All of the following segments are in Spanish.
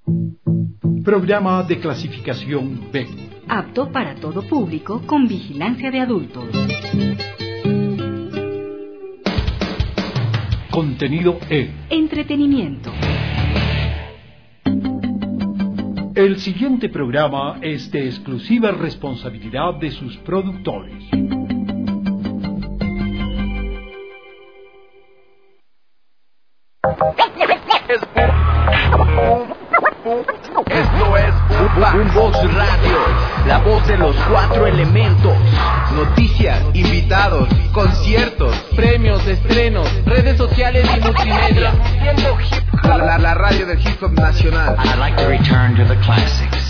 Programa de clasificación B. Apto para todo público con vigilancia de adultos. Contenido E. Entretenimiento. El siguiente programa es de exclusiva responsabilidad de sus productores. Esto es Boombox Radio, la voz de los cuatro elementos. Noticias, invitados, conciertos, premios, estrenos, redes sociales y multimedia. La radio del hip hop nacional. I'd like to return to the classics.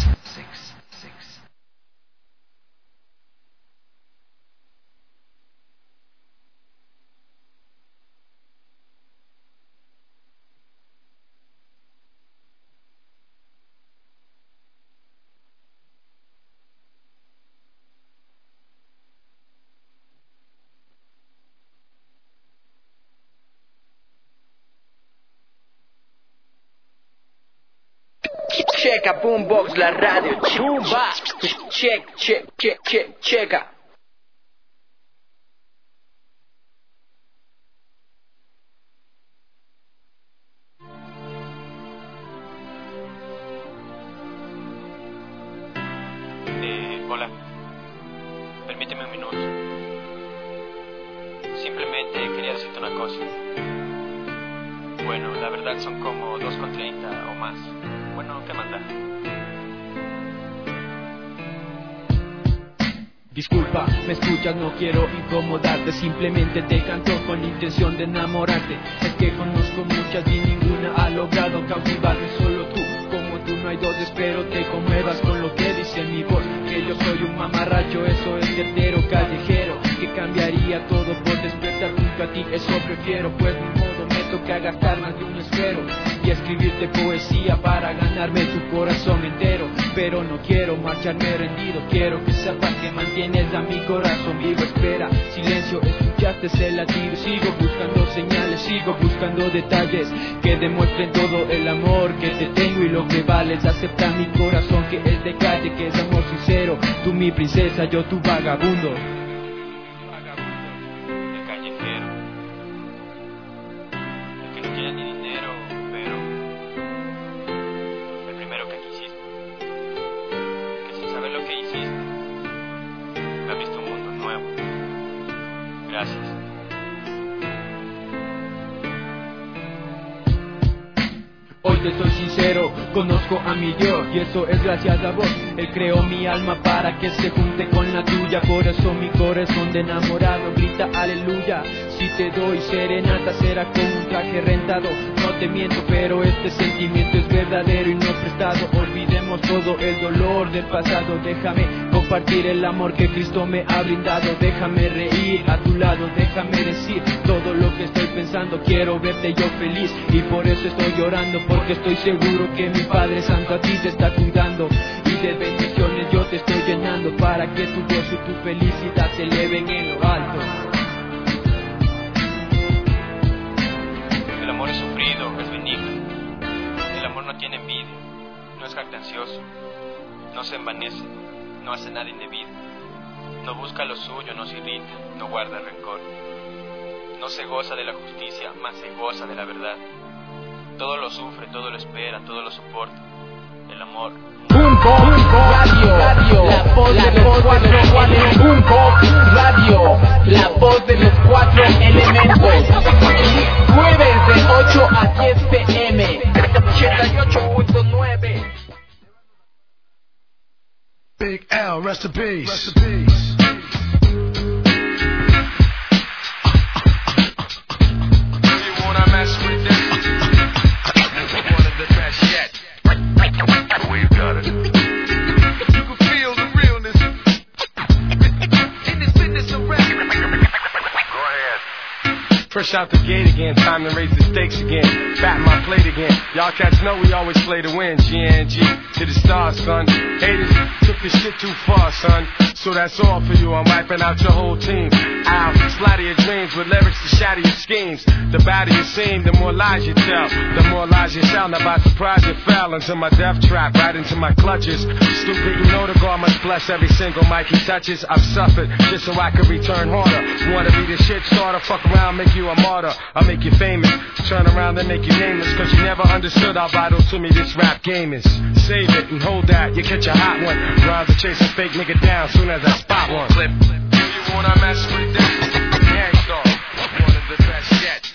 Checa Boombox, la radio. Checa. Hola. Permíteme un minuto. Simplemente quería decirte una cosa. Bueno, la verdad son como 2:30 o más. Bueno, ¿qué manda? Disculpa, me escuchas, no quiero incomodarte. Simplemente te canto con la intención de enamorarte. Es que conozco muchas y ninguna ha logrado cautivarme. Solo tú, como tú no hay dos. Espero te conmuevas con lo que dice mi voz. Que yo soy un mamarracho, eso es certero, callejero. Que cambiaría todo por despertar junto a ti. Eso prefiero, pues ni modo, me toca gastar más de un esfero y escribirte poesía para ganarme tu corazón entero. Pero no quiero marcharme rendido, quiero que sepas que mantienes a mi corazón vivo. Espera, silencio, escuchaste ese latido. Sigo buscando señales, sigo buscando detalles que demuestren todo el amor que te tengo y lo que vales. Acepta mi corazón que es de calle, que es amor sincero. Tú mi princesa, yo tu vagabundo. El callejero. El que no tiene ni dinero, pero el primero que quisiste. Que sin saber lo que hiciste, ha visto un mundo nuevo. Gracias. Hoy te soy sincero, conozco a mi Dios y eso es gracias a vos. Él creó mi alma para que se junte con la tuya. Por eso mi corazón de enamorado grita aleluya. Si te doy serenata será con un traje rentado. No te miento, pero este sentimiento es verdadero y no prestado. Olvidemos todo el dolor del pasado. Déjame compartir el amor que Cristo me ha brindado. Déjame reír a tu lado, déjame decir todo lo que estoy pensando. Quiero verte yo feliz y por eso estoy llorando. Porque estoy seguro que mi Padre Santo a ti te está cuidando. Y de bendiciones yo te estoy llenando para que tu gozo y tu felicidad se eleven en lo alto. El amor es sufrido, es benigno. El amor no tiene envidia, no es jactancioso, no se envanece, no hace nada indebido, no busca lo suyo, no se irrita, no guarda rencor, no se goza de la justicia, mas se goza de la verdad. Todo lo sufre, todo lo espera, todo lo soporta. El amor. Boombox Radio, la voz de los cuatro elementos. Boombox Radio, la voz de los cuatro elementos. Jueves de 8 a 10 p.m. 88.9. Big L, rest in peace. You wanna mess with this? We've got it. You can feel the realness in this business of rap. Go ahead. fresh out the gate again, time to raise the stakes again. Batten my plate again. Y'all cats know we always play to win. G&G to the stars, son. Haters took this shit too far, son. So that's all for you. I'm wiping out your whole team. I'll splatter your dreams with lyrics to shatter your schemes. The badder you seem, the more lies you tell. The more lies you tell. Now by surprise you fell into my death trap, right into my clutches. Stupid, you know the God must bless every single mic he touches. I've suffered just so I could return harder. Wanna be the shit starter, fuck around, make you a martyr. I'll make you famous, turn around and make you nameless. Cause you never understood how vital to me this rap game is. Save it and hold that, you catch a hot one. Rhymes are chasing fake nigga down soon as I spot one. Clip, do you wanna mess with this? Gangstar, one of the best yet.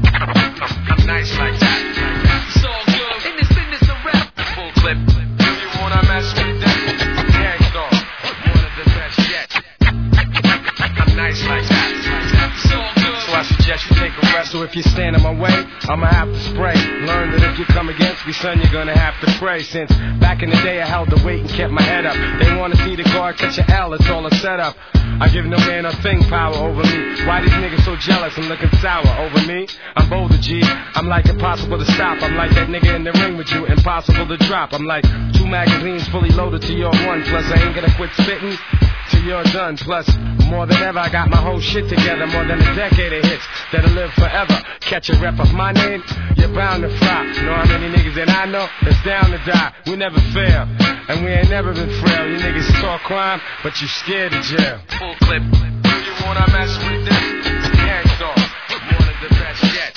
I'm nice like that. It's all good, in this business of rap. Full clip, do you wanna mess with this? Gangstar, one of the best yet. I'm nice like that. It's all good. So I suggest you take a rest. So if you stand in my way, I'ma have to spray. Learn that if you come against me, son, you're gonna have to pray. Since back in the day I held the weight and kept my head up. They wanna see the guard catch an L, it's all a setup. I give no man a thing power over me. Why these niggas so jealous and looking sour over me? I'm bolder, G. I'm like impossible to stop. I'm like that nigga in the ring with you, impossible to drop. I'm like 2 magazines fully loaded to your 1. Plus I ain't gonna quit spitting till you're done. Plus, more than ever, I got my whole shit together. More than a decade of hits that'll live forever. Catch a rep of my name, you're bound to fry. Know how many niggas that I know that's down to die. We never fail, and we ain't never been frail. You niggas talk crime, but you scared of jail. Full clip, do you wanna mess with this? Gangstar, one of the best yet.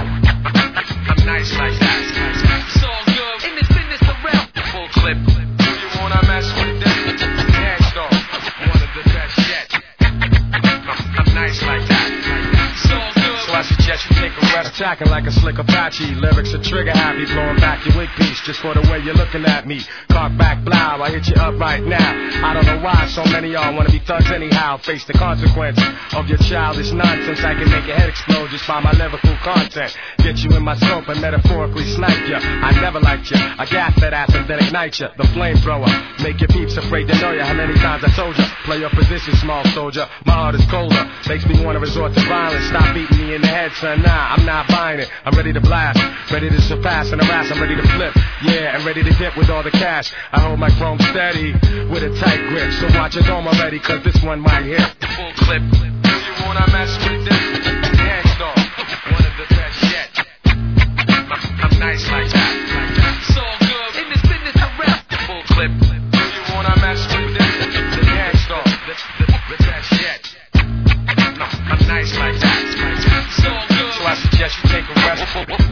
I'm nice like that. It's all good, in this business of rap. Full clip, do you wanna mess with this? Gangstar, one of the best yet. I'm nice like that. It's all good. So I suggest you take a rest. Attacking like a slick Apache. Lyrics are trigger happy, blowing back your wig piece just for the way you're looking at me. Cock back, blow, I hit you up right now. I don't know why so many y'all wanna be thugs anyhow. Face the consequence of your childish nonsense. I can make your head explode just by my lyrical content. Get you in my scope and metaphorically snipe ya. I never liked ya. I gas that ass and then ignite ya. The flamethrower. Make your peeps afraid to know ya. How many times I told ya? Play your position, small soldier. My heart is colder. Makes me wanna resort to violence. Stop beating me in the head, son. Nah, I'm not buying it. I'm ready to blast. Ready to surpass and harass. I'm ready to flip. Yeah, and ready to dip with all the cash. I hold my chrome steady with a tight grip. So watch your dome already, cause this one might hit. Full clip. Do you wanna mess with this? Gangstar, one of the best yet. I'm nice like that. It's all good, in this business of rap. Full clip. Do you wanna mess with this? Gangstar, the best yet. I'm nice like that. It's all good. So I suggest you take a rest.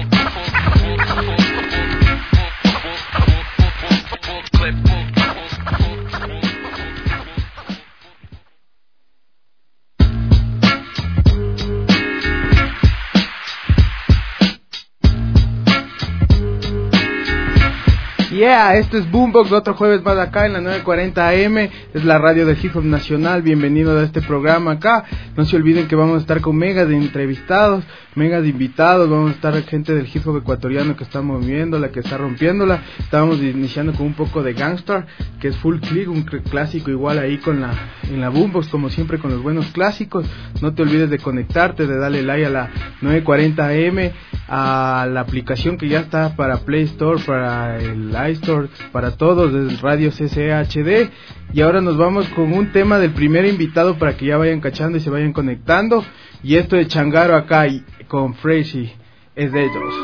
Yeah, esto es Boombox, otro jueves más acá en la 940 AM, es la radio del hip hop nacional. Bienvenido a este programa acá. No se olviden que vamos a estar con megas de entrevistados, megas de invitados. Vamos a estar gente del hip hop ecuatoriano que está moviéndola, que está rompiéndola. Estábamos iniciando con un poco de Gangstar, que es Full Click, un clásico igual ahí en la Boombox, como siempre con los buenos clásicos. No te olvides de conectarte, de darle like a la 940 AM, a la aplicación que ya está para Play Store, para el iStore, para todos, desde Radio CCHD. Y ahora nos vamos con un tema del primer invitado para que ya vayan cachando y se vayan conectando. Y esto de Changaro acá y con Freishy es de ellos.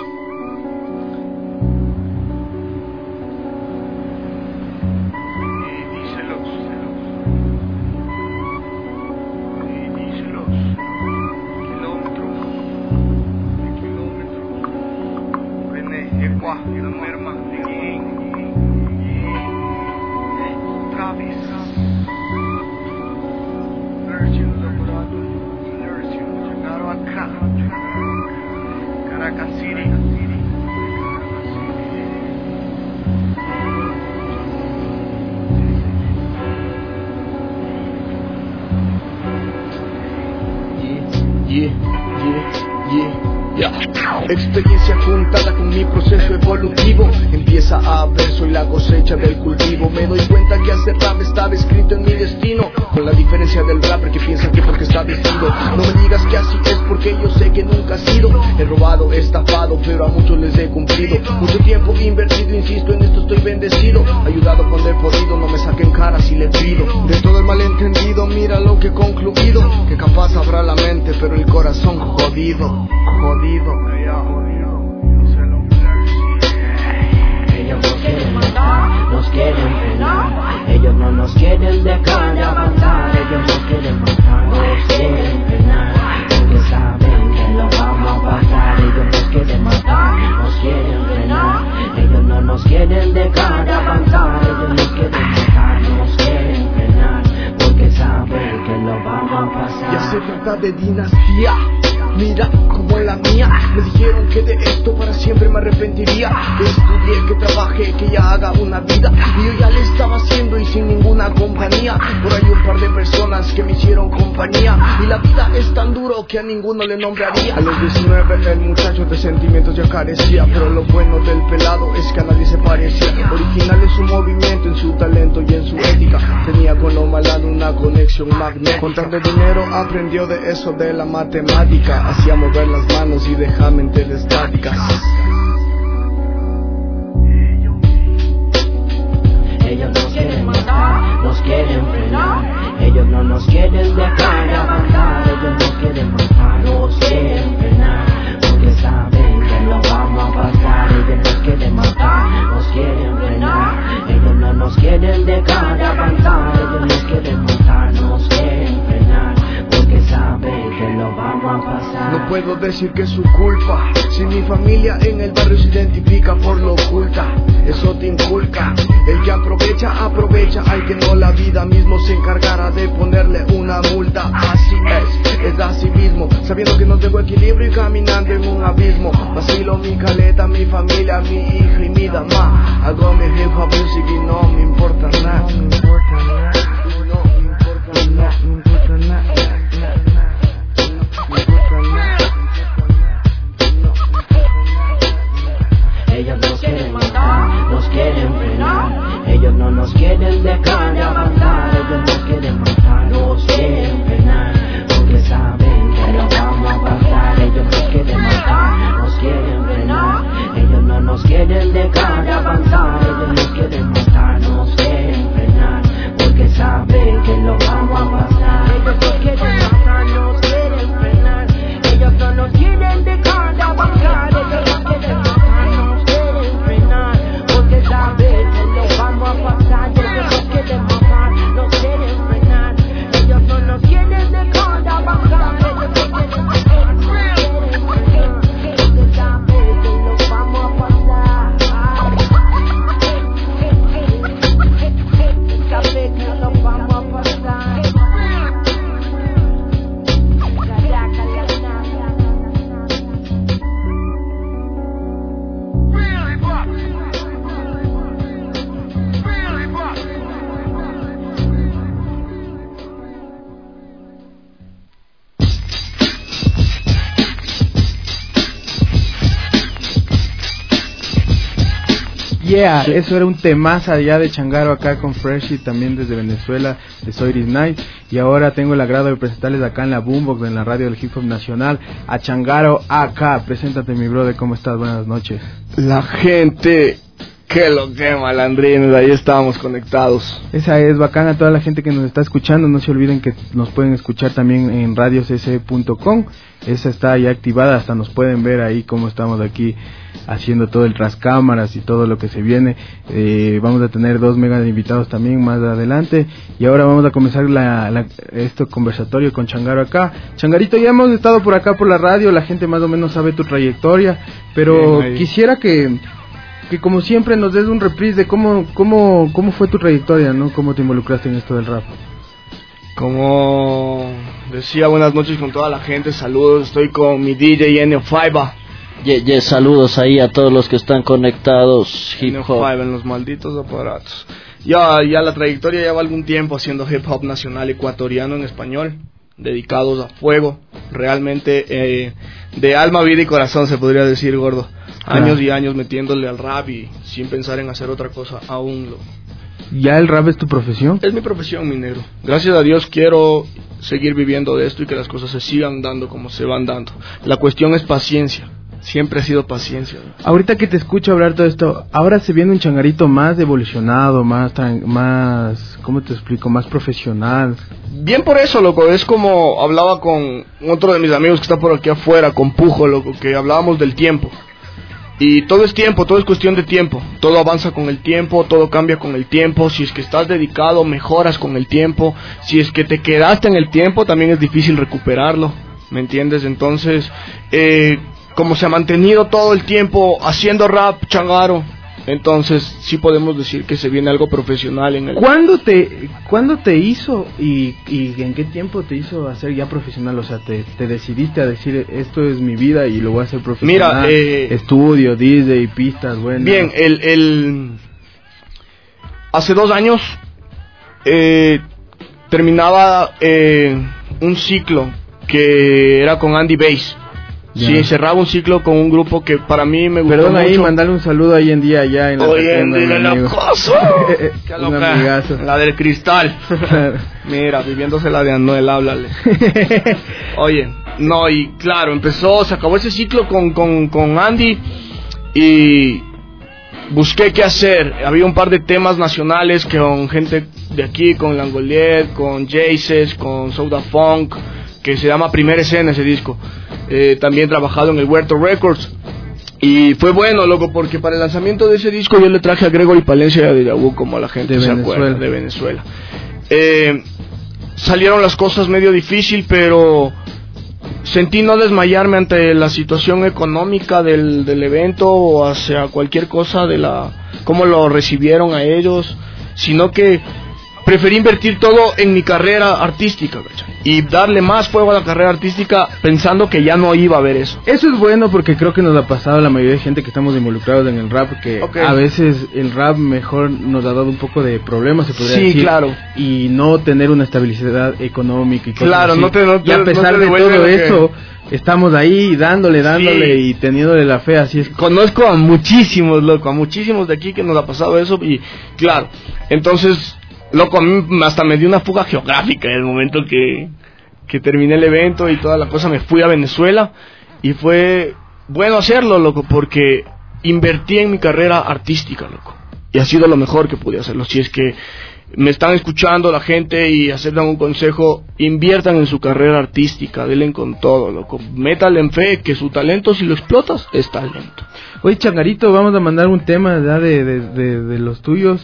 experiencia juntada con mi proceso evolutivo. Empieza a ver, soy la cosecha del cultivo. Me doy cuenta que hacer rap estaba escrito en mi destino, con la diferencia del rapper que piensa que porque está vestido. No me digas que así es porque yo sé que nunca ha sido. He robado, he estafado, pero a muchos les he cumplido. Mucho tiempo invertido, insisto, en esto estoy bendecido. Ayudado cuando he podido, no me saquen cara si le pido. De todo el malentendido, mira lo que he concluido, que capaz habrá la mente, pero el corazón jodido, jodido. Ellos nos quieren matar, nos quieren frenar. Ellos no nos quieren dejar de avanzar. Ellos nos quieren matar, nos quieren frenar, porque saben que lo vamos a pasar. Ellos nos quieren matar, nos quieren frenar. Ellos no nos quieren dejar de avanzar. Ellos nos quieren matar, nos quieren frenar, porque saben que lo vamos a pasar. Ya se trata de dinastía, mira como la mía. Me dijeron que de esto para siempre me arrepentiría, que estudié, que trabajé, que ya haga una vida, y yo ya le estaba haciendo y sin ninguna compañía. Por ahí un par de personas que me hicieron compañía, y la vida es tan duro que a ninguno le nombraría. A los 19 el muchacho de sentimientos ya carecía, pero lo bueno del pelado es que a nadie se parecía. Original en su movimiento, en su talento y en su ética. Tenía con lo malado una conexión magnética. Contar de dinero aprendió de eso de la matemática. Hacía mover las manos y deja mentes estáticas. Ellos nos quieren matar, nos quieren frenar. Ellos no nos quieren dejar de avanzar. Ellos nos quieren matar, nos quieren frenar, porque saben que lo vamos a pasar. Ellos nos quieren matar, nos quieren frenar. Ellos no nos quieren dejar de avanzar. Ellos nos quieren matar, nos quieren frenar, porque saben que lo vamos a pasar. No puedo decir que es su culpa, si mi familia en el barrio se identifica por lo oculta. Eso te inculca, el que aprovecha, aprovecha. Hay que no, la vida mismo se encargará de ponerle una multa. Así es así mismo, sabiendo que no tengo equilibrio y caminando en un abismo. Vacilo mi caleta, mi familia, mi hija y mi dama. Hago mi hip hop music y no me importa nada. No me importa nada, no me importa nada, no me importa nada. Ellos nos quieren matar, nos quieren frenar. Ellos no nos quieren dejar de avanzar. Ellos nos quieren matar, nos quieren frenar, porque saben que lo vamos a pasar. Ellos nos quieren matar, nos quieren frenar. Ellos no nos quieren dejar de avanzar. Ellos nos quieren matar, nos quieren frenar, porque saben que lo vamos a pasar. Ellos nos quieren matar, nos quieren frenar. Ellos no nos quieren dejar de avanzar. Ellos nos quieren matar, nos quieren frenar, porque saben que lo vamos a pasar. Ellos nos quieren matar, nos quieren frenar. Ellos no nos quieren dejar de avanzar. Ellos nos quieren matar, nos quieren frenar, porque saben que lo vamos a pasar. Saben que lo vamos a pasar. Yeah, eso era un temazo allá de Changaro acá con Freshy, también desde Venezuela, de Soiris Night. Y ahora tengo el agrado de presentarles acá en la Boombox, en la radio del Hip Hop Nacional, a Changaro acá. Preséntate, mi brother, ¿cómo estás? Buenas noches. La gente, que lo que malandrines, ahí estamos conectados. Esa es bacana, toda la gente que nos está escuchando. No se olviden que nos pueden escuchar también en radiosc.com. Esa está ya activada, hasta nos pueden ver ahí como estamos aquí haciendo todo el tras cámaras y todo lo que se viene. Vamos a tener 2 megas de invitados también más adelante. Y ahora vamos a comenzar este conversatorio con Changaro acá. Changarito, ya hemos estado por acá por la radio, la gente más o menos sabe tu trayectoria, pero bien, quisiera que como siempre nos des un reprise de cómo fue tu trayectoria, ¿no? Cómo te involucraste en esto del rap. Como decía, buenas noches con toda la gente, saludos, estoy con mi DJ Enio Faiba. Saludos ahí a todos los que están conectados. Hip Hop Faiba en los malditos aparatos. Ya la trayectoria lleva algún tiempo haciendo hip hop nacional ecuatoriano en español, dedicados a fuego. realmente de alma, vida y corazón, se podría decir, gordo. Años y años metiéndole al rap y sin pensar en hacer otra cosa aún. ¿Ya el rap es tu profesión? Es mi profesión, mi negro. Gracias a Dios quiero seguir viviendo de esto y que las cosas se sigan dando como se van dando. La cuestión es paciencia. Siempre ha sido paciencia. Ahorita que te escucho hablar todo esto, ahora se viene un changarito más evolucionado, más, ¿cómo te explico? Más profesional. Bien por eso, loco. Es como hablaba con otro de mis amigos que está por aquí afuera, con Pujo, loco, que hablábamos del tiempo. Y todo es tiempo, todo es cuestión de tiempo. Todo avanza con el tiempo, todo cambia con el tiempo. Si es que estás dedicado, mejoras con el tiempo. Si es que te quedaste en el tiempo, también es difícil recuperarlo. ¿Me entiendes? Entonces, como se ha mantenido todo el tiempo haciendo rap, changaro, entonces sí podemos decir que se viene algo profesional en el... ¿Cuándo te hizo y en qué tiempo te hizo hacer ya profesional? O sea, te decidiste a decir, esto es mi vida y lo voy a hacer profesional. Mira, estudio, DJ, pistas, bueno. Bien, hace 2 años terminaba un ciclo que era con Andy Bass. Sí, cerraba un ciclo con un grupo que para mí me gustó mucho. Perdón ahí, mandarle un saludo hoy en día allá en la la del cristal. Mira, viviéndose de Anuel, háblale. Oye, no, y claro, se acabó ese ciclo con Andy y busqué qué hacer. Había un par de temas nacionales que con gente de aquí, con Langolier, con Jaces, con Soda Funk, que se llama Primera Escena ese disco. También trabajado en el Huerto Records y fue bueno, loco, porque para el lanzamiento de ese disco yo le traje a Gregory Palencia de Yahoo, como la gente se acuerda, de Venezuela. Salieron las cosas medio difícil, pero sentí no desmayarme ante la situación económica del evento o hacia cualquier cosa de cómo lo recibieron a ellos, sino que preferí invertir todo en mi carrera artística, ¿cachai? Y darle más fuego a la carrera artística pensando que ya no iba a haber eso. Eso es bueno porque creo que nos ha pasado a la mayoría de gente que estamos involucrados en el rap, que a veces el rap mejor nos ha dado un poco de problemas, se podría decir. Sí, claro. Y no tener una estabilidad económica y cosas así. Y a pesar de todo eso, estamos ahí dándole y teniéndole la fe, así es. Conozco a muchísimos, loco, a muchísimos de aquí que nos ha pasado eso y claro, entonces... Loco, a mí hasta me dio una fuga geográfica en el momento que terminé el evento y toda la cosa. Me fui a Venezuela y fue bueno hacerlo, loco, porque invertí en mi carrera artística, loco. Y ha sido lo mejor que pude hacerlo. Si es que me están escuchando la gente y aceptan un consejo, inviertan en su carrera artística, denle con todo, loco. Métale en fe que su talento, si lo explotas, es talento. Oye, Changarito, vamos a mandar un tema ya de los tuyos,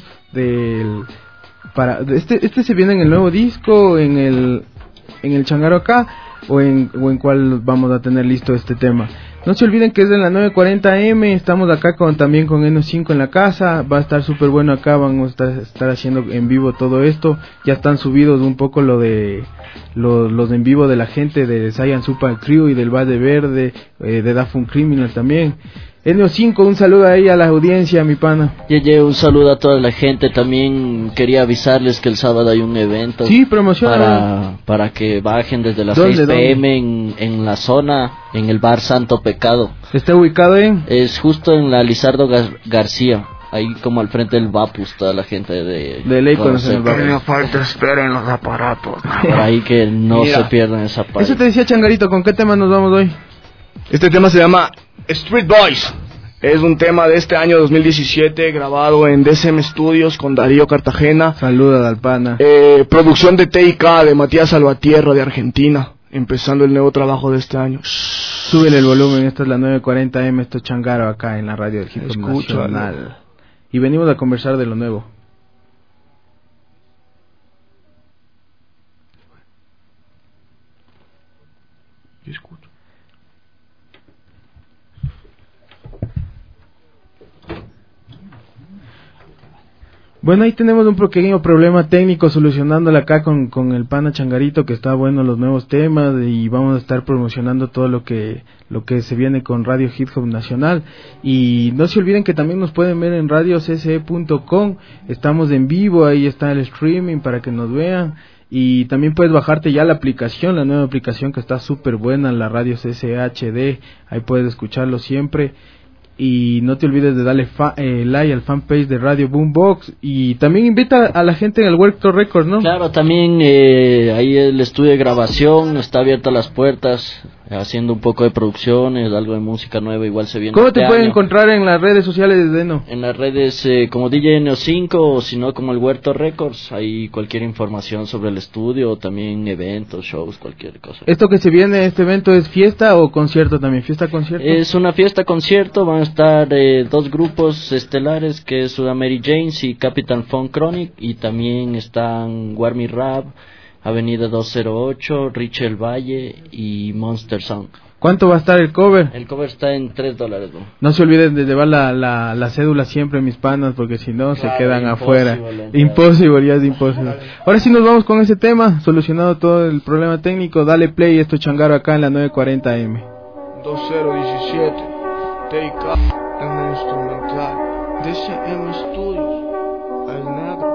este se viene en el nuevo disco, en el Changaro acá, o en cuál vamos a tener listo este tema. No se olviden que es de la 940M, estamos acá también con N5 en la casa, va a estar súper bueno acá, vamos a estar haciendo en vivo todo esto, ya están subidos un poco los en vivo de la gente de Saiyan Super Crew y del Valle Verde, de Dafun Criminal también. N5, un saludo ahí a la audiencia, mi pana. Un saludo a toda la gente. También quería avisarles que el sábado hay un evento. Sí, promociona. Para que bajen desde las 6 p.m. en la zona, en el bar Santo Pecado. ¿Está ubicado en? Es justo en la Lizardo García. Ahí como al frente del Vapus, toda la gente de ley conocen el Vapus. Que no falta esperen los aparatos. Por ahí que no se pierdan esa parte. Eso te decía, Changarito, ¿con qué tema nos vamos hoy? Este tema se llama Street Boys. Es un tema de este año 2017, grabado en DSM Studios con Darío Cartagena. Saluda al pana. Producción de TIK de Matías Salvatierra de Argentina, empezando el nuevo trabajo de este año. Súbele el volumen, esta es la 940M, esto es Changaro acá en la radio del Hip Hop Nacional. Y venimos a conversar de lo nuevo. Yo escucho. Bueno, ahí tenemos un pequeño problema técnico solucionándolo acá con el pana Changarito, que está bueno los nuevos temas, y vamos a estar promocionando todo lo que se viene con Radio Hip Hop Nacional. Y no se olviden que también nos pueden ver en radiocce.com, estamos en vivo, ahí está el streaming para que nos vean. Y también puedes bajarte ya la aplicación, la nueva aplicación que está súper buena, la Radio CCHD, ahí puedes escucharlo siempre. Y no te olvides de darle like al fanpage de Radio Boombox, y también invita a la gente en el Huerto Records, ¿no? Claro, también ahí el estudio de grabación está abierto a las puertas, haciendo un poco de producciones, algo de música nueva, igual se viene. ¿Cómo te pueden encontrar en las redes sociales de Deno? En las redes como DJ Neo5, o si no como el Huerto Records, ahí cualquier información sobre el estudio, también eventos, shows, cualquier cosa. ¿Esto que se viene, este evento, es fiesta o concierto también? ¿Fiesta-concierto? Es una fiesta-concierto, van a estar dos grupos estelares, que es Sudamary James y Capital Funk Chronic, y también están Warmy Rap, Avenida 208, Richel Valle y Monster Song. ¿Cuánto va a estar el cover? El cover está en $3, ¿no? No se olviden de llevar la cédula siempre, mis panas, porque si no se quedan afuera. Imposible, ya es imposible. Ahora sí nos vamos con ese tema, solucionado todo el problema técnico. Dale play, esto Changaro acá en la 940 AM. 2017, take up en el instrumental, DCM Studios, el negro.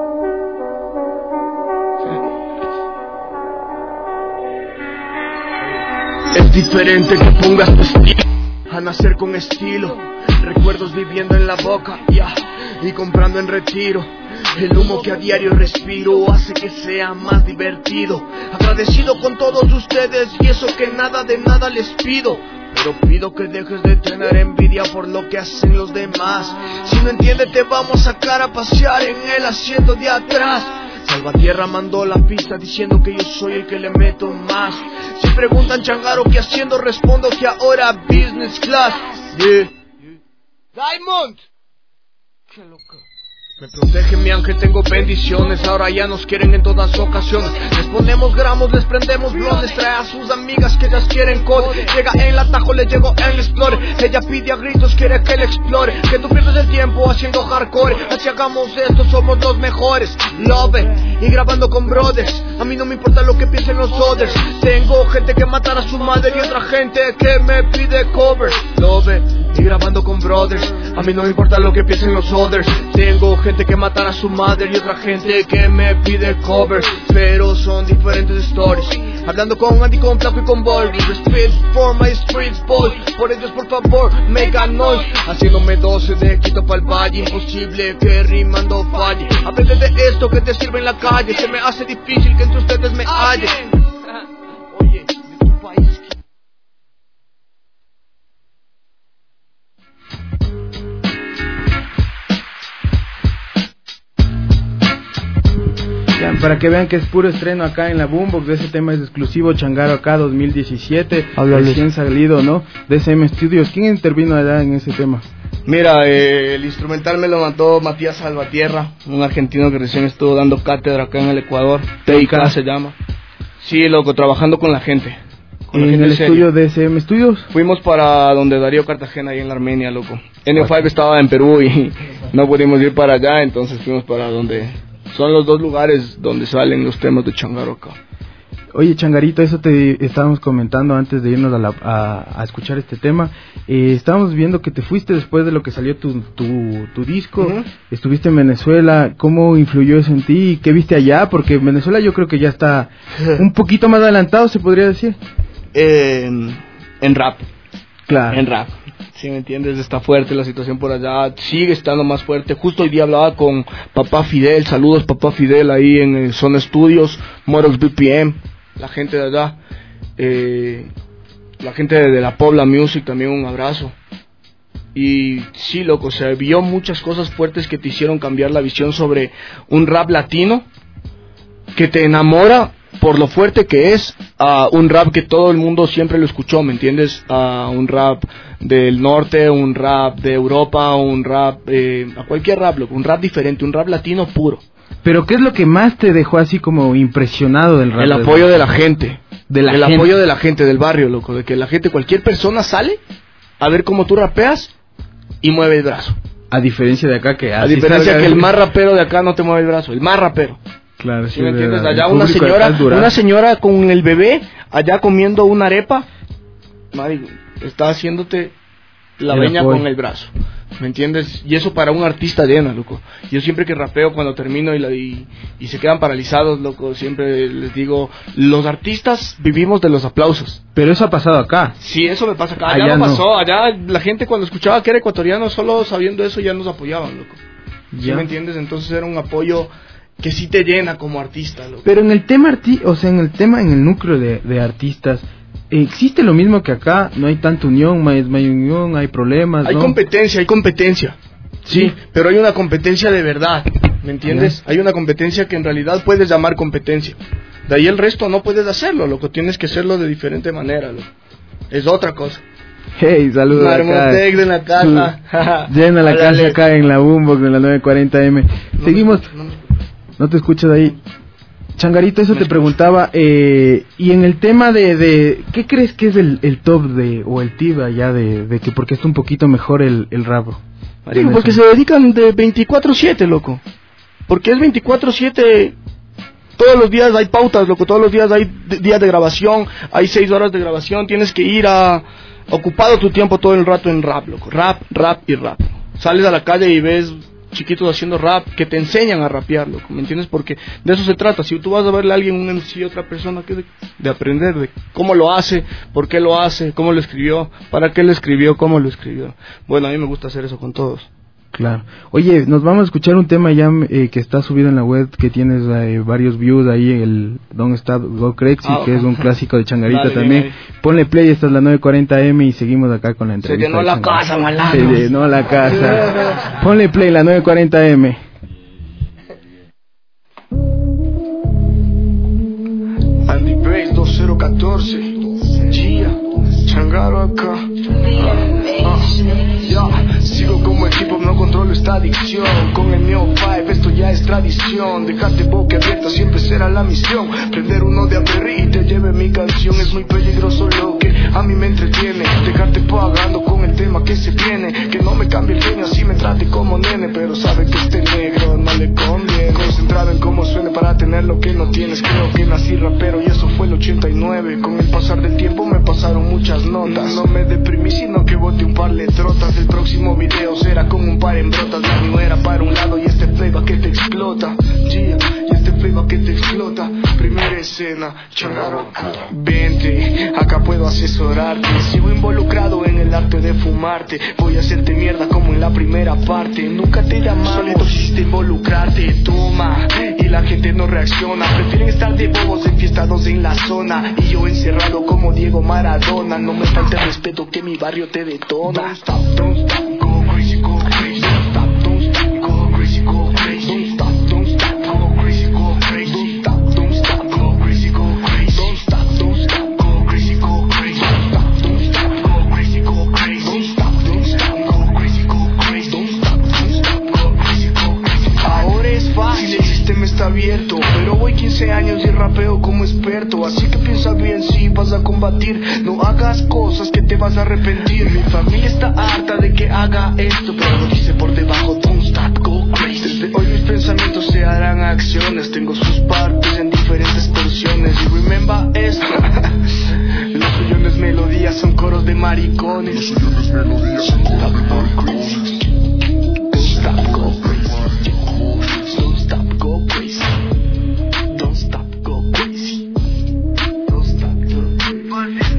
Es diferente que pongas tu estilo a nacer con estilo. Recuerdos viviendo en la boca, y comprando en retiro. El humo que a diario respiro hace que sea más divertido. Agradecido con todos ustedes, y eso que nada de nada les pido. Pero pido que dejes de tener envidia por lo que hacen los demás. Si no entiendes, te vamos a sacar a pasear en el asiento de atrás. Salvatierra mandó la pista diciendo que yo soy el que le meto más. Si preguntan Changaro qué haciendo, respondo que ahora business class. Diamond, qué loco. Me protege mi ángel, tengo bendiciones. Ahora ya nos quieren en todas ocasiones. Les ponemos gramos, les prendemos blones. Trae a sus amigas que ellas quieren code. Llega en el atajo, le llego en el explore. Ella pide a gritos, quiere que le explore. Que tú pierdes el tiempo haciendo hardcore. Así hagamos esto, somos los mejores. Love it, y grabando con brothers. A mí no me importa lo que piensen los others. Tengo gente que matar a su madre y otra gente que me pide cover. Love it, y grabando con brothers. A mí no me importa lo que piensen los others. Tengo gente que matar a su madre y otra gente que me pide cover. Pero son diferentes stories. Hablando con Andy, con Flaco y con Boy. Respect for my streets boy. Por ellos por favor, make a noise. Haciéndome 12 de Quito pa'l valle. Imposible que rimando falle. Aprende de esto que te sirve en la calle. Se me hace difícil que entre ustedes me hallen. Oye, de tu país. Para que vean que es puro estreno acá en la Boombox. Ese tema es exclusivo Changaro acá 2017. Recién salido, ¿no? DCM Studios. ¿Quién intervino allá en ese tema? Mira, el instrumental me lo mandó Matías Salvatierra, un argentino que recién estuvo dando cátedra acá en el Ecuador. TIK se llama. Sí, loco, trabajando con la gente. ¿En el estudio de DCM Studios? Fuimos para donde Darío Cartagena, ahí en la Armenia, loco. NO5 estaba en Perú y no pudimos ir para allá, entonces fuimos para donde... Son los dos lugares donde salen los temas de Changaro acá. Oye, Changarito, eso te estábamos comentando antes de irnos a escuchar este tema. Estábamos viendo que te fuiste después de lo que salió tu disco. Uh-huh. Estuviste en Venezuela. ¿Cómo influyó eso en ti? ¿Qué viste allá? Porque en Venezuela yo creo que ya está un poquito más adelantado, se podría decir. En rap. Claro. En rap. Si me entiendes, está fuerte la situación por allá, sigue estando más fuerte. Justo hoy día hablaba con Papá Fidel, saludos Papá Fidel ahí en Zona Studios, Morox BPM, la gente de allá, la gente de la Pobla Music también, un abrazo. Y sí, loco, se vio muchas cosas fuertes que te hicieron cambiar la visión sobre un rap latino que te enamora por lo fuerte que es, un rap que todo el mundo siempre lo escuchó, ¿me entiendes? Un rap del norte, un rap de Europa, un rap, a cualquier rap, loco, un rap diferente, un rap latino puro. Pero ¿qué es lo que más te dejó así como impresionado del rap? El apoyo de la gente, apoyo de la gente del barrio, loco, de que la gente, cualquier persona sale a ver cómo tú rapeas y mueve el brazo. A diferencia de acá que... A diferencia que el más rapero de acá no te mueve el brazo, el más rapero. Claro, ¿Sí me entiendes? Allá una señora con el bebé, allá comiendo una arepa, Mari, está haciéndote la veña con el brazo. ¿Me entiendes? Y eso para un artista llena, loco. Yo siempre que rapeo, cuando termino y se quedan paralizados, loco, siempre les digo, los artistas vivimos de los aplausos. Pero eso ha pasado acá. Sí, eso me pasa acá. Allá no pasó. Allá la gente cuando escuchaba que era ecuatoriano, solo sabiendo eso ya nos apoyaban, loco. ¿Sí me entiendes? Entonces era un apoyo que sí te llena como artista, loco. Pero en el tema en el núcleo de artistas, ¿existe lo mismo que acá? No hay tanta unión, hay unión, hay problemas, hay competencia. Sí, pero hay una competencia de verdad, ¿me entiendes? Hay una competencia que en realidad puedes llamar competencia. De ahí el resto no puedes hacerlo, loco. Tienes que hacerlo de diferente manera, loco. Es otra cosa. Hey, saludos acá. Marmotec de la casa. Llena la casa acá en la Boombox de la 940M. Seguimos. No te escuchas ahí. Changarito, eso te preguntaba, y en el tema de ¿qué crees que es el top o el tip allá de que porque está un poquito mejor el rap? Porque se dedican de 24/7, loco. Porque es 24/7, todos los días hay pautas, loco, todos los días hay días de grabación, hay 6 horas de grabación, tienes que ir ocupado tu tiempo todo el rato en rap, loco, rap y rap. Sales a la calle y ves chiquitos haciendo rap que te enseñan a rapear, loco, ¿me entiendes? Porque de eso se trata. Si tú vas a verle a alguien, un MC, otra persona, que de aprender de cómo lo hace, por qué lo hace, cómo lo escribió, para qué lo escribió, cómo lo escribió. Bueno, a mí me gusta hacer eso con todos. Claro. Oye, nos vamos a escuchar un tema ya que está subido en la web, que tienes varios views ahí, el Don't Stop Go Crazy, que es un clásico de Changarita. Dale, también. Bien. Ponle play, esta es la 940M y seguimos acá con la entrevista. Se llenó la casa, malandro. Se llenó la casa. Ponle play, la 940M. Andy Bass 2014, Gia, Changaro acá. Sigo como equipo, no controlo esta adicción. Con el Neo 5 esto ya es tradición. Dejarte boca abierta siempre será la misión. Prender uno de Aperri y te lleve mi canción. Es muy peligroso lo que a mí me entretiene. Dejarte pagando con el tema que se viene. Que no me cambie el genio, así me trate como nene. Pero sabe que este negro no le conviene. Concentrado en cómo suene para tener lo que no tienes. Creo que nací rapero y eso fue el 89. Con el pasar del tiempo me pasaron muchas notas. No me deprimí sino que boté un par de trotas. El próximo video será como un par en brotas. La new era para un lado y este flavor que te explota. Yeah, y este flavor que te explota. Primera escena, Changaro. Vente, acá puedo asesorarte. Sigo involucrado en el arte de fumarte. Voy a hacerte mierda como en la primera parte. Nunca te llamamos, solito quisiste involucrarte. Toma, y la gente no reacciona. Prefieren estar de bobos enfiestados en la zona. Y yo encerrado como Diego Maradona. No me falte respeto que mi barrio te detona. Don't stop, go crazy, go crazy. Don't stop, go crazy, go crazy. Don't stop, go crazy, go crazy. Don't stop, go crazy, go crazy. Don't stop, go crazy, go crazy. Don't stop, go crazy, go crazy. Don't stop, go crazy, go crazy. Don't stop, go crazy, go crazy. Ahora es fácil, el sistema está abierto, pero voy 15 años y rapeo como experto. Así que piensa bien si vas a combatir. No hagas cosas que te vas a arrepentir. Mi familia está harta de que haga esto, pero lo dice por debajo. Don't stop, go crazy. Desde hoy mis pensamientos se harán acciones. Tengo sus partes en diferentes versiones. Y remember esto. Los suyo no es melodía, son coros de maricones. Los suyo no es melodía, son coros de maricones. Don't stop, go crazy. Don't stop, go crazy. Don't stop, go crazy. Don't stop, go crazy.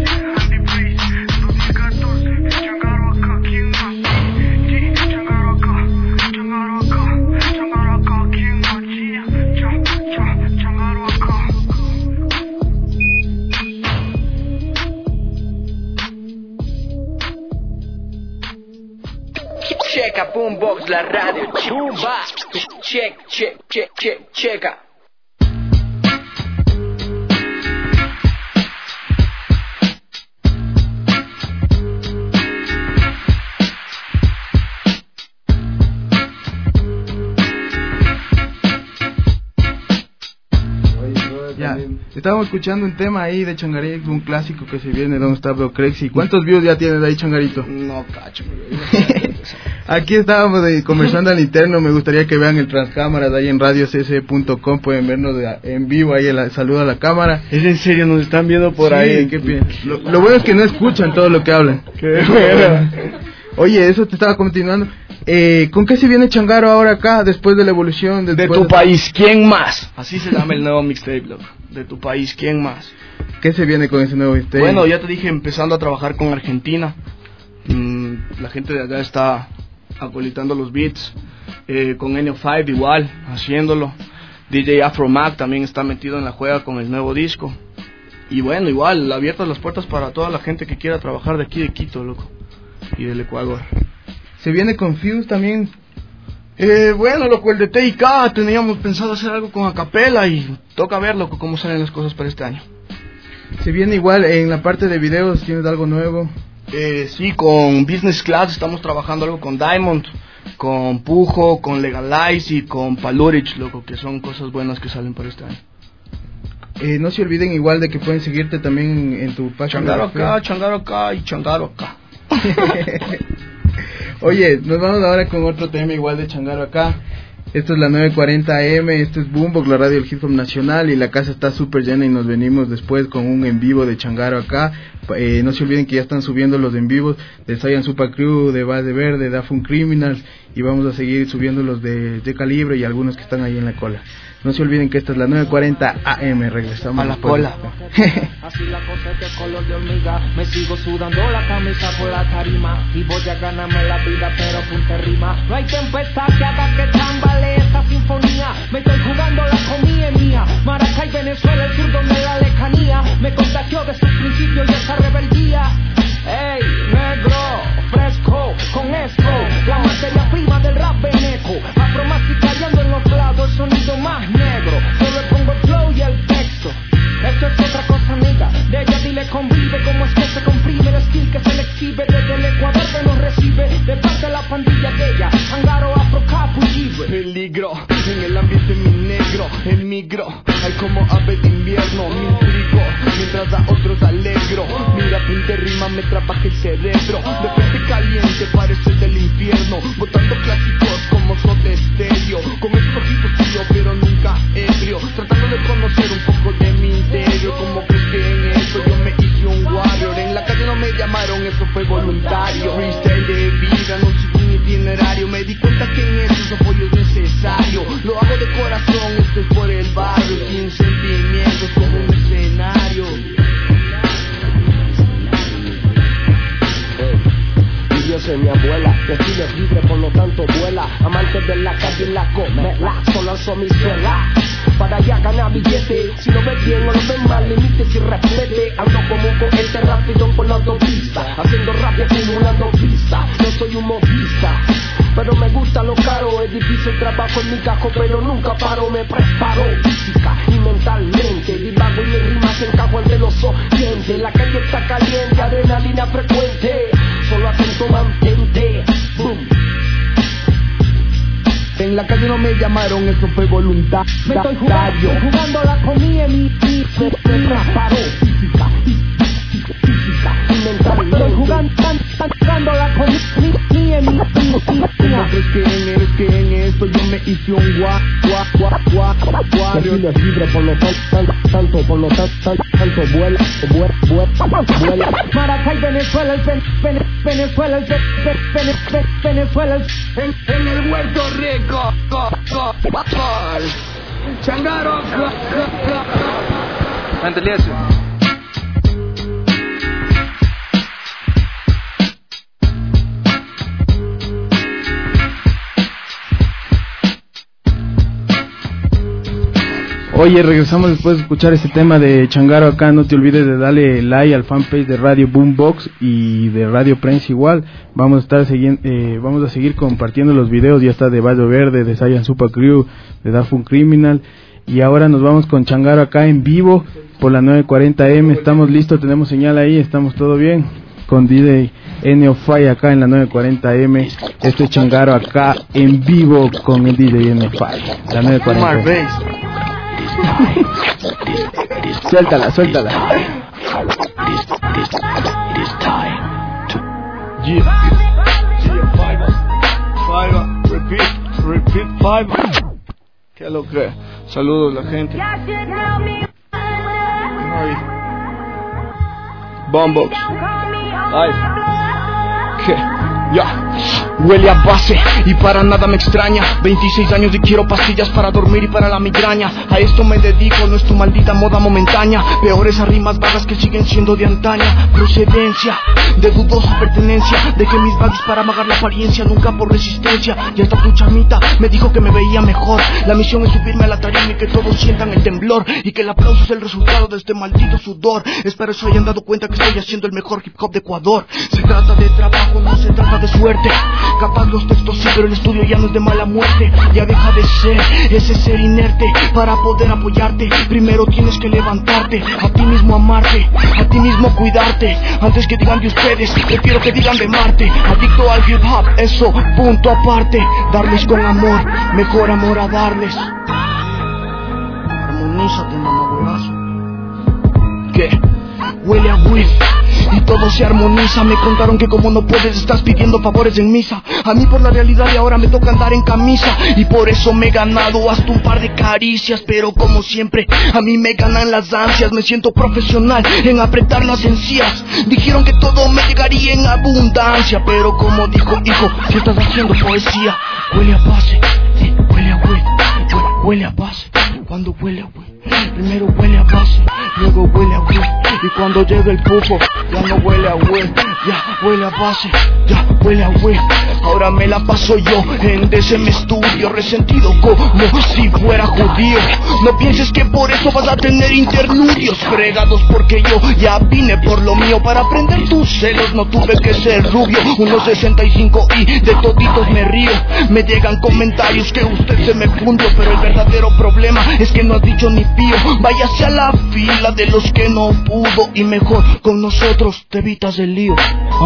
Checa Boombox, la radio, checa. estábamos escuchando un tema ahí de Changarito, un clásico que se viene, Don't Stop the Crazy. ¿Cuántos views ya tienes ahí, Changarito? No, cacho. Aquí estábamos conversando al interno. Me gustaría que vean el transcámaras ahí en radiocc.com. Pueden vernos en vivo ahí. Saludo a la cámara. ¿Es en serio? ¿Nos están viendo por sí, ahí? ¿Qué piensas? Lo bueno es que no escuchan todo lo que hablan. Qué bueno. Oye, eso te estaba continuando. ¿Con qué se viene Changaro ahora acá después de la evolución? De tu país, ¿quién más? Así se llama el nuevo mixtape, loco. De tu país, ¿quién más? ¿Qué se viene con ese nuevo mixtape? Bueno, ya te dije, empezando a trabajar con Argentina. La gente de acá está acolitando los beats. Con Neo5 igual, haciéndolo. DJ Afro Mac también está metido en la juega con el nuevo disco. Y bueno, igual, abiertas las puertas para toda la gente que quiera trabajar de aquí de Quito, loco. Y del Ecuador. ¿Se viene con Fuse también? Bueno, loco, el de TIK teníamos pensado hacer algo con acapela y toca ver, loco, cómo salen las cosas para este año. ¿Se viene igual en la parte de videos? ¿Tienes algo nuevo? Sí, con Business Class estamos trabajando algo con Diamond, con Pujo, con Legalize y con Palurich, loco, que son cosas buenas que salen para este año. No se olviden igual de que pueden seguirte también en tu página. Changaro acá y Changaro acá. Oye, nos vamos ahora con otro tema igual de Changaro acá. Esto es la 940 AM, esto es Boombox, la radio del hip hop nacional, y la casa está súper llena y nos venimos después con un en vivo de Changaro acá. No se olviden que ya están subiendo los en vivos de Saiyan Super Crew, de Base Verde, de Dafun Criminals, y vamos a seguir subiendo los de Calibre y algunos que están ahí en la cola. No se olviden que esta es la 940 AM, regresamos a la cola. Así la cosa es de color de hormiga, me sigo sudando la camisa por la tarima y voy a ganarme la vida pero punta rima. No hay tempestad que haga que tambale esta sinfonía, me estoy jugando la comida mía. Maracay, Venezuela, el sur donde la lejanía me contagió de sus principios y esa rebeldía. Ey, negro, fresco, con esto, la materia prima del rap veneco, afromasticallando en los lados el sonido más negro, solo le pongo el flow y el texto. Esto es otra cosa, amiga, de ella dile convive, como es que se comprime el skill que se le exhibe desde el Ecuador que nos recibe, de parte de la pandilla de ella, Changaro, Afro, Capu, Libre. Peligro, en el ambiente mi negro, emigro, hay como ave de invierno, me intrigo, mientras a otros alegro, mira, pinte rima, me trabaja el cerebro, de frente caliente parece del infierno, botando clásicos como Soda Stereo, con estos ojitos tío, pero nunca ebrio, tratando de conocer un poco de mi interior, como crees que en esto yo me hice un warrior, en la calle no me llamaron, eso fue voluntario, freestyle de vida, no sigo un itinerario, me di cuenta que en estos apoyo es necesario, lo hago de corazón, esto es por el barrio, sin sentimientos como un escenario. Yo soy mi abuela, mi estilo es libre, por lo tanto vuela. Amante de la calle y la comela, solo alzo mi suela para ya ganar billete. Si lo ves bien o lo ves mal, límites y respete. Ando como un cohete rápido por la autopista, haciendo rap y acumulando pista. No soy un modista, pero me gusta lo caro. Es difícil trabajo en mi cajo, pero nunca paro. Me preparo física y mentalmente, divago y mis rimas encajo ante los oyentes. La calle está caliente, adrenalina frecuente, solo atento mantente. Boom. En la calle no me llamaron, eso fue voluntad. Me estoy jugando la comida en mi preparo física y mentalmente. Estoy jugando la comida en mi ¿cómo crees que eres que en esto yo me hice un warrior? El es libre, por lo tanto vuela. Maracay, Venezuela, Venezuela, en el Puerto Rico, Changaro. Oye, regresamos después de escuchar este tema de Changaro acá. No te olvides de darle like al fanpage de Radio Boombox y de Radio Prensa igual. Vamos a seguir compartiendo los videos. Ya está de Valle Verde, de Saiyan Super Crew, de Dafun Criminal. Y ahora nos vamos con Changaro acá en vivo por la 940M. Estamos listos, tenemos señal ahí, estamos todo bien. Con DJ Neo5 acá en la 940M. Este es Changaro acá en vivo con el DJ Neo5. La 940. Suéltala. Repeat, five. ¿Qué lo cree? Saludos la gente. Ay. Bombox. Ay. ¿Qué? Ya. Huele a base y para nada me extraña. 26 años y quiero pastillas para dormir y para la migraña. A esto me dedico, no es tu maldita moda momentánea. Peores a rimas vagas que siguen siendo de antaña. Procedencia de dudosa pertenencia, de que mis baggies para amagar la apariencia, nunca por resistencia. Y hasta tu chamita me dijo que me veía mejor. La misión es subirme a la tarima y que todos sientan el temblor, y que el aplauso es el resultado de este maldito sudor. Espero se hayan dado cuenta que estoy haciendo el mejor hip hop de Ecuador. Se trata de trabajo, no se trata de suerte. Capaz los textos sí, pero el estudio ya no es de mala muerte. Ya deja de ser ese ser inerte. Para poder apoyarte, primero tienes que levantarte. A ti mismo amarte, a ti mismo cuidarte. Antes que digan de ustedes, prefiero que digan de Marte. Adicto al hip hop, eso, punto aparte. Darles con amor, mejor amor a darles. Armonízate, mamá huevazo. ¿Qué? Huele a weed y todo se armoniza. Me contaron que como no puedes estás pidiendo favores en misa. A mí por la realidad de ahora me toca andar en camisa, y por eso me he ganado hasta un par de caricias. Pero como siempre a mí me ganan las ansias. Me siento profesional en apretar las encías. Dijeron que todo me llegaría en abundancia, pero como dijo hijo, si estás haciendo poesía. Huele a base, huele a weed, huele a base. Cuando huele a weed, primero huele a base, luego huele a weed, y cuando llega el pufo ya no huele a weed, ya huele a base, ya huele a weed. Ahora me la paso yo en DSM Studio, resentido como si fuera judío. No pienses que por eso vas a tener interludios fregados, porque yo ya vine por lo mío. Para aprender tus celos no tuve que ser rubio. 1.65 y de toditos me río. Me llegan comentarios que usted se me fundió, pero el verdadero problema es que no has dicho ni pío. Váyase a la fila de los que no pudo, y mejor con nosotros te evitas el lío.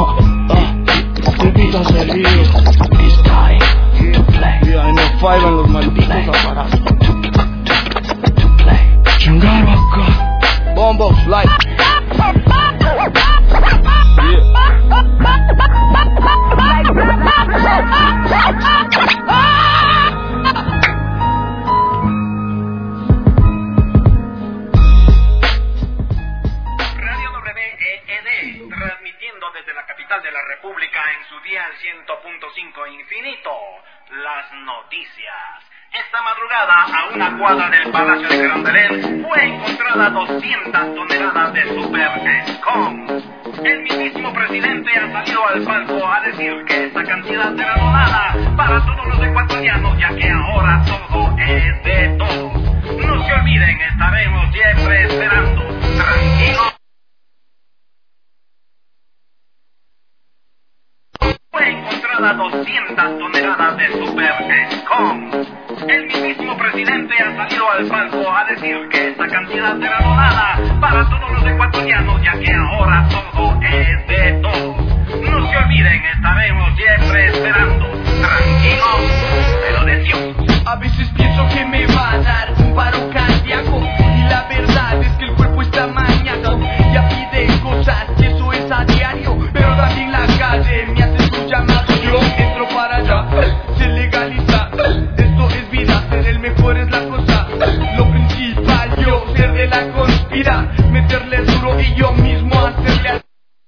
Te evitas el lío. Yeah, no fallan los malditos aparatos. Chingaro acá. Bombox live. Desde la capital de la República en su dial 100.5 infinito, las noticias. Esta madrugada, a una cuadra del Palacio de Carondelet, fue encontrada 200 toneladas de Super Scum. El mismísimo presidente ha salido al palco a decir que esta cantidad será donada para todos los ecuatorianos, ya que ahora todo es de todos. No se olviden, estaremos siempre esperando. Tranquilos. Fue encontrada 200 toneladas de Super Scum. El mismísimo presidente ha salido al palco a decir que esta cantidad será donada para todos los ecuatorianos, ya que ahora todo es de todos. No se olviden, estaremos siempre esperando. Tranquilos, pero de Dios. A veces pienso que me va a dar un paro cardíaco, y la verdad es que el cuerpo está mañado. Ya pide cosas, y eso es a diario, pero también la calle me hace su llamado. Yo entro para allá, se legaliza. Esto es vida, ser el mejor es la cosa. Lo principal, yo ser de la conspira, meterle duro y yo mismo hacerle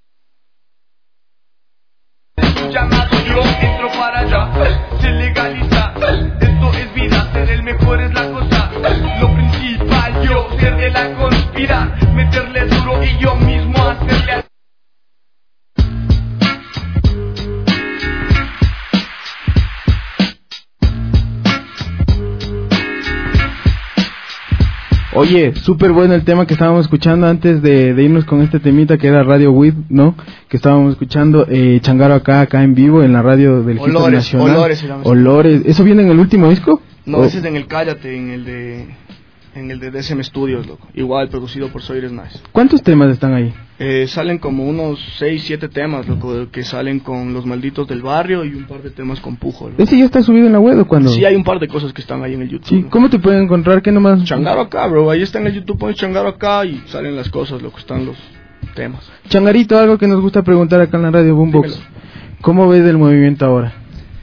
su llamado. Yo entro para allá, se legaliza. Esto es vida, ser el mejor es la cosa. Lo principal, yo ser de la conspira, meterle duro y yo mismo hacerle. Oye, súper bueno el tema que estábamos escuchando antes de irnos con este temita que era Radio Weed, ¿no? Que estábamos escuchando Changaro acá en vivo en la radio del Hip Hop Nacional. Olores. Olores. ¿Eso viene en el último disco? No, ese es en el Cállate, en el de... en el de DSM Studios, loco. Igual producido por Soires Nice. ¿Cuántos temas están ahí? Salen como unos 6-7 temas, loco, que salen con Los Malditos del Barrio y un par de temas con Pujo, loco. ¿Ese ya está subido en la web o cuándo? Sí, hay un par de cosas que están ahí en el YouTube. Sí, ¿cómo te pueden encontrar? ¿Qué nomás? Changaro Acá, bro, ahí está en el YouTube, pones Changaro Acá y salen las cosas, loco, están los temas. Changarito, algo que nos gusta preguntar acá en la radio Boombox. Dímelo. ¿Cómo ves el movimiento ahora?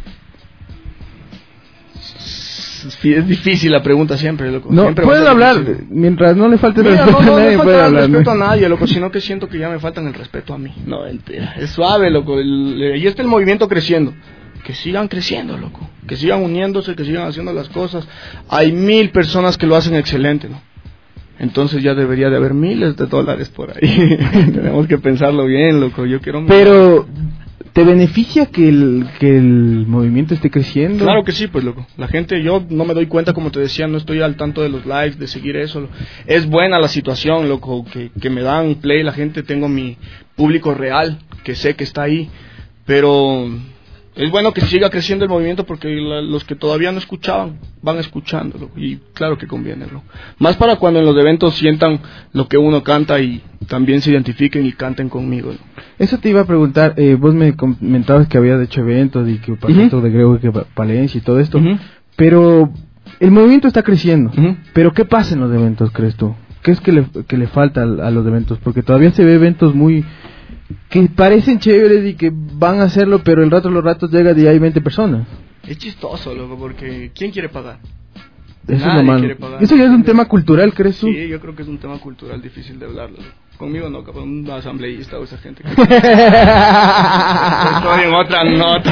Es difícil la pregunta siempre, loco. No, siempre puedes hablar, mientras no le falte el respeto a nadie, puede hablar. No le falta el respeto a nadie, loco, sino que siento que ya me faltan el respeto a mí. No, mentira, es suave, loco. Y está el movimiento creciendo. Que sigan creciendo, loco. Que sigan uniéndose, que sigan haciendo las cosas. Hay 1000 personas que lo hacen excelente, ¿no? Entonces ya debería de haber miles de dólares por ahí. Tenemos que pensarlo bien, loco. Yo quiero... Pero... ¿te beneficia que el movimiento esté creciendo? Claro que sí, pues, loco. La gente, yo no me doy cuenta, como te decía, no estoy al tanto de los lives, de seguir eso. Es buena la situación, loco, que me dan play la gente. Tengo mi público real, que sé que está ahí. Pero es bueno que siga creciendo el movimiento porque los que todavía no escuchaban, van escuchando, loco. Y claro que conviene, loco. Más para cuando en los eventos sientan lo que uno canta y también se identifiquen y canten conmigo, ¿no? Eso te iba a preguntar, vos me comentabas que habías hecho eventos y que pasaste de Grego, que Palencia y todo esto, pero el movimiento está creciendo, pero ¿qué pasa en los eventos, crees tú? ¿Qué es que le falta a los eventos? Porque todavía se ve eventos muy... que parecen chéveres y que van a hacerlo, pero los ratos llegan y hay 20 personas. Es chistoso, loco, porque ¿quién quiere pagar? Eso es lo malo. Eso ya es un tema cultural, ¿crees tú? Sí, yo creo que es un tema cultural difícil de hablarlo. Conmigo no, capaz un asambleísta o esa gente que... Estoy en otra nota.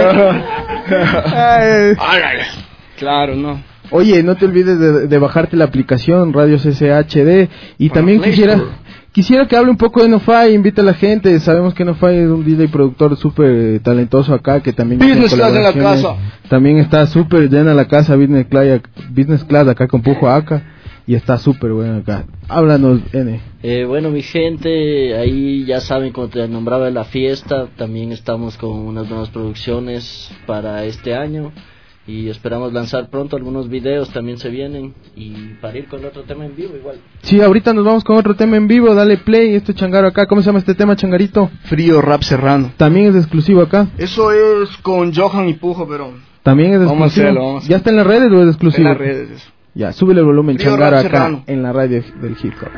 Claro, no. Oye, no te olvides de bajarte la aplicación Radios SHD y para también quisiera que hable un poco de NoFi, invita a la gente. Sabemos que NoFi es un DJ productor súper talentoso acá, que también Business Class en la casa. También está súper llena la casa Business Class acá con Pujo acá. Y está súper bueno acá. Háblanos, N. Bueno, mi gente, ahí ya saben, como te nombraba, la fiesta. También estamos con unas nuevas producciones para este año. Y esperamos lanzar pronto algunos videos, también se vienen. Y para ir con otro tema en vivo igual. Sí, ahorita nos vamos con otro tema en vivo. Dale play, esto Changaro acá. ¿Cómo se llama este tema, Changarito? Frío Rap Serrano. También es exclusivo acá. Eso es con Johan y Pujo, pero... También es exclusivo. Vamos a hacerlo. ¿Ya está en las redes o es exclusivo? En las redes, eso. Ya, súbele el volumen, Frío Changaro acá Serrano. En la radio del hip hop.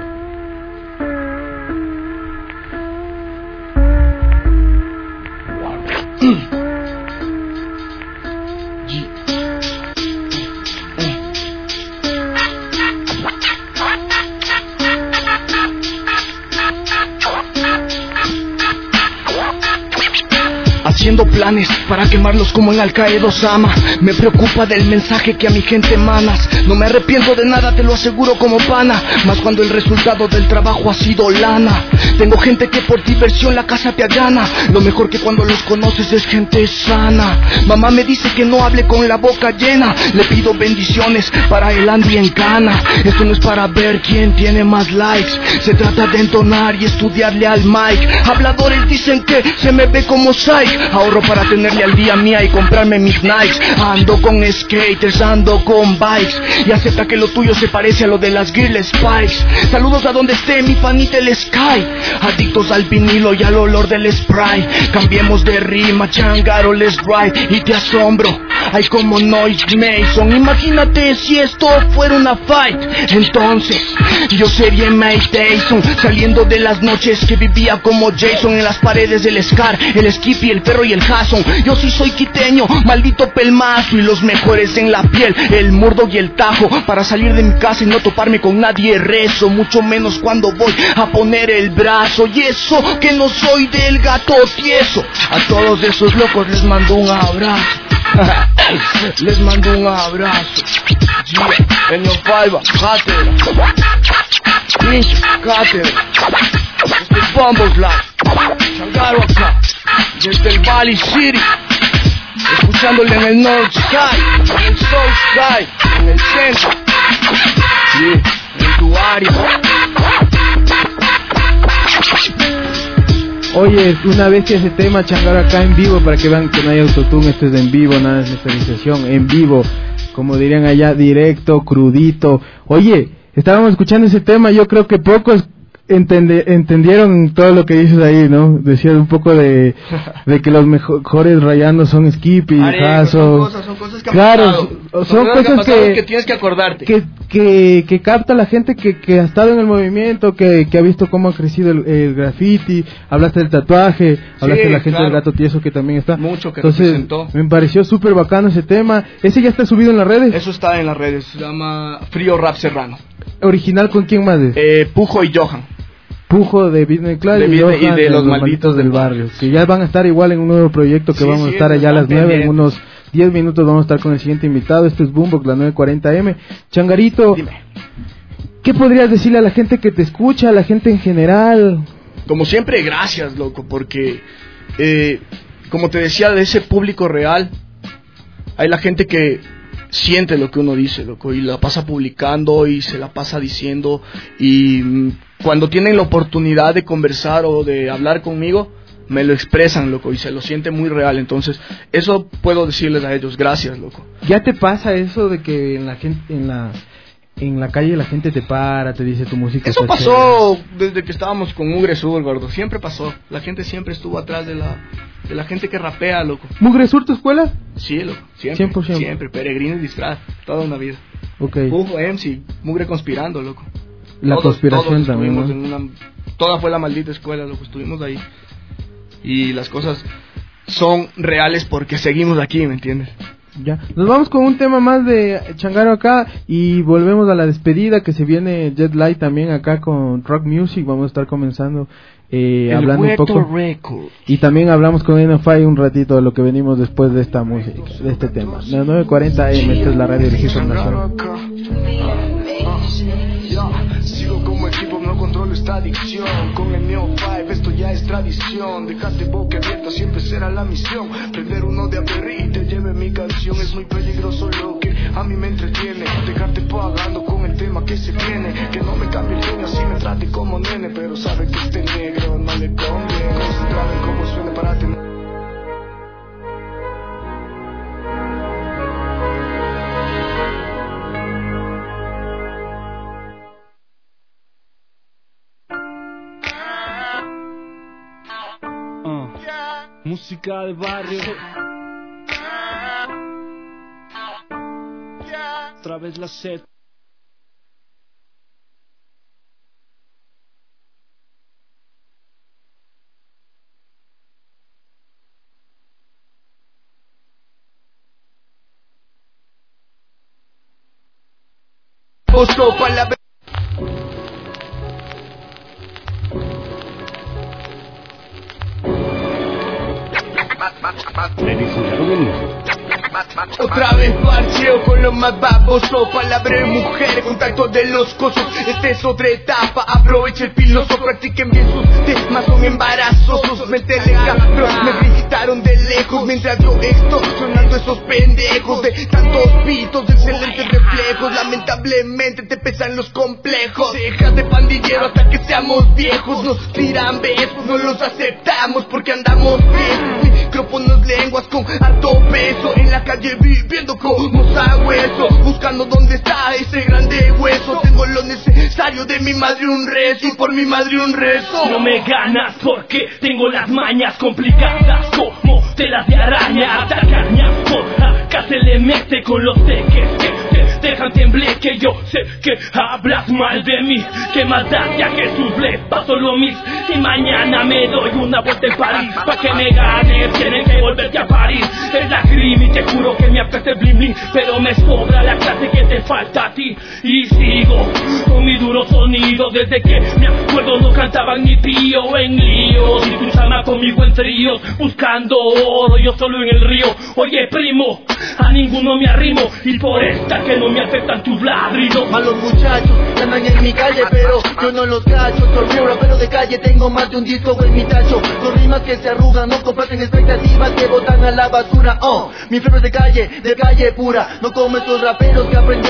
Haciendo planes para quemarlos como en Al Qaeda Osama. Me preocupa del mensaje que a mi gente emanas. No me arrepiento de nada, te lo aseguro como pana. Más cuando el resultado del trabajo ha sido lana. Tengo gente que por diversión la casa te allana. Lo mejor que cuando los conoces es gente sana. Mamá me dice que no hable con la boca llena. Le pido bendiciones para el Andy en cana. Esto no es para ver quién tiene más likes. Se trata de entonar y estudiarle al mic. Habladores dicen que se me ve como psych. Ahorro para tenerle al día mía y comprarme mis Nikes. Ando con skaters, ando con bikes. Y acepta que lo tuyo se parece a lo de las Girl Spikes. Saludos a donde esté mi panita el Sky. Adictos al vinilo y al olor del spray. Cambiemos de rima, Changaro, let's ride. Y te asombro, ay como Noise Mason. Imagínate si esto fuera una fight. Entonces, yo sería Mike Tyson. Saliendo de las noches que vivía como Jason. En las paredes del Scar, el Skippy, el perro y el Jason. Yo sí soy quiteño, maldito pelmazo. Y los mejores en la piel, el Murdo y el Tajo. Para salir de mi casa y no toparme con nadie rezo. Mucho menos cuando voy a poner el brazo. Y eso que no soy del gato tieso. A todos esos locos les mando un abrazo. Les mando un abrazo. Yeah. En your fiber, cátedra. Pinche cátedra. Este es Bumbleslack. Changaro acá. Desde el Valley City. Escuchándole en el North Side, en el South Side, en el centro. Yeah. En tu área. Oye, una vez que ese tema Changaro acá en vivo, para que vean que no hay autotune, esto es en vivo, nada de masterización, en vivo, como dirían allá, directo, crudito. Oye, estábamos escuchando ese tema, yo creo que pocos entendieron todo lo que dices ahí, ¿no? Decías un poco de que los mejores rayanos son Skippy, Jaso. Son cosas que claro, son cosas que tienes que acordarte. Que capta la gente que ha estado en el movimiento, que ha visto cómo ha crecido el graffiti. Hablaste del tatuaje, hablaste de la gente del gato tieso que también está. Mucho que entonces, representó. Me pareció súper bacano ese tema. ¿Ese ya está subido en las redes? Eso está en las redes, se llama Frío Rap Serrano. ¿Original con quién más es? Pujo y Johan. Pujo de Business Class y de los malditos del barrio. Que ya van a estar igual en un nuevo proyecto que vamos a estar allá a las 9, en unos 10 minutos vamos a estar con el siguiente invitado. Este es Boombox, la 940M. Changarito, dime, ¿qué podrías decirle a la gente que te escucha, a la gente en general? Como siempre, gracias, loco, porque como te decía, de ese público real hay la gente que siente lo que uno dice, loco, y la pasa publicando y se la pasa diciendo, y cuando tienen la oportunidad de conversar o de hablar conmigo, me lo expresan, loco, y se lo siente muy real. Entonces, eso puedo decirles a ellos, gracias, loco. ¿Ya te pasa eso de que en la calle la gente te para, te dice tu música? Eso pasó desde que estábamos con Mugre Sur, gordo, siempre pasó. La gente siempre estuvo atrás de la gente que rapea, loco. ¿Mugre Sur tu escuela? Sí, loco, siempre, 100%. Siempre, peregrino y disfraz, toda una vida. Okay. Pujo, MC, Mugre conspirando, loco. La conspiración también, ¿no? Toda fue la maldita escuela, loco, estuvimos ahí. Y las cosas son reales porque seguimos aquí, ¿me entiendes? Ya, nos vamos con un tema más de Changaro acá y volvemos a la despedida que se viene Jet Light también acá con Rock Music. Vamos a estar comenzando hablando un poco Record. Y también hablamos con NFI un ratito de lo que venimos después de esta música, de este tema. La 940M, esta es la radio del Hip Hop Nacional. Sigo como equipo, no controlo esta adicción. Con el Neo 5 esto ya es tradición. Dejarte boca abierta siempre será la misión. Prender uno de Aperri y te lleve mi canción. Es muy peligroso lo que a mí me entretiene. Dejarte pagando con el tema que se viene. Que no me cambie el dueño, así me trate como nene. Pero sabe que este negro no le conviene. Concentrado en cómo suena para tener. Música de barrio. Otra vez la sed. Oso palabra. Otra vez parcheo con lo más baboso. Palabra de mujer, contacto de los cosos. Esta es otra etapa, aprovecha el piloso. Practiquen bien sus temas, son embarazosos. Métele cabrón, me gritaron de lejos. Mientras yo extorsionando esos pendejos. De tantos pitos, de excelentes reflejos. Lamentablemente te pesan los complejos. Dejas de pandillero hasta que seamos viejos. Nos tiran besos, no los aceptamos porque andamos bien. Micrófonos, lenguas con alto peso. En la calle viviendo como sabueso. Buscando dónde está ese grande hueso. Tengo lo necesario de mi madre un rezo. Y por mi madre un rezo. No me ganas porque tengo las mañas complicadas como telas de araña. Atacaña, por acá se le mete con los teques que te dejan tembleque. Yo sé que hablas mal de mí, que más da ya Jesús le pasó lo mismo. Y mañana me doy una vuelta en París. Pa' que me ganes tienen que volverte a París. Es la crime y te juro que me apetece bling bling, pero me sobra la clase que te falta a ti. Y sigo con mi duro sonido. Desde que me acuerdo no cantaban ni pío en líos. Y tu chama conmigo en tríos, buscando oro, yo solo en el río. Oye primo, a ninguno me arrimo, y por esta que no me afectan tus ladridos. Malos muchachos, andan en mi calle, pero yo no los cacho. Soy un rapero de calle, tengo más de un disco en mi tacho. Son rimas que se arrugan, no comparten expectativas que botan a la basura. Mi flow es de calle pura. No como estos raperos que aprendieron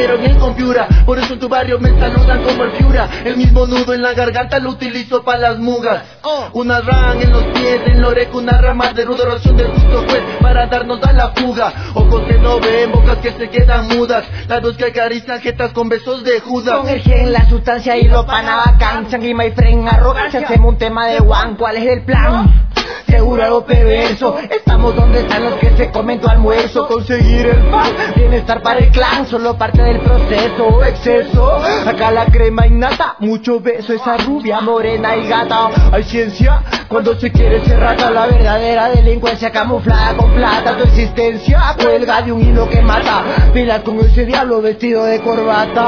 metieron en compiura. Por eso en tu barrio me saludan como el Piura. El mismo nudo en la garganta lo utilizo para las mugas. Una ran en los pies, en la oreja una rama de rudo, ración del gusto pues para darnos a la fuga. Ojos que no ven, bocas que se quedan mudas, labios que acarician jetas con besos de Judas. Con el gen, la sustancia y lo panabacán, Changi, my friend, arrogancia, hacemos un tema de Juan, ¿cuál es el plan? Seguro algo perverso, estamos donde están los que se comen tu almuerzo. Conseguir el pan, bienestar para el clan, solo parte del proceso, exceso. Acá la crema innata, mucho beso, esa rubia, morena y gata. Hay ciencia cuando se quiere ser rata, la verdadera delincuencia camuflada con plata. Tu existencia cuelga de un hilo que mata, pila con ese diablo vestido de corbata.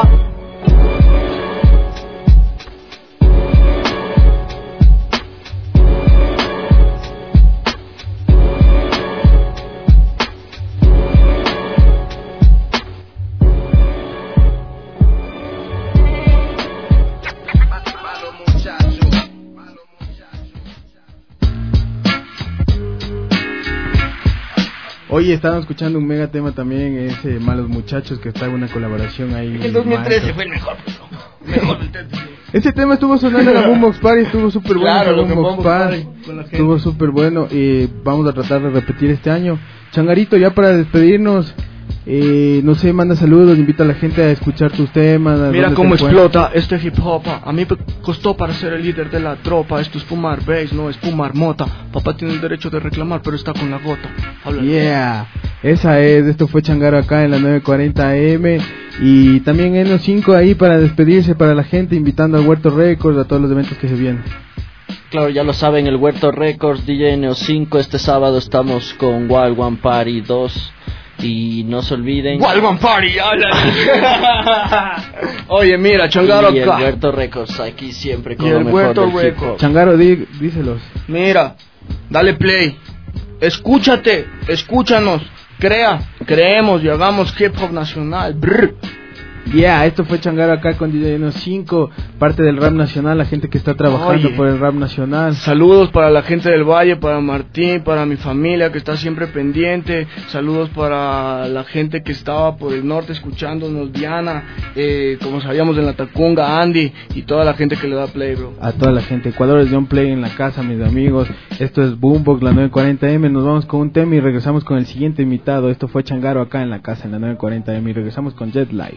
Oye, estábamos escuchando un mega tema también, ese Malos Muchachos, que está en una colaboración ahí. El 2013 fue el mejor. Ese tema estuvo sonando en la Boombox Party, estuvo súper bueno. Claro, en la Boombox Party. Estuvo súper bueno y vamos a tratar de repetir este año. Changarito, ya para despedirnos, no sé, manda saludos, invita a la gente a escuchar tus temas. Mira cómo explota este hip hop. A mí me costó para ser el líder de la tropa. Esto es fumar bass, no es fumar mota. Papá tiene el derecho de reclamar, pero está con la gota. Háblale. Yeah, esa es, esto fue Changaro acá en la 940 AM. Y también N5 ahí para despedirse para la gente, invitando al Huerto Records, a todos los eventos que se vienen. Claro, ya lo saben, el Huerto Records, DJ Neo5, este sábado estamos con Wild One Party 2. Y no se olviden. Wild One Party, Oye, mira, Changaro acá. Y el Huerto Records, aquí siempre con y lo el mejor Huerto del hip hop. Changaro, díselos. Mira, dale play. Escúchate, escúchanos. Creemos y hagamos hip hop nacional. Brr. Yeah, esto fue Changaro acá con DJ N5, parte del rap nacional, la gente que está trabajando por el rap nacional. Saludos para la gente del Valle, para Martín, para mi familia que está siempre pendiente. Saludos para la gente que estaba por el norte escuchándonos, Diana, como sabíamos en la Tacunga, Andy, y toda la gente que le da play, bro. A toda la gente, Ecuador es de un play en la casa, mis amigos. Esto es Boombox, la 940M. Nos vamos con un tema y regresamos con el siguiente invitado. Esto fue Changaro acá en la casa, en la 940M, y regresamos con Jet Light.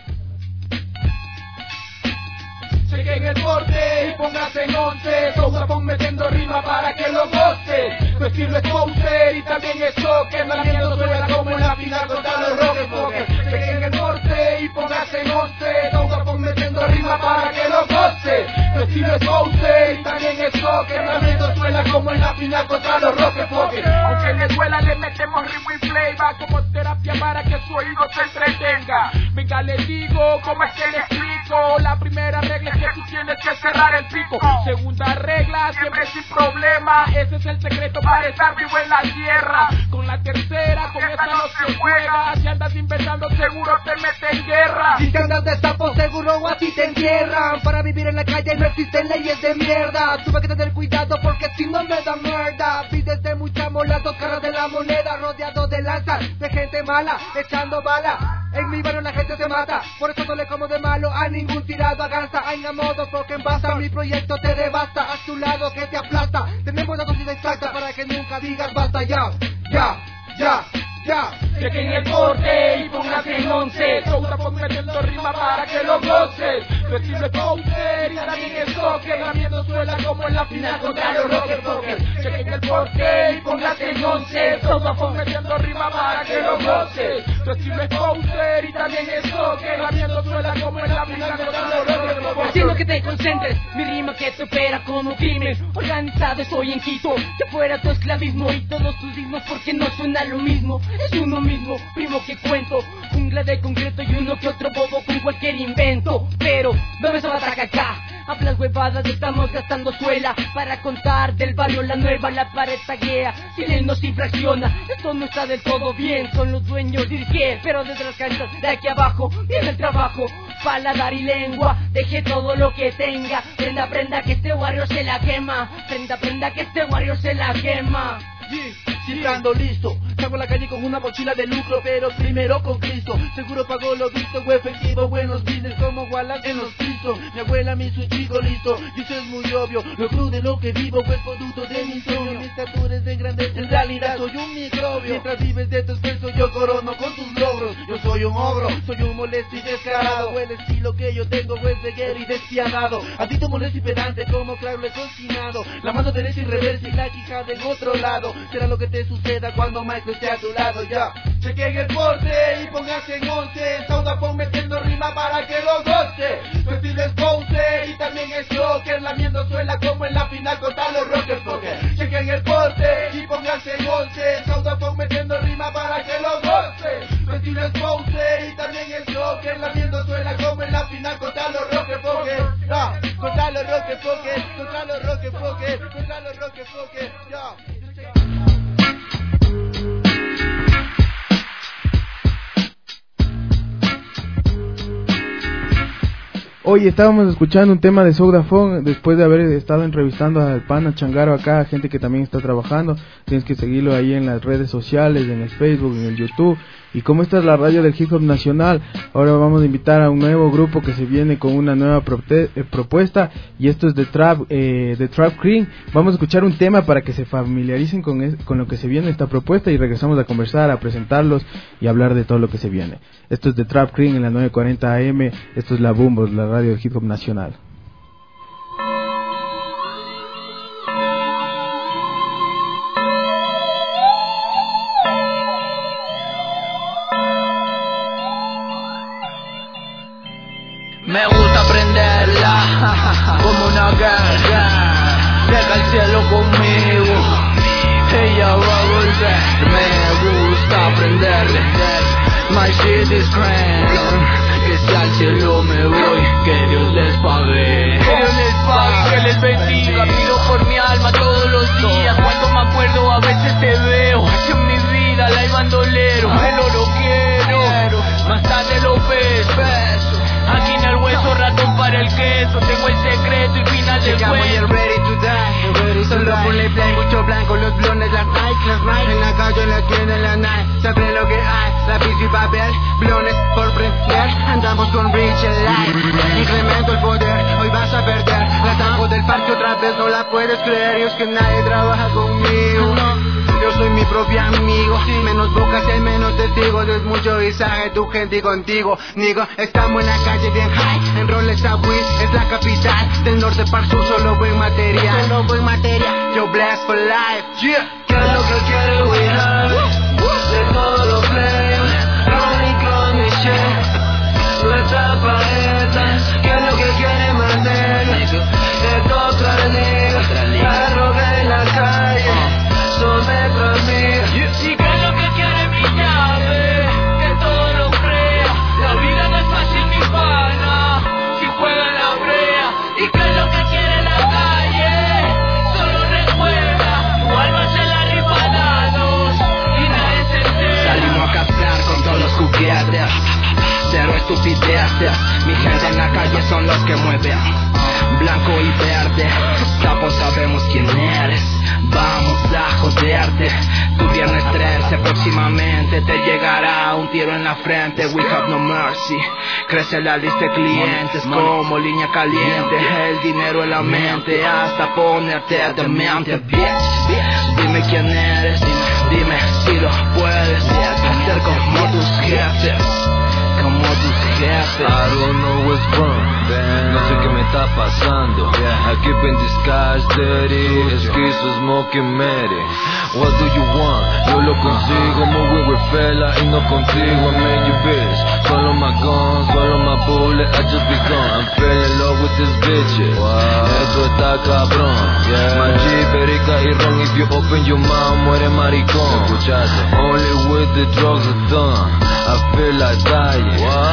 Chequen el porte y póngase en once. Soulapón metiendo rima para que lo goce. Su estilo es poser y también es choque. Lamiendo suela como en la final contra los Rockets. Chequen el porte y póngase en once. Soulapón metiendo rima para que lo goce. Su estilo es poser y también es choque. Lamiendo suela como en la final contra los Rockets. Aunque en la escuela le metemos ritmo y play, va como terapia para que su oído se entretenga. Venga, les digo cómo es que le explico. La primera regla es que tú tienes que cerrar el pico. Segunda regla, siempre sin problema. Ese es el secreto para estar vivo en la tierra. Con la tercera, con esta no se juega. Si andas inventando, seguro te meten en guerra. Si te andas de sapo, seguro a ti te entierran. Para vivir en la calle no existen leyes de mierda. Tuve que tener cuidado porque si no me da mierda. Vi desde muy chamo las dos caras de la moneda, rodeado de lanzas de gente mala, echando bala. En mi barrio la gente se mata, por eso no le como de malo a ningún tirado a ganza. Hay a modo porque en base mi proyecto te devasta, a tu lado que te aplasta. Tenemos la dosis exacta para que nunca digas basta. Ya. Chequen el corte y póngase en once. Soulapón metiendo rima para que lo goces. Su estilo es poser y también es soccer. Lamiendo suela como en la final contra los Rockets. Chequen el corte y póngase en once. Soulapón metiendo rima para que lo goces. Su estilo es poser y también es soccer. Lamiendo suela como en la final contra los Rockets. Haciendo que te concentres, mi rima que te opera como crimen organizado. Estoy en Quito, que fuera tu esclavismo y todos tus ritmos porque no suena lo mismo. Es uno mismo, primo que cuento. Jungla de concreto y uno que otro bobo con cualquier invento. Pero no me sobra acá. Hablas huevadas, estamos gastando suela para contar del barrio la nueva, la pared taguea. Si él nos infracciona, esto no está del todo bien. Son los dueños dirigir, pero desde las canchas de aquí abajo viene el trabajo. Paladar y lengua, deje todo lo que tenga. Prenda que este barrio se la quema. Prenda que este barrio se la quema. Yeah. siempre ando listo. Salgo a la calle con una mochila de lucro, pero primero con Cristo. Seguro pago lo visto, o efectivo, buenos business como Wallace en los Cristo. Mi abuela me hizo un chico listo, y eso es muy obvio. Lo crudo de lo que vivo, fue el producto de mi sueño. Mi estatura es de grande, en realidad soy un microbio. Mientras vives de tu esfuerzo, yo corono con tus logros. Yo soy un ogro, soy un molesto y descarado. El estilo que yo tengo es de guerra y despiadado. Adicto, molesto y pedante, como claro lo he cocinado. La mano derecha y reversa y la quijada en otro lado. Será lo que te suceda cuando Michael esté a tu lado, ya. Chequen el porte y póngase en 11. Saudapón metiendo rima para que lo goce. Su estilo es pose y también es joker. Lamiendo suela como en la final contra los Rockers Poker. Chequen el porte y póngase en 11. Saudapón metiendo rima para que lo goce. Su estilo es pose y también es joker. Lamiendo suela como en la final contra los Rockers Poker. Contra los Rockers Poker, contra los Rockers Poker, contra los Rockers Poker, ya. Hoy estábamos escuchando un tema de Soudafone después de haber estado entrevistando al pana Changaro acá, gente que también está trabajando. Tienes que seguirlo ahí en las redes sociales, en el Facebook, en el YouTube. Y como esta es la radio del Hip Hop Nacional, ahora vamos a invitar a un nuevo grupo que se viene con una nueva propuesta, y esto es The Trap Cream. Vamos a escuchar un tema para que se familiaricen con lo que se viene esta propuesta, y regresamos a conversar, a presentarlos y hablar de todo lo que se viene. Esto es The Trap Cream en la 940 AM, esto es la Boombox, la radio del Hip Hop Nacional. Me gusta aprenderla como una guerra. Deja el cielo conmigo, ella va a volver. Me gusta aprenderle. My shit is grand. Que si al cielo me voy, que Dios les pague. Que Dios les pague, que les bendiga. Pido por mi alma todos los días. Cuando me acuerdo a veces te veo. En mi vida la hay bandolero. El oro quiero, más tarde lo ves. Aquí en el hueso, ratón para el queso. Tengo el secreto y final del cuento. Ready to die. Solo ponle play, mucho blanco, los blones, las Nike. En la calle, en la tienda, en la night. Sabré lo que hay, lápiz y papel. Blones por prender, andamos con Rich Life. Incremento el poder, hoy vas a perder. La tambo del parque otra vez, no la puedes creer. Y es que nadie trabaja conmigo. Yo soy mi propio amigo, menos bocas y menos testigos. Es mucho visaje, tu gente y contigo. Nigo, estamos en la calle bien high. En Rolex a Wiz, es la capital del norte para sur, solo buen material. Solo buen material, yo bless for life. Yeah. ¿Qué es lo que quiere we have? De todo lo play, Ronnie con mi shit. Nuestra paleta, ¿qué es lo que quiere mantener? De otra liga, carro en la calle. Son detrás mío. ¿Y qué es lo que quiere mi llave? Que todo lo crea. La vida no es fácil, mi pana, si juega en la brea. ¿Y qué es lo que quiere la calle? Solo recuerda, tu alma se la rifa a lados y nadie se entera. Salimos a captar con todos los juguetes, cero estupideces. Mi gente en la calle son los que mueven blanco y verde. Sapo, sabemos quién eres, vamos a joderte. Tu viernes 13 próximamente te llegará un tiro en la frente. We have no mercy. Crece la lista de clientes como línea caliente. El dinero en la mente hasta ponerte demente, bitch. Dime quién eres, dime si lo puedes hacer como tus jefes. Como tus jefes. I don't know what's wrong. No sé qué me está pasando. I keep in disguise dirty. Esquizo smoking Mary. What do you want? Yo lo consigo. Moving with fella y no contigo. I made you bitch. Solo my gun, solo my bullet. I just begun. I'm feeling in love with this bitches. Esto está cabrón. Manji, perica y ron. If you open your mouth, muere maricón. Only with the drugs are done. I feel like dying.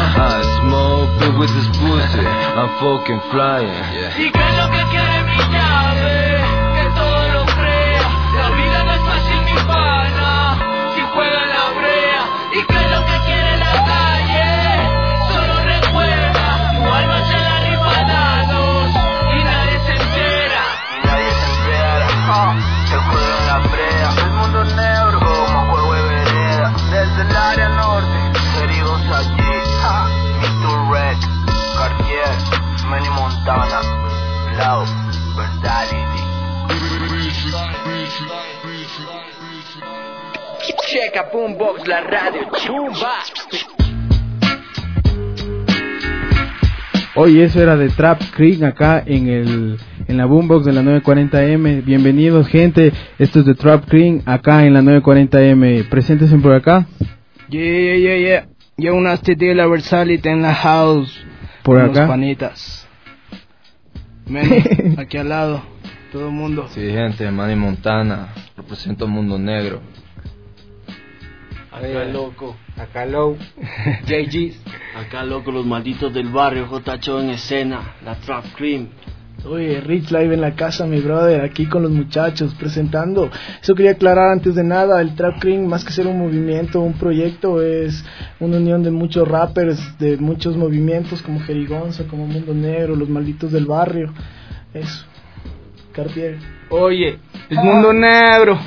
I smoke it with this pussy. I'm fucking flying. ¿Y qué es lo que quiere mi llave? Que todo lo crea. La vida no es fácil, mi pana, si juega en la brea. ¿Y qué es lo que quiere la calle? Solo recuerda, tu alma se la rifa a lados y nadie se entera. Nadie se entera, se juega en la brea. El mundo negro. checa Boombox, la radio chumba. Hoy eso era de Trap King acá en la Boombox de la 940M. Bienvenidos, gente. Esto es de Trap King acá en la 940M. Preséntense por acá. Yeah. Yo una STD la Versalite en la house. Por acá. Los panitas. Menos, aquí al lado. Todo el mundo. Sí, gente, Manny Montana. Represento Mundo Negro. Acá loco. Acá low. JG's. Acá loco, los malditos del barrio. JHO en escena. La Trap Cream. Oye, Rich Live en la casa, mi brother, aquí con los muchachos, presentando. Eso quería aclarar antes de nada, el Trap Cream, más que ser un movimiento, un proyecto, es una unión de muchos rappers, de muchos movimientos, como Jerigonza, como Mundo Negro, los malditos del barrio. Eso. Cartier. Oye, es Mundo Negro.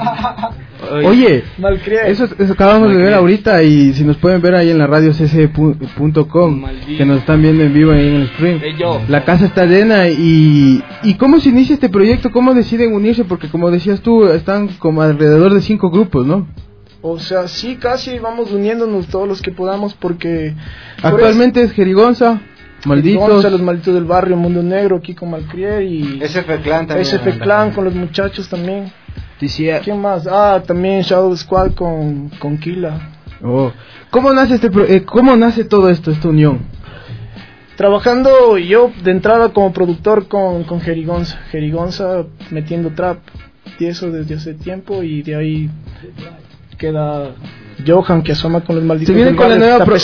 Oye, eso acabamos de ver ahorita, y si nos pueden ver ahí en la radio cc.com, que nos están viendo en vivo ahí en el stream, la casa está llena. Y ¿cómo se inicia este proyecto? ¿Cómo deciden unirse? Porque como decías tú, están como alrededor de 5 grupos, ¿no? O sea, sí, casi vamos uniéndonos todos los que podamos, porque actualmente es Jerigonza, Malditos, los malditos del barrio, Mundo Negro, aquí con Malcrier y SF Clan también. SF Clan con los muchachos también. TCR. ¿Quién más? También Shadow Squad con Killa. Oh. ¿Cómo nace todo esto, esta unión? Trabajando yo de entrada como productor con Jerigonza. Jerigonza metiendo trap, y eso desde hace tiempo, y de ahí queda Johan, que asoma con los malditos. Se viene con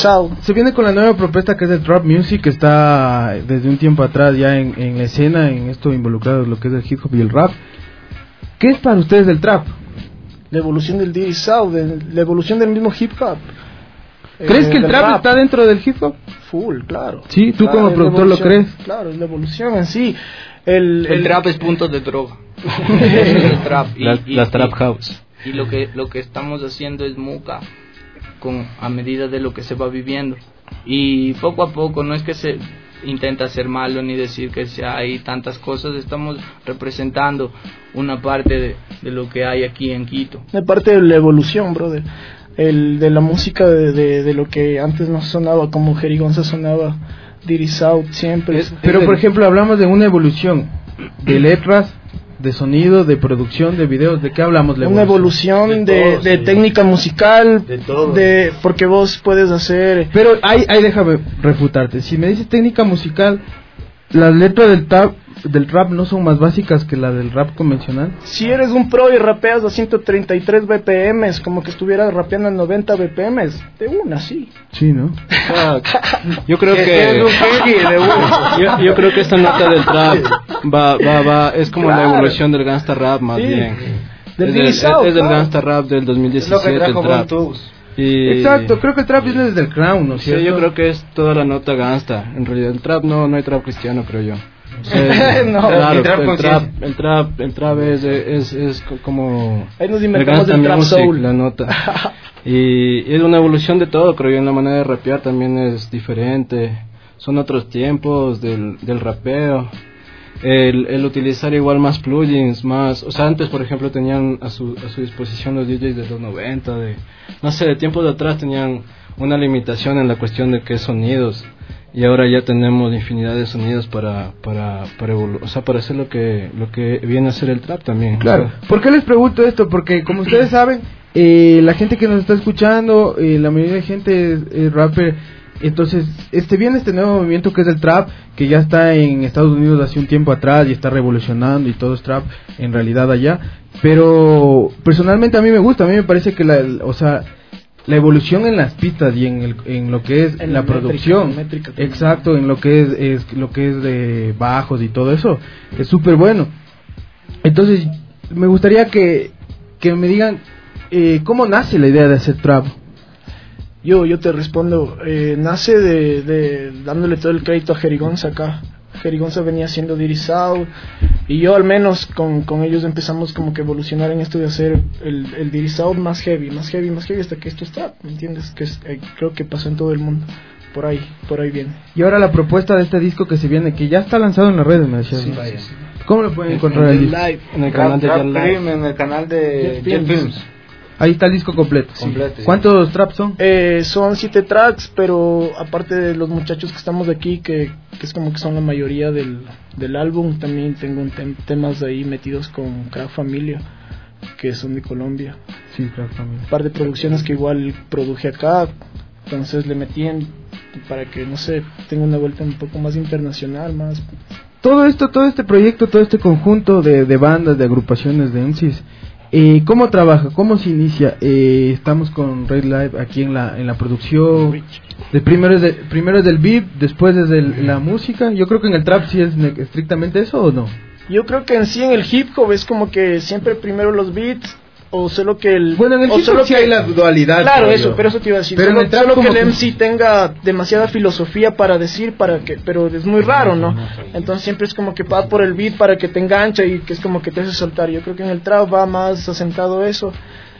la nueva propuesta, que es el Trap Music, que está desde un tiempo atrás ya en la escena, en esto involucrado lo que es el hip hop y el rap. ¿Qué es para ustedes el trap? La evolución del DJ Sound, la evolución del mismo hip hop. ¿Crees que el trap está dentro del hip hop? Full, claro. Sí, tú como productor lo crees. Claro, es la evolución en sí. El trap es puntos de droga. El trap. Las trap house. Y lo que estamos haciendo es muca a medida de lo que se va viviendo, y poco a poco, no es que se intenta ser malo ni decir que hay tantas cosas, estamos representando una parte de lo que hay aquí en Quito, de parte de la evolución, brother, de la música de lo que antes no sonaba, como Jerigonza sonaba, Dirty South siempre. Pero por ejemplo, hablamos de una evolución de letras, de sonido, de producción, de videos. ¿De qué hablamos? Una evolución de técnica musical, de todo. Porque vos puedes hacer. Pero ahí déjame refutarte. Si me dices técnica musical, las letras del rap no son más básicas que la del rap convencional. Si eres un pro y rapeas a 133 BPM, como que estuvieras rapeando a 90 BPM, de una, sí. Sí, ¿no? Yo creo que yo creo que esta nota del trap va es como la evolución del gangsta rap, más bien. Es del gangsta rap del 2017, el trap. Exacto, creo que el trap viene desde el Crown, ¿no es cierto? Sí, yo creo que es toda la nota gangsta. En realidad el trap no hay trap cristiano, creo yo. No, claro, el trap es como ahí nos inventamos el trap music, soul, la nota. Y es una evolución de todo, creo yo. La manera de rapear también es diferente, son otros tiempos del rapeo. El utilizar igual más plugins, o sea, antes por ejemplo tenían a su disposición los DJs de los 90, de tiempos de atrás tenían una limitación en la cuestión de qué sonidos, y ahora ya tenemos infinidad de sonidos para hacer lo que viene a ser el trap también. Claro. ¿Por qué les pregunto esto? Porque como ustedes saben, la gente que nos está escuchando, la mayoría de gente es rapper. Entonces, viene este nuevo movimiento que es el trap, que ya está en Estados Unidos hace un tiempo atrás y está revolucionando, y todo es trap en realidad allá. Pero personalmente a mí me gusta, a mí me parece que la evolución en las pistas y en lo que es la producción, métrica, exacto, en lo que es de bajos y todo eso, es súper bueno. Entonces, me gustaría que me digan cómo nace la idea de hacer trap. Yo te respondo, nace de dándole todo el crédito a Jerigonza acá. Jerigonza venía haciendo Dirty South, y yo al menos con ellos empezamos como que evolucionar en esto de hacer el Dirty South más heavy, hasta que esto está, ¿me entiendes? Que creo que pasó en todo el mundo. Por ahí viene. Y ahora la propuesta de este disco que se viene, que ya está lanzado en las redes, me decías. Sí. ¿Cómo lo pueden encontrar? En el canal de Jet Live. En el canal de Jet Films. Ahí está el disco completo. Completo. ¿Cuántos traps son? Son 7 tracks, pero aparte de los muchachos que estamos de aquí, que es como que son la mayoría del álbum, también tengo temas ahí metidos con Crack Familia, que son de Colombia. Sí, Crack Familia. Un par de producciones que igual produje acá, entonces le metí para que, no sé, tenga una vuelta un poco más internacional, más... Todo este proyecto, todo este conjunto de bandas, de agrupaciones, de MCs, ¿cómo trabaja? ¿Cómo se inicia? Estamos con Red Live aquí en la producción. Primero es del beat, después es de la música. Yo creo que en el trap sí es estrictamente eso, ¿o no? Yo creo que en sí en el hip hop es como que siempre primero los beats, o solo que el... Bueno, en el hip hop sí hay la dualidad. Claro, pero eso te iba a decir. Pero solo que el MC tenga demasiada filosofía para decir, pero es muy raro, ¿no? Entonces siempre es como que va por el beat para que te engancha y que es como que te hace soltar. Yo creo que en el trap va más asentado eso.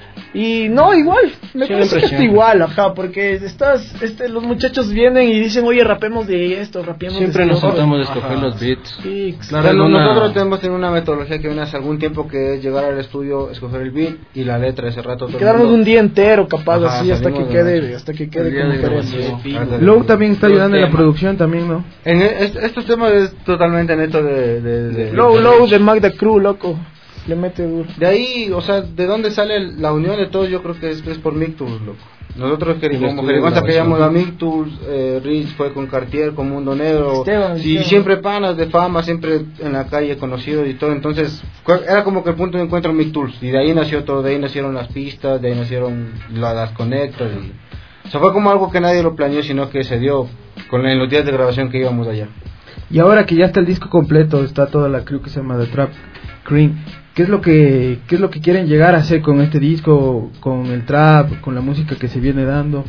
Y no, igual, me parece que está igual, ajá, porque los muchachos vienen y dicen, oye, rapemos de esto, rapemos siempre de esto. Siempre nos tratamos de escoger los beats. Sí, claro. Nosotros tenemos una metodología que viene hace algún tiempo, que es llegar al estudio, escoger el beat y la letra ese rato. Quedarnos un día entero, capaz, así, hasta que quede como queremos. Low también está ayudando en la producción también, ¿no? Estos temas es totalmente neto de Low de Magda Crew, loco. Le mete duro. De ahí, o sea, ¿de dónde sale la unión de todos? Yo creo que es por Mictools, loco. Nosotros como Jerigonza apoyamos a Mictools, Rich fue con Cartier, con Mundo Negro, y siempre panas de fama, siempre en la calle conocidos y todo. Entonces era como que el punto de encuentro Mictools, y de ahí nació todo, de ahí nacieron las pistas, de ahí nacieron las conectas. O sea, fue como algo que nadie lo planeó, sino que se dio en los días de grabación que íbamos allá. Y ahora que ya está el disco completo, está toda la crew que se llama The Trap Cream. ¿Qué es lo que quieren llegar a hacer con este disco, con el trap, con la música que se viene dando?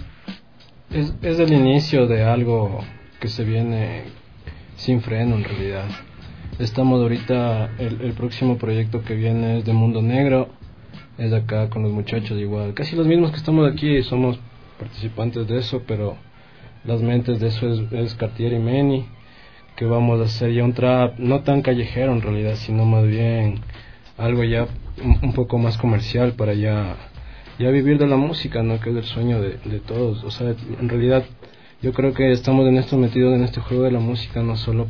Es el inicio de algo que se viene sin freno en realidad. Estamos ahorita, el próximo proyecto que viene es de Mundo Negro, es acá con los muchachos igual, casi los mismos que estamos aquí, somos participantes de eso, pero las mentes de eso es Cartier y Manny, que vamos a hacer ya un trap no tan callejero en realidad, sino más bien algo ya un poco más comercial para ya vivir de la música, ¿no? Que es el sueño de todos. O sea, en realidad yo creo que estamos metidos en este juego de la música no solo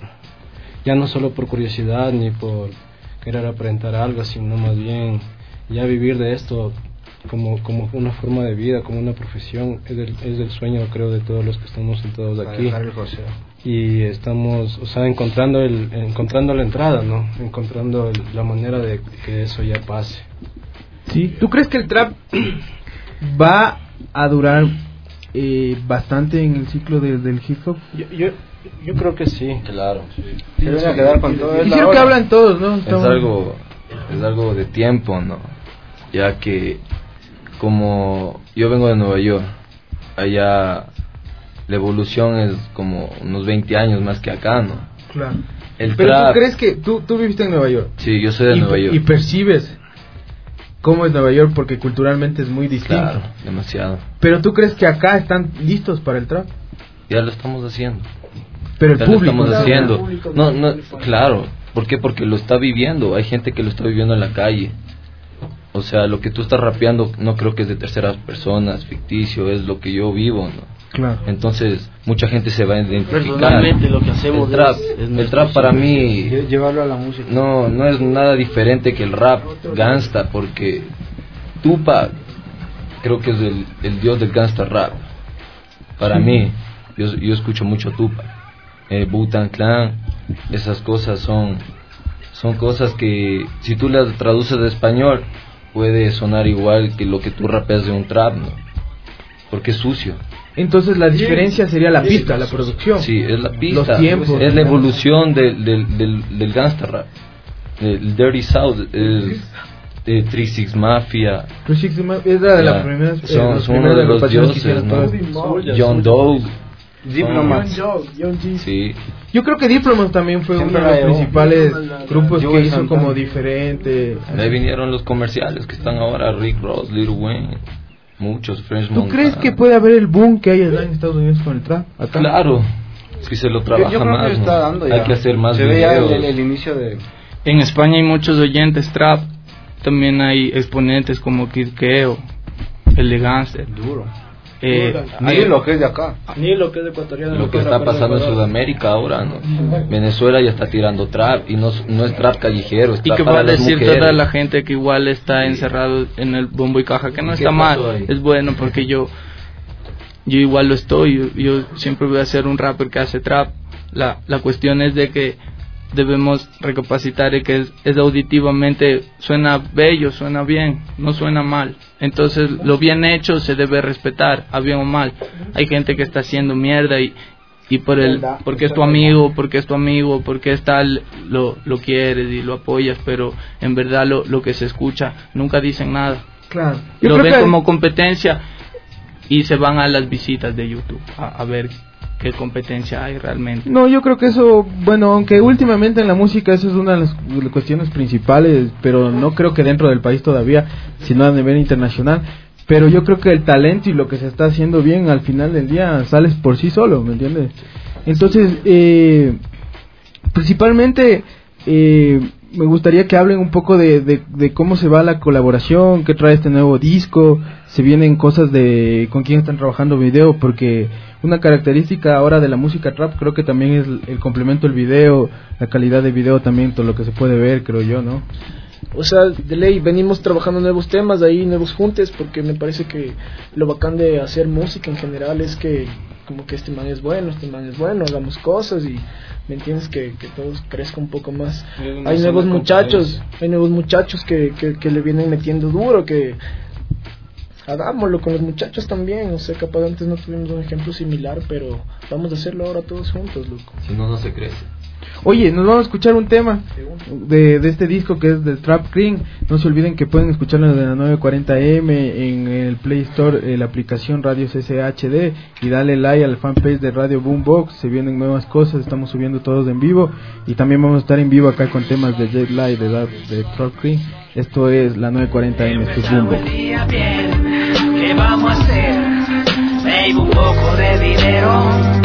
por curiosidad ni por querer aparentar algo, sino más bien ya vivir de esto como una forma de vida, como una profesión. Es el sueño, creo, de todos los que estamos sentados aquí. Y estamos, o sea, encontrando la entrada, ¿no? Encontrando la manera de que eso ya pase. Sí. ¿Tú crees que el trap va a durar bastante en el ciclo del hip hop? Yo creo que sí. Claro. Se van a quedar con todo. Es lo que hablan todos, ¿no? Es algo de tiempo, ¿no? Ya que como yo vengo de Nueva York, allá la evolución es como unos 20 años más que acá, ¿no? Claro. Pero ¿tú crees que tú viviste en Nueva York? Sí, yo soy de Nueva York. ¿Y percibes cómo es Nueva York? Porque culturalmente es muy distinto. Claro, demasiado. ¿Pero tú crees que acá están listos para el trap? Ya lo estamos haciendo. Pero el ya público... lo estamos haciendo. No, claro. ¿Por qué? Porque lo está viviendo. Hay gente que lo está viviendo en la calle. O sea, lo que tú estás rapeando no creo que es de terceras personas, ficticio, es lo que yo vivo, ¿no? Claro. Entonces, mucha gente se va a identificar. Personalmente lo que hacemos el trap para mí llevarlo a la música. No es nada diferente que el rap gangsta, porque Tupac creo que es el dios del gangsta rap. Para mí, yo escucho mucho Tupac. Wu-Tang Clan, esas cosas son cosas que si tú las traduces de español puede sonar igual que lo que tú rapeas de un trap, ¿no? Porque es sucio. Entonces la diferencia sería la pista, la producción. Sí, es la pista. Los tiempos. Es la evolución del gangsta rap. El Dirty South, el 3-6 Mafia. 3-6 Mafia es la primera. Son uno de los dioses, ¿no? John Doe. Diplomat. Sí. Yo creo que Diplomat también fue uno de los principales grupos que hizo como diferente. De ahí vinieron los comerciales que están ahora, Rick Ross, Lil Wayne, muchos, French ¿Tú Montana. crees que puede haber el boom que hay allá en Estados Unidos con el trap? Acá? Claro, si se lo trabaja yo creo más, que está dando ya. Hay que hacer más se videos. ve ya el inicio de... En España hay muchos oyentes trap también hay exponentes como Kid Keo, el de Gangster. Duro. Ni lo que es de acá. Ni lo que es de ecuatoriano. Lo que está pasando en Sudamérica ahora, ¿no? Venezuela ya está tirando trap y no es trap callejero, es trap. Y que para va a decir las mujeres. toda la gente que igual está encerrado en el bombo y caja, que no está mal, es bueno, porque yo igual lo estoy, yo siempre voy a ser un rapper que hace trap. La cuestión es de que debemos recapacitar y que es auditivamente, suena bello, suena bien, no suena mal. Entonces lo bien hecho se debe respetar, a bien o mal. Hay gente que está haciendo mierda y porque es tu amigo, porque es tal, lo quieres y lo apoyas, pero en verdad lo que se escucha nunca dicen nada. Claro. Lo ven como competencia y se van a las visitas de YouTube a ver qué competencia hay realmente. No, yo creo que eso, bueno, aunque últimamente en la música eso es una de las cuestiones principales, pero no creo que dentro del país todavía, sino a nivel internacional. Pero yo creo que el talento y lo que se está haciendo bien al final del día sales por sí solo, ¿me entiendes? Entonces, principalmente me gustaría que hablen un poco de cómo se va la colaboración, qué trae este nuevo disco, se vienen cosas de con quién están trabajando video, porque una característica ahora de la música trap creo que también es el complemento del video, la calidad de video también, todo lo que se puede ver, creo yo, ¿no? O sea, de ley venimos trabajando nuevos temas, ahí nuevos juntes, porque me parece que lo bacán de hacer música en general es que como que este man es bueno, hagamos cosas y me entiendes que todos crezca un poco más. Hay nuevos muchachos que le vienen metiendo duro, que hagámoslo con los muchachos también, o sea, capaz antes no tuvimos un ejemplo similar, pero vamos a hacerlo ahora todos juntos, loco. Si no se crece. Oye, nos vamos a escuchar un tema de este disco que es de Trap King. No se olviden que pueden escucharlo de la 940M en el Play Store, la aplicación Radio CCHD, y dale like al fanpage de Radio Boombox. Se vienen nuevas cosas, estamos subiendo todos en vivo y también vamos a estar en vivo acá con temas de Jet Light, de Trap King. Esto es la 940M, esto es Boombox. ¿Qué vamos a hacer? Babe, un poco de dinero.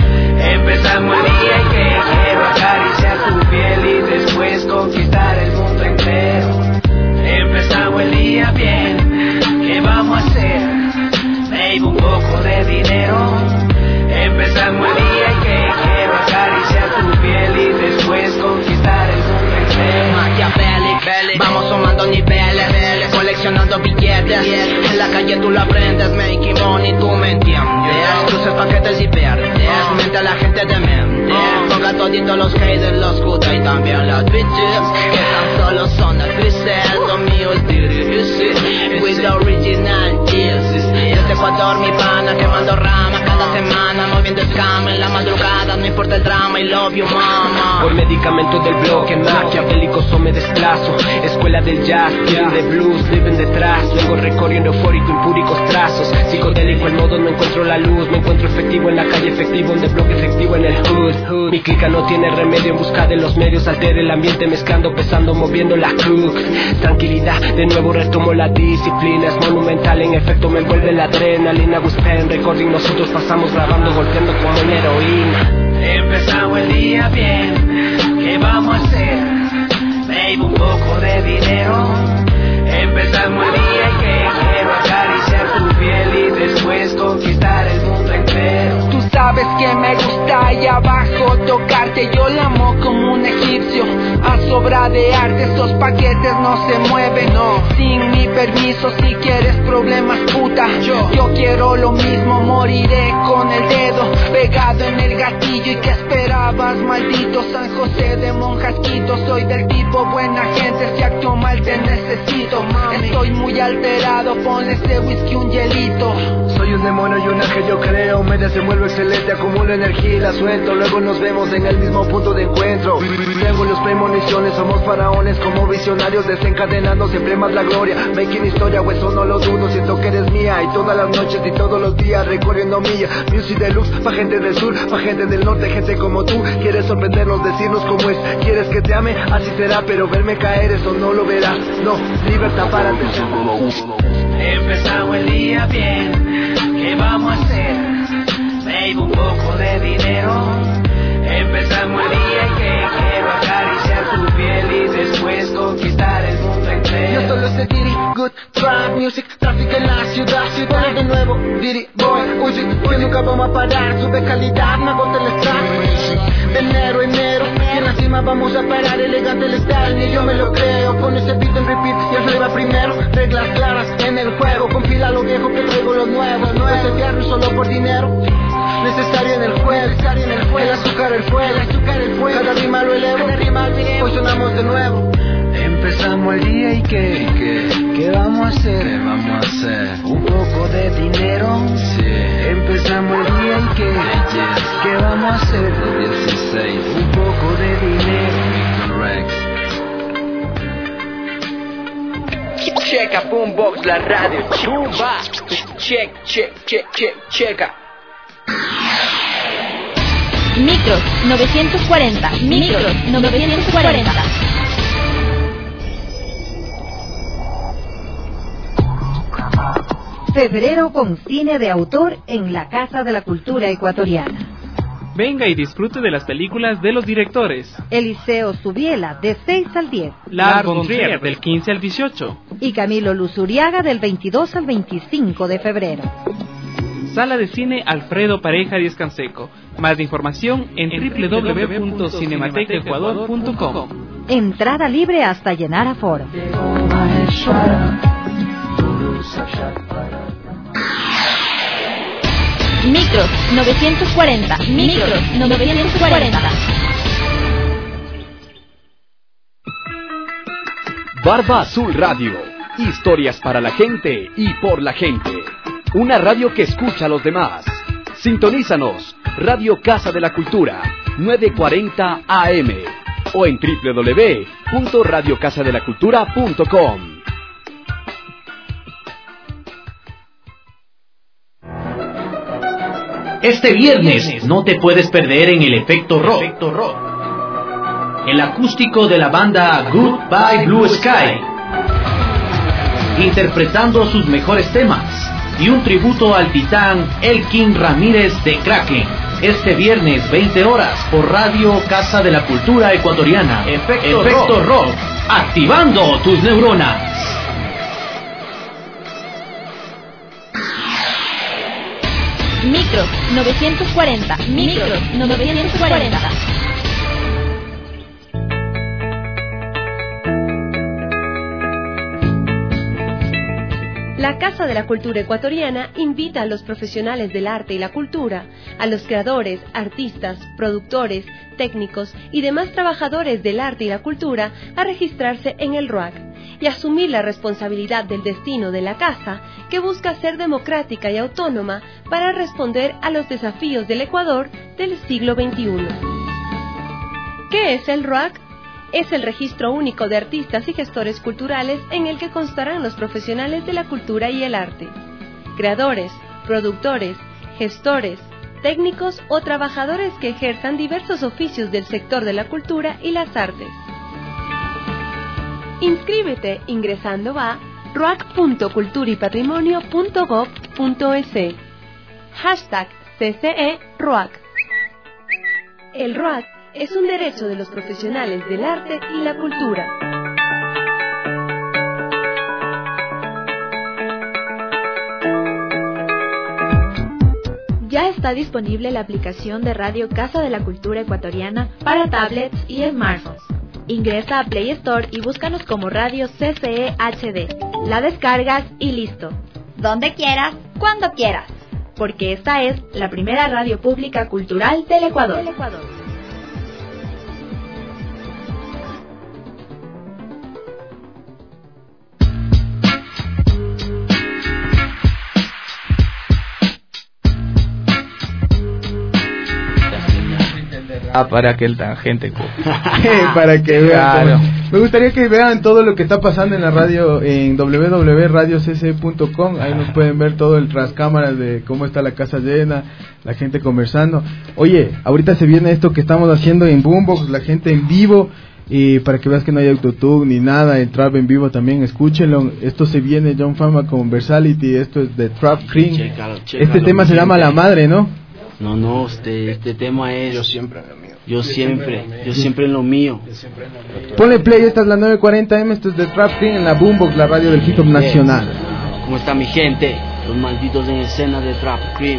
Empezamos el día y que quiero acariciar tu piel y después conquistar el mundo entero. Empezamos el día bien, ¿qué vamos a hacer? Babe, un poco de dinero. Empezamos el día y que quiero acariciar tu piel y después conquistar el mundo entero. Machiavelli, vamos sumando niveles, coleccionando billetes. En la calle tú lo aprendes, making money, tú me entiendes. Cruces paquetes y verdes, mente a la gente de mente. Ponga toditos los haters, los good y también las bitches, que tan solo son actrices. Lo mío es dirigir, with the original Jesus. Desde Ecuador mi pana quemando ramas cada semana, moviendo escama en la madrugada, no importa el drama y love you mama. Por medicamentos del bloque, maquiavélicos o me desplazo. Escuela del jazz, killing the blues, living detrás. Luego recorriendo eufórico, impúricos trazos. Psicodélico el modo, no encuentro la luz. Me encuentro efectivo en la calle, efectivo en the block, efectivo en el hood. Mi clica no tiene remedio en busca de los medios. Altera el ambiente mezclando, pesando, moviendo la crux. Tranquilidad, de nuevo retomo la disciplina. Es monumental, en efecto me envuelve la adrenalina. We spend recording, nosotros pasamos grabando, golpeando como en heroína. Empezamos el día bien, ¿qué vamos a hacer? Babe, un poco de dinero. Empezamos el día y que quiero acariciar tu piel y después conquistar el mundo entero. Tú sabes que me gusta ahí abajo tocarte, yo la amo como un egipcio. A sobra de arte, esos paquetes no se mueven, no. Sin mi permiso, si quieres problemas, puta. Yo quiero lo mismo, moriré con el dedo pegado en el gatillo. ¿Y qué esperabas, maldito San José de Monjasquito? Soy del tipo buena gente, si actúo mal te necesito. Estoy muy alterado, ponle ese whisky un hielito. Soy un demonio y un ángel, yo creo. Me desenvuelvo excelente, acumulo energía y la suelto. Luego nos vemos en el mismo punto de encuentro. Tengo los premoniciones, somos faraones como visionarios, desencadenando siempre más la gloria. Making historia, eso no lo dudo, siento que eres mía. Y todas las noches y todos los días recorriendo millas. Music deluxe, pa' gente del sur, pa' gente del norte, gente como tú. Quieres sorprendernos, decirnos cómo es. Quieres que te ame, así será, pero verme caer eso no lo verás. No, libertad para ti. Empezamos el día bien, ¿qué vamos a hacer? Babe, un poco de dinero. Empezamos el día y que quiero acariciar tu piel y después conquistar el mundo entero. Yo solo sé trap music, tráfico en la ciudad. Pone de nuevo, Diddy Boy, Uzi, que nunca vamos a parar. Sube calidad, me agota el strap. De enero a enero, y en la cima vamos a parar. Elegante el style, ni yo me lo creo. Pon ese beat en repeat y el play va primero. Reglas claras en el juego, compila lo viejo que traigo lo nuevo. No es el diario solo por dinero, necesario en el juego. El azúcar, el fuego, cada rima lo elevo. Hoy sonamos de nuevo. Empezamos el día y ¿qué vamos a hacer? Un poco de dinero. Sí. Empezamos el día y ¿qué vamos a hacer? 16. Un poco de dinero. Checa Boombox, la radio. Checa. Micros 940. Micros 940. Febrero con cine de autor en la Casa de la Cultura Ecuatoriana. Venga y disfrute de las películas de los directores. Eliseo Subiela, de 6 al 10. Lars von Trier, del 15 al 18. Y Camilo Luzuriaga, del 22 al 25 de febrero. Sala de Cine Alfredo Pareja Díez Canseco. Más información en www.cinematecaecuador.com. Entrada libre hasta llenar aforo. Micros 940. Micros 940. Barba Azul Radio. Historias para la gente y por la gente. Una radio que escucha a los demás. Sintonízanos. Radio Casa de la Cultura, 940 AM. O en www.radiocasadelacultura.com. Este viernes no te puedes perder en el Efecto Rock. El acústico de la banda Goodbye Blue Sky, interpretando sus mejores temas, y un tributo al titán Elkin Ramírez de Kraken. Este viernes 20 horas por Radio Casa de la Cultura Ecuatoriana. Efecto Rock, activando tus neuronas. Micros 940. Micros 940. La Casa de la Cultura Ecuatoriana invita a los profesionales del arte y la cultura, a los creadores, artistas, productores, técnicos y demás trabajadores del arte y la cultura a registrarse en el RUAC y asumir la responsabilidad del destino de la casa, que busca ser democrática y autónoma para responder a los desafíos del Ecuador del siglo XXI. ¿Qué es el RUAC? Es el registro único de artistas y gestores culturales en el que constarán los profesionales de la cultura y el arte, creadores, productores, gestores, técnicos o trabajadores que ejerzan diversos oficios del sector de la cultura y las artes. Inscríbete ingresando a ruac.culturaypatrimonio.gov.es. Hashtag CCE RUAC. El RUAC es un derecho de los profesionales del arte y la cultura. Ya está disponible la aplicación de Radio Casa de la Cultura Ecuatoriana para tablets y smartphones. Ingresa a Play Store y búscanos como Radio CCE HD. La descargas y listo. Donde quieras, cuando quieras. Porque esta es la primera radio pública cultural del Ecuador. Para que el tangente para que vean. Claro. Me gustaría que vean todo lo que está pasando en la radio en www.radiocc.com. Ahí nos pueden ver todo el tras cámaras de cómo está la casa llena, la gente conversando. Oye, ahorita se viene esto que estamos haciendo en Boombox, la gente en vivo, y para que veas que no hay autotune ni nada, el trap en vivo también, escúchenlo. Esto se viene John Fama con Versality, esto es de Trap Cream. Este tema se llama La Madre, ¿no? No, este tema es... Yo siempre, mi amigo. Yo siempre en lo mío. Ponle play, esta es la 940 AM, esto es The Trap King en la Boombox, la radio del hip hop nacional. ¿Cómo está mi gente? Los malditos en escena de Trap King.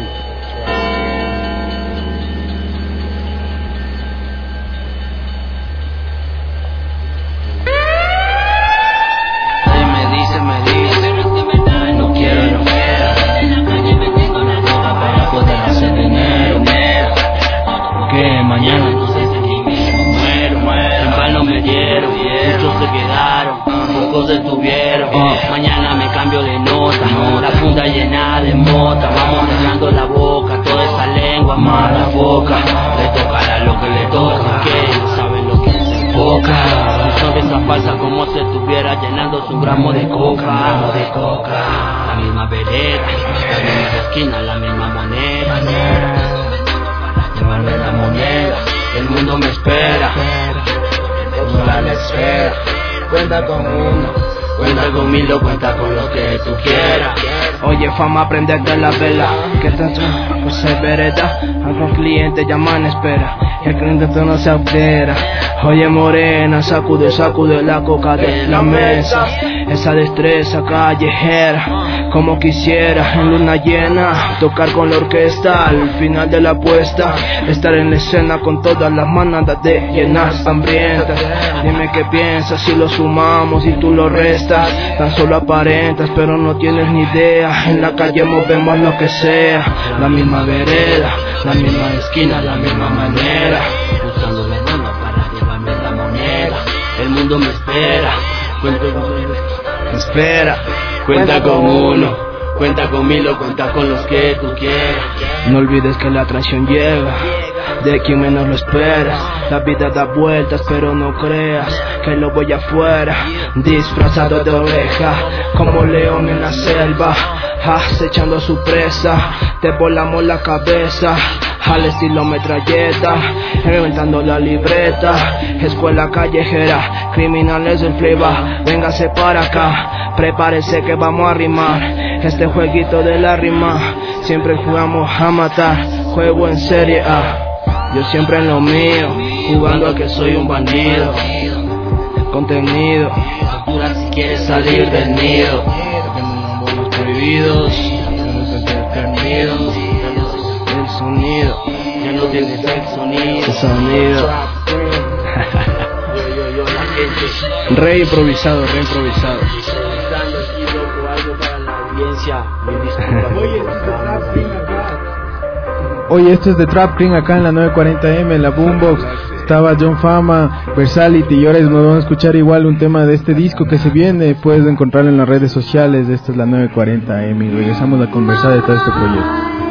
Mañana no sé si muero, en vano me dieron, muchos se quedaron, pocos se tuvieron, mañana me cambio de nota, la funda llena de mota, vamos cerrando la boca, toda esa lengua mala boca, le tocará lo que le toca, que no saben lo que se enfoca, su sonrisa falsa como si estuviera llenando su gramo de coca, la misma vereda, la misma esquina, la misma moneda. Llevarme la moneda, el mundo me espera. Sola la espera. Cuenta con uno, cuenta con mil o cuenta con lo que tú quieras. Oye, fama, prendete la vela. Que tanto pues vereda. Algún cliente llaman espera. El cliente no se altera. Oye, morena, sacude la coca de la mesa. Esa destreza callejera, como quisiera en luna llena tocar con la orquesta al final de la apuesta, estar en la escena con todas las manadas de llenas hambrientas. Dime qué piensas si lo sumamos y tú lo restas. Tan solo aparentas pero no tienes ni idea. En la calle movemos lo que sea, la misma vereda, la misma esquina, la misma manera. Usando la mano para llevarme la moneda. El mundo me espera. Cuenta con uno, cuenta con mil o cuenta con los que tú quieras. No olvides que la traición llega de quien menos lo esperas. La vida da vueltas pero no creas que lo voy afuera, disfrazado de oveja, como león en la selva, acechando a su presa. Te volamos la cabeza al estilo metralleta, reventando la libreta. Escuela callejera, criminales del playback, véngase para acá, prepárese que vamos a rimar. Este jueguito de la rima, siempre jugamos a matar, juego en serie A. Yo siempre en lo mío, jugando a que soy un bandido. Contenido, captura si quieres salir del nido. Bonos prohibidos, el sonido, ya no tienes el sonido. El sonido. Re improvisado. Oye, esto es de Trap King acá en la 940M, en la Boombox. Estaba John Fama, Versality, y ahora nos vamos a escuchar igual un tema de este disco que se viene. Puedes encontrarlo en las redes sociales. Esta es la 940M y regresamos a conversar de todo este proyecto.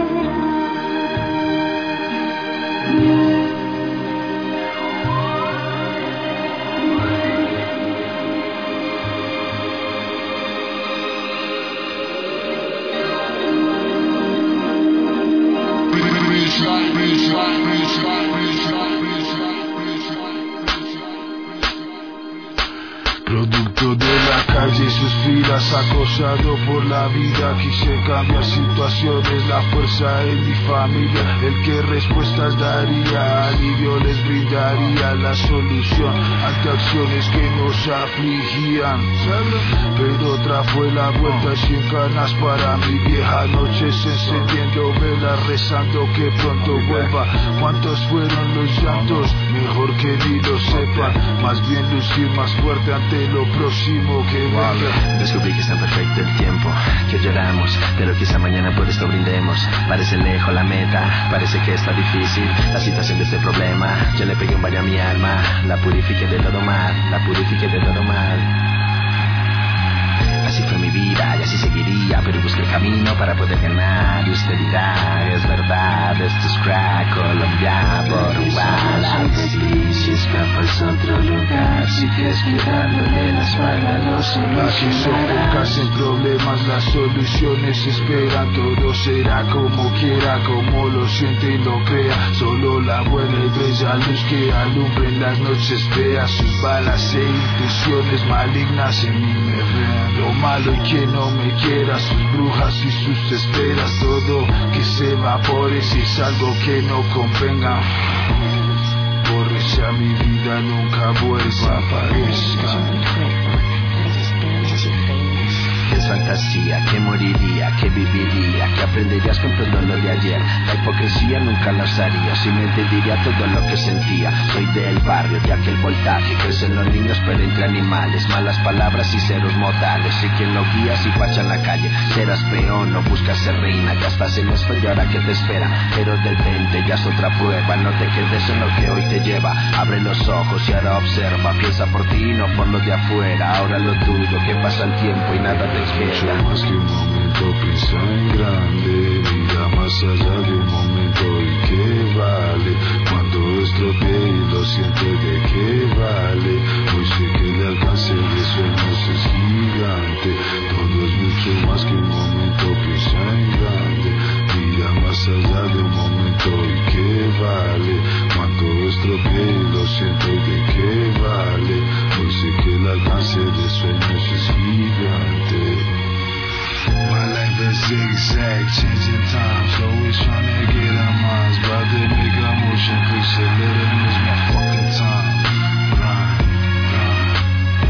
Producto de la calle, suspiras, acosado por la vida. Quise cambiar situaciones, la fuerza en mi familia. El que respuestas daría, alivio les brindaría la solución ante acciones que nos afligían. Pero otra fue la vuelta, 100 canas para mi vieja. Noches encendiendo velas, rezando que pronto vuelva. ¿Cuántos fueron los llantos? Mejor que ni lo sepan. Más bien lucir más fuerte ante lo próximo que venga. Descubrí que es tan perfecto el tiempo que lloramos de lo que esa mañana por esto brindemos. Parece lejos la meta, parece que está difícil la situación de este problema. Yo le pegué un baño a mi alma, la purifiqué de todo mal, la purifiqué de todo mal. Así fue mi vida y así seguiría, pero busqué el camino para poder ganar. Y usted dirá, es verdad, esto es crack Colombia por igual. Sí, si escapas a otro lugar, si quieres quedándole la espalda a los demás. Si sofocas en problemas, las soluciones esperan. Todo será como quiera, como lo siente y lo crea. Solo la buena y bella luz que alumbre en las noches feas. Sus balas e intenciones malignas en mí me vean. Lo malo y que no me quiera, sus brujas y sus esperas. Todo que se evapore si es algo que no convenga. sea mi vida nunca vuelva a aparezca. Que es fantasía, que moriría, que viviría, que aprenderías con todo lo de ayer. La hipocresía nunca la usaría, si me diría todo lo que sentía. Soy del barrio, de aquel voltaje, crecen los niños pero entre animales, malas palabras y ceros modales. Y quien lo guía si pacha en la calle, serás peón, no buscas ser reina, ya estás en esto y ahora que te espera. Pero detente, ya es otra prueba, no te quedes en lo que hoy te lleva. Abre los ojos y ahora observa, piensa por ti y no por lo de afuera. Ahora lo tuyo, que pasa el tiempo y nada te espera. Mucho más que un momento, piensa en grande, mira más allá de un momento y qué vale. Cuando estropeé y lo siento, de qué vale. Hoy sé que el alcance de sueños es gigante. Todo es mucho más que un momento, piensa en grande, mira más allá de un momento y qué vale. Cuando estropeé y lo siento, de qué vale. Hoy sé que el alcance de sueños es gigante. My life is zigzag, changing times, always trying to get a minds. About to make a motion picture, let it lose my fucking time. Grind, grind,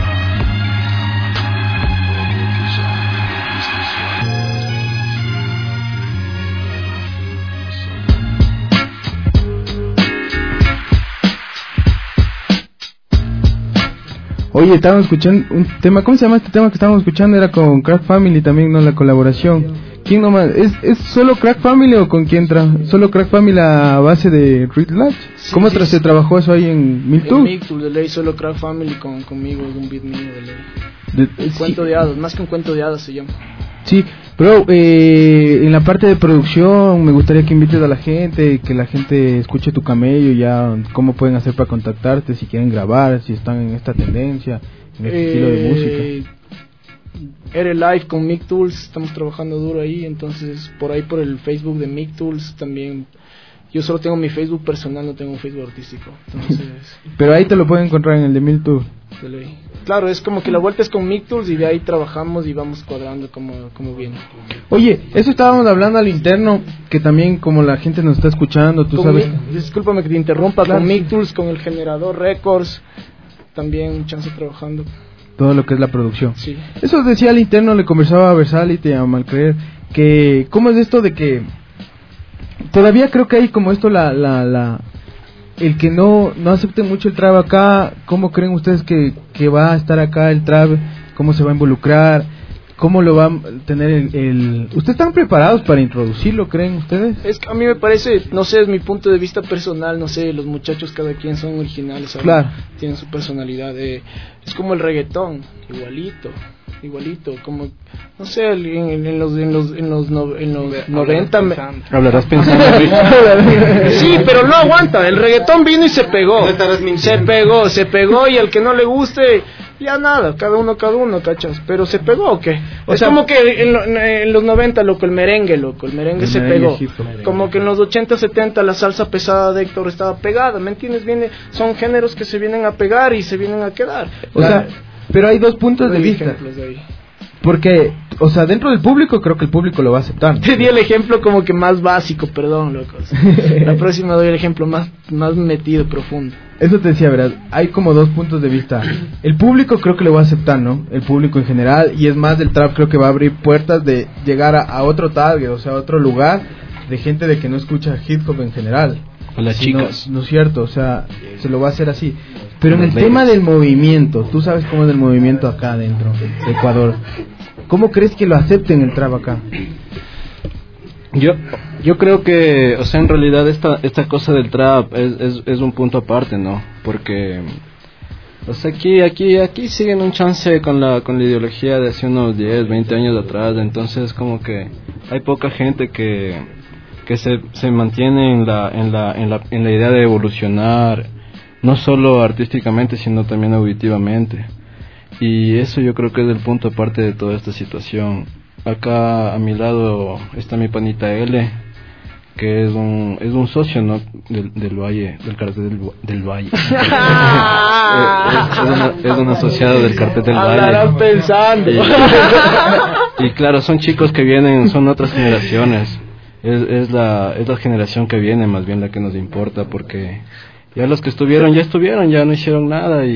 Oye, estábamos escuchando un tema, ¿cómo se llama este tema que estábamos escuchando? Era con Crack Family también, ¿no? La colaboración. ¿Quién nomás? ¿Es solo Crack Family o con quién solo Crack Family a base de Reed Latch? Sí, ¿cómo se trabajó eso ahí en Miltool? En Miltool, de ley, solo Crack Family conmigo, un beat mío de ley. Cuento de hadas, más que un cuento de hadas se llama. Sí, pero en la parte de producción me gustaría que invites a la gente, que la gente escuche tu camello, ya cómo pueden hacer para contactarte, si quieren grabar, si están en esta tendencia, en este estilo de música. Ere Live con Mick Tools, estamos trabajando duro ahí, entonces por ahí por el Facebook de Mick Tools también. Yo solo tengo mi Facebook personal, no tengo un Facebook artístico, entonces... Pero ahí te lo pueden encontrar en el de Mick Tools. Claro, es como que la vuelta es con Mick Tools y de ahí trabajamos y vamos cuadrando como viene. Oye, eso estábamos hablando al interno, que también como la gente nos está escuchando, tú sabes... Discúlpame que te interrumpa, claro, con Mick Tools, con el Generador Records, también un chance trabajando. Todo lo que es la producción. Sí. Eso decía al interno, le conversaba a Versality, a Malcreer, que cómo es esto de que todavía creo que hay como esto el que no acepten mucho el trap acá. ¿Cómo creen ustedes que va a estar acá el trap? ¿Cómo se va a involucrar? ¿Cómo lo va a tener ¿Ustedes están preparados para introducirlo, creen ustedes? Es que a mí me parece, no sé, es mi punto de vista personal, no sé, los muchachos cada quien son originales, ¿sabes? Claro. Tienen su personalidad, es como el reggaetón, igualito, como, no sé, en los 90 hablarás pensando. Sí, pero no aguanta, el reggaetón vino y se pegó, se pegó y al que no le guste, ya nada, cada uno, ¿cachas? Pero se pegó, ¿o qué? Es como que en los 90, el merengue se pegó. Como que en los 80, 70 la salsa pesada de Héctor estaba pegada, ¿me entiendes? Son géneros que se vienen a pegar y se vienen a quedar. O sea, pero hay dos puntos de vista. Porque, o sea, dentro del público creo que el público lo va a aceptar. Te di el ejemplo como que más básico, perdón, locos. La próxima doy el ejemplo más metido, profundo. Eso te decía, ¿verdad? Hay como dos puntos de vista. El público creo que lo va a aceptar, ¿no? El público en general. Y es más, del trap creo que va a abrir puertas de llegar a otro target, o sea, a otro lugar de gente de que no escucha hip hop en general. A las chicas. No es cierto, o sea, se lo va a hacer así. Pero en el tema del movimiento, tú sabes cómo es el movimiento acá adentro de Ecuador. ¿Cómo crees que lo acepten el trap acá? Yo creo que, o sea, en realidad esta cosa del trap es un punto aparte, ¿no? Porque, o sea, aquí siguen un chance con la ideología de hace unos 10, 20 años atrás. Entonces como que hay poca gente que se mantiene en la idea de evolucionar, no solo artísticamente sino también auditivamente, y eso yo creo que es el punto aparte de toda esta situación. Acá a mi lado está mi panita L, que es un socio, ¿no? del Valle, del cartel del Valle. es un asociado del cartel del Valle. Hablarán pensando. Y claro, son chicos que vienen, son otras generaciones. Es la generación que viene más bien la que nos importa, porque Ya los que estuvieron, ya no hicieron nada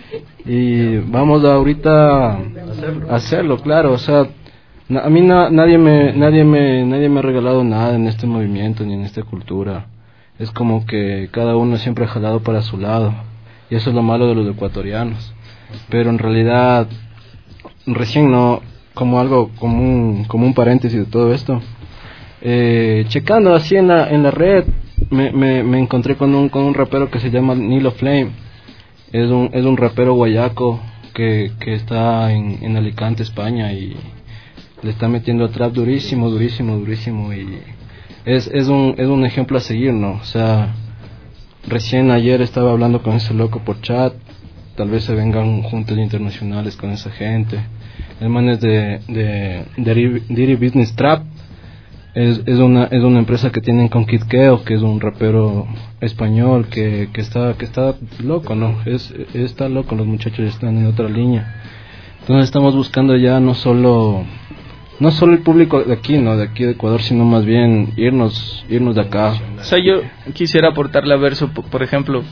y vamos ahorita a hacerlo, claro. O sea, a mí nadie me ha regalado nada en este movimiento ni en esta cultura. Es como que cada uno siempre ha jalado para su lado, y eso es lo malo de los ecuatorianos. Pero en realidad, recién como un paréntesis de todo esto, checando así en la red, me encontré con un rapero que se llama Nilo Flame. Es un rapero guayaco que está en Alicante, España, y le está metiendo trap durísimo, y es un ejemplo a seguir, ¿no? O sea, recién ayer estaba hablando con ese loco por chat. Tal vez se vengan juntas internacionales con esa gente. El man es de Diri Business Trap. Es una empresa que tienen con Kid Keo, que es un rapero español que está loco, ¿no? Está loco, los muchachos están en otra línea. Entonces estamos buscando ya no solo el público de aquí, ¿no? De aquí de Ecuador, sino más bien irnos de acá. O sea, yo quisiera aportarle a Verso, por ejemplo,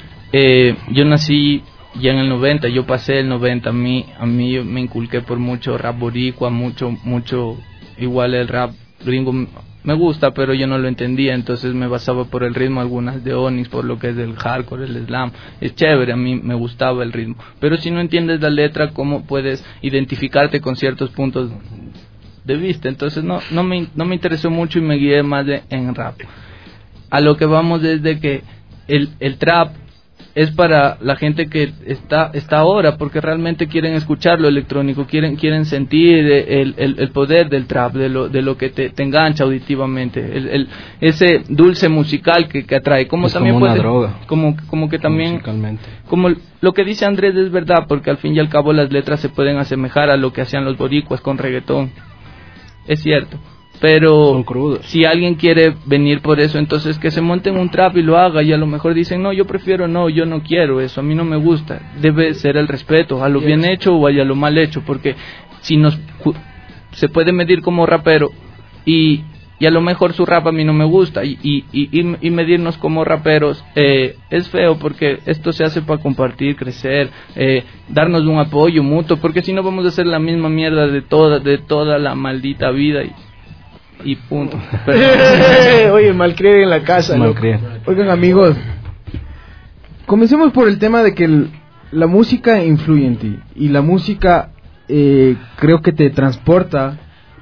yo nací ya en el 90, yo pasé el 90, a mí me inculqué por mucho rap boricua, mucho igual el rap gringo me gusta, pero yo no lo entendía, entonces me basaba por el ritmo, algunas de Onyx, por lo que es del hardcore, el slam. Es chévere, a mí me gustaba el ritmo, pero si no entiendes la letra, ¿cómo puedes identificarte con ciertos puntos de vista? Entonces no me interesó mucho y me guié más en rap. A lo que vamos es de que el trap es para la gente que está ahora, porque realmente quieren escuchar lo electrónico, quieren sentir el poder del trap, de lo que te engancha auditivamente, ese dulce musical que atrae, como también como una droga, como que también como lo que dice Andrés es verdad, porque al fin y al cabo las letras se pueden asemejar a lo que hacían los boricuas con reggaetón, es cierto. Pero si alguien quiere venir por eso, entonces que se monte en un trap y lo haga, y a lo mejor dicen, no, yo no quiero eso, a mí no me gusta. Debe ser el respeto a lo bien hecho o a lo mal hecho, porque si se puede medir como rapero y a lo mejor su rap a mí no me gusta y medirnos como raperos es feo, porque esto se hace para compartir, crecer, darnos un apoyo mutuo, porque si no vamos a hacer la misma mierda de toda la maldita vida y punto. Oye, malcriar en la casa, ¿no? Oigan, amigos, comencemos por el tema de que la música influye en ti, y la música creo que te transporta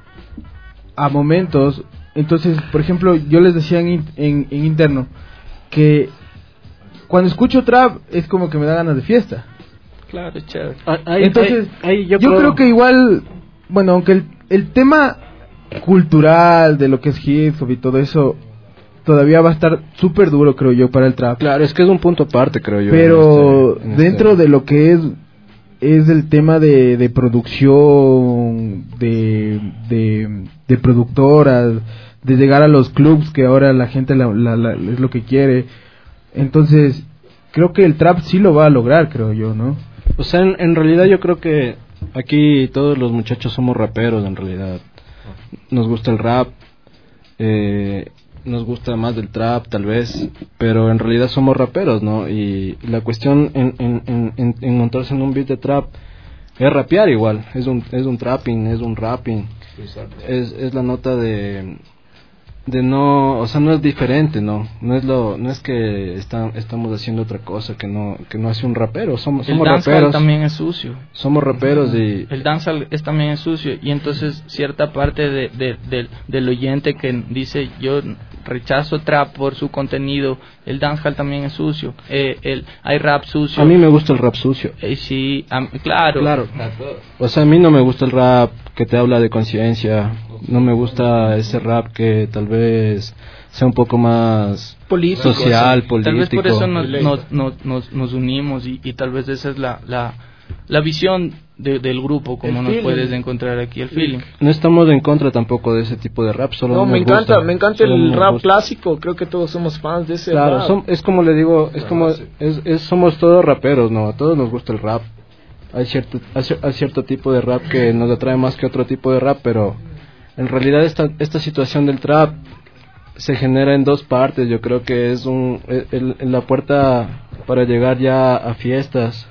a momentos. Entonces, por ejemplo, yo les decía en interno que cuando escucho trap es como que me da ganas de fiesta. Claro, chévere. Entonces, yo creo que igual, bueno, aunque el tema cultural de lo que es hip hop y todo eso todavía va a estar súper duro, creo yo, para el trap. Claro, es que es un punto aparte, creo yo. Pero dentro de lo que es el tema de producción, de productoras, de llegar a los clubs, que ahora la gente es lo que quiere. Entonces, creo que el trap sí lo va a lograr, creo yo, ¿no? O sea, en realidad yo creo que aquí todos los muchachos somos raperos, en realidad. Nos gusta el rap, nos gusta más del trap tal vez, pero en realidad somos raperos, ¿no? Y la cuestión en encontrarse en un beat de trap es rapear igual, es un trapping, es un rapping, es la nota de no, o sea, no es diferente, no es que estamos haciendo otra cosa que no hace un rapero. Somos el raperos. El dancehall también es sucio. Somos raperos y el dancehall también es sucio, y entonces cierta parte del oyente que dice yo rechazo trap por su contenido, el dancehall también es sucio. Hay rap sucio. A mí me gusta el rap sucio. Sí, claro. O sea, a mí no me gusta el rap que te habla de conciencia. No me gusta ese rap que tal vez sea un poco más político, social, político. Tal vez por eso nos unimos y tal vez esa es la visión del grupo, como nos puedes encontrar aquí, el feeling. No estamos en contra tampoco de ese tipo de rap, solo me encanta el rap clásico, creo que todos somos fans de ese rap. Es como le digo, somos todos raperos, ¿no? A todos nos gusta el rap. Hay cierto tipo de rap que nos atrae más que otro tipo de rap, pero en realidad esta situación del trap se genera en dos partes. Yo creo que es la puerta para llegar ya a fiestas.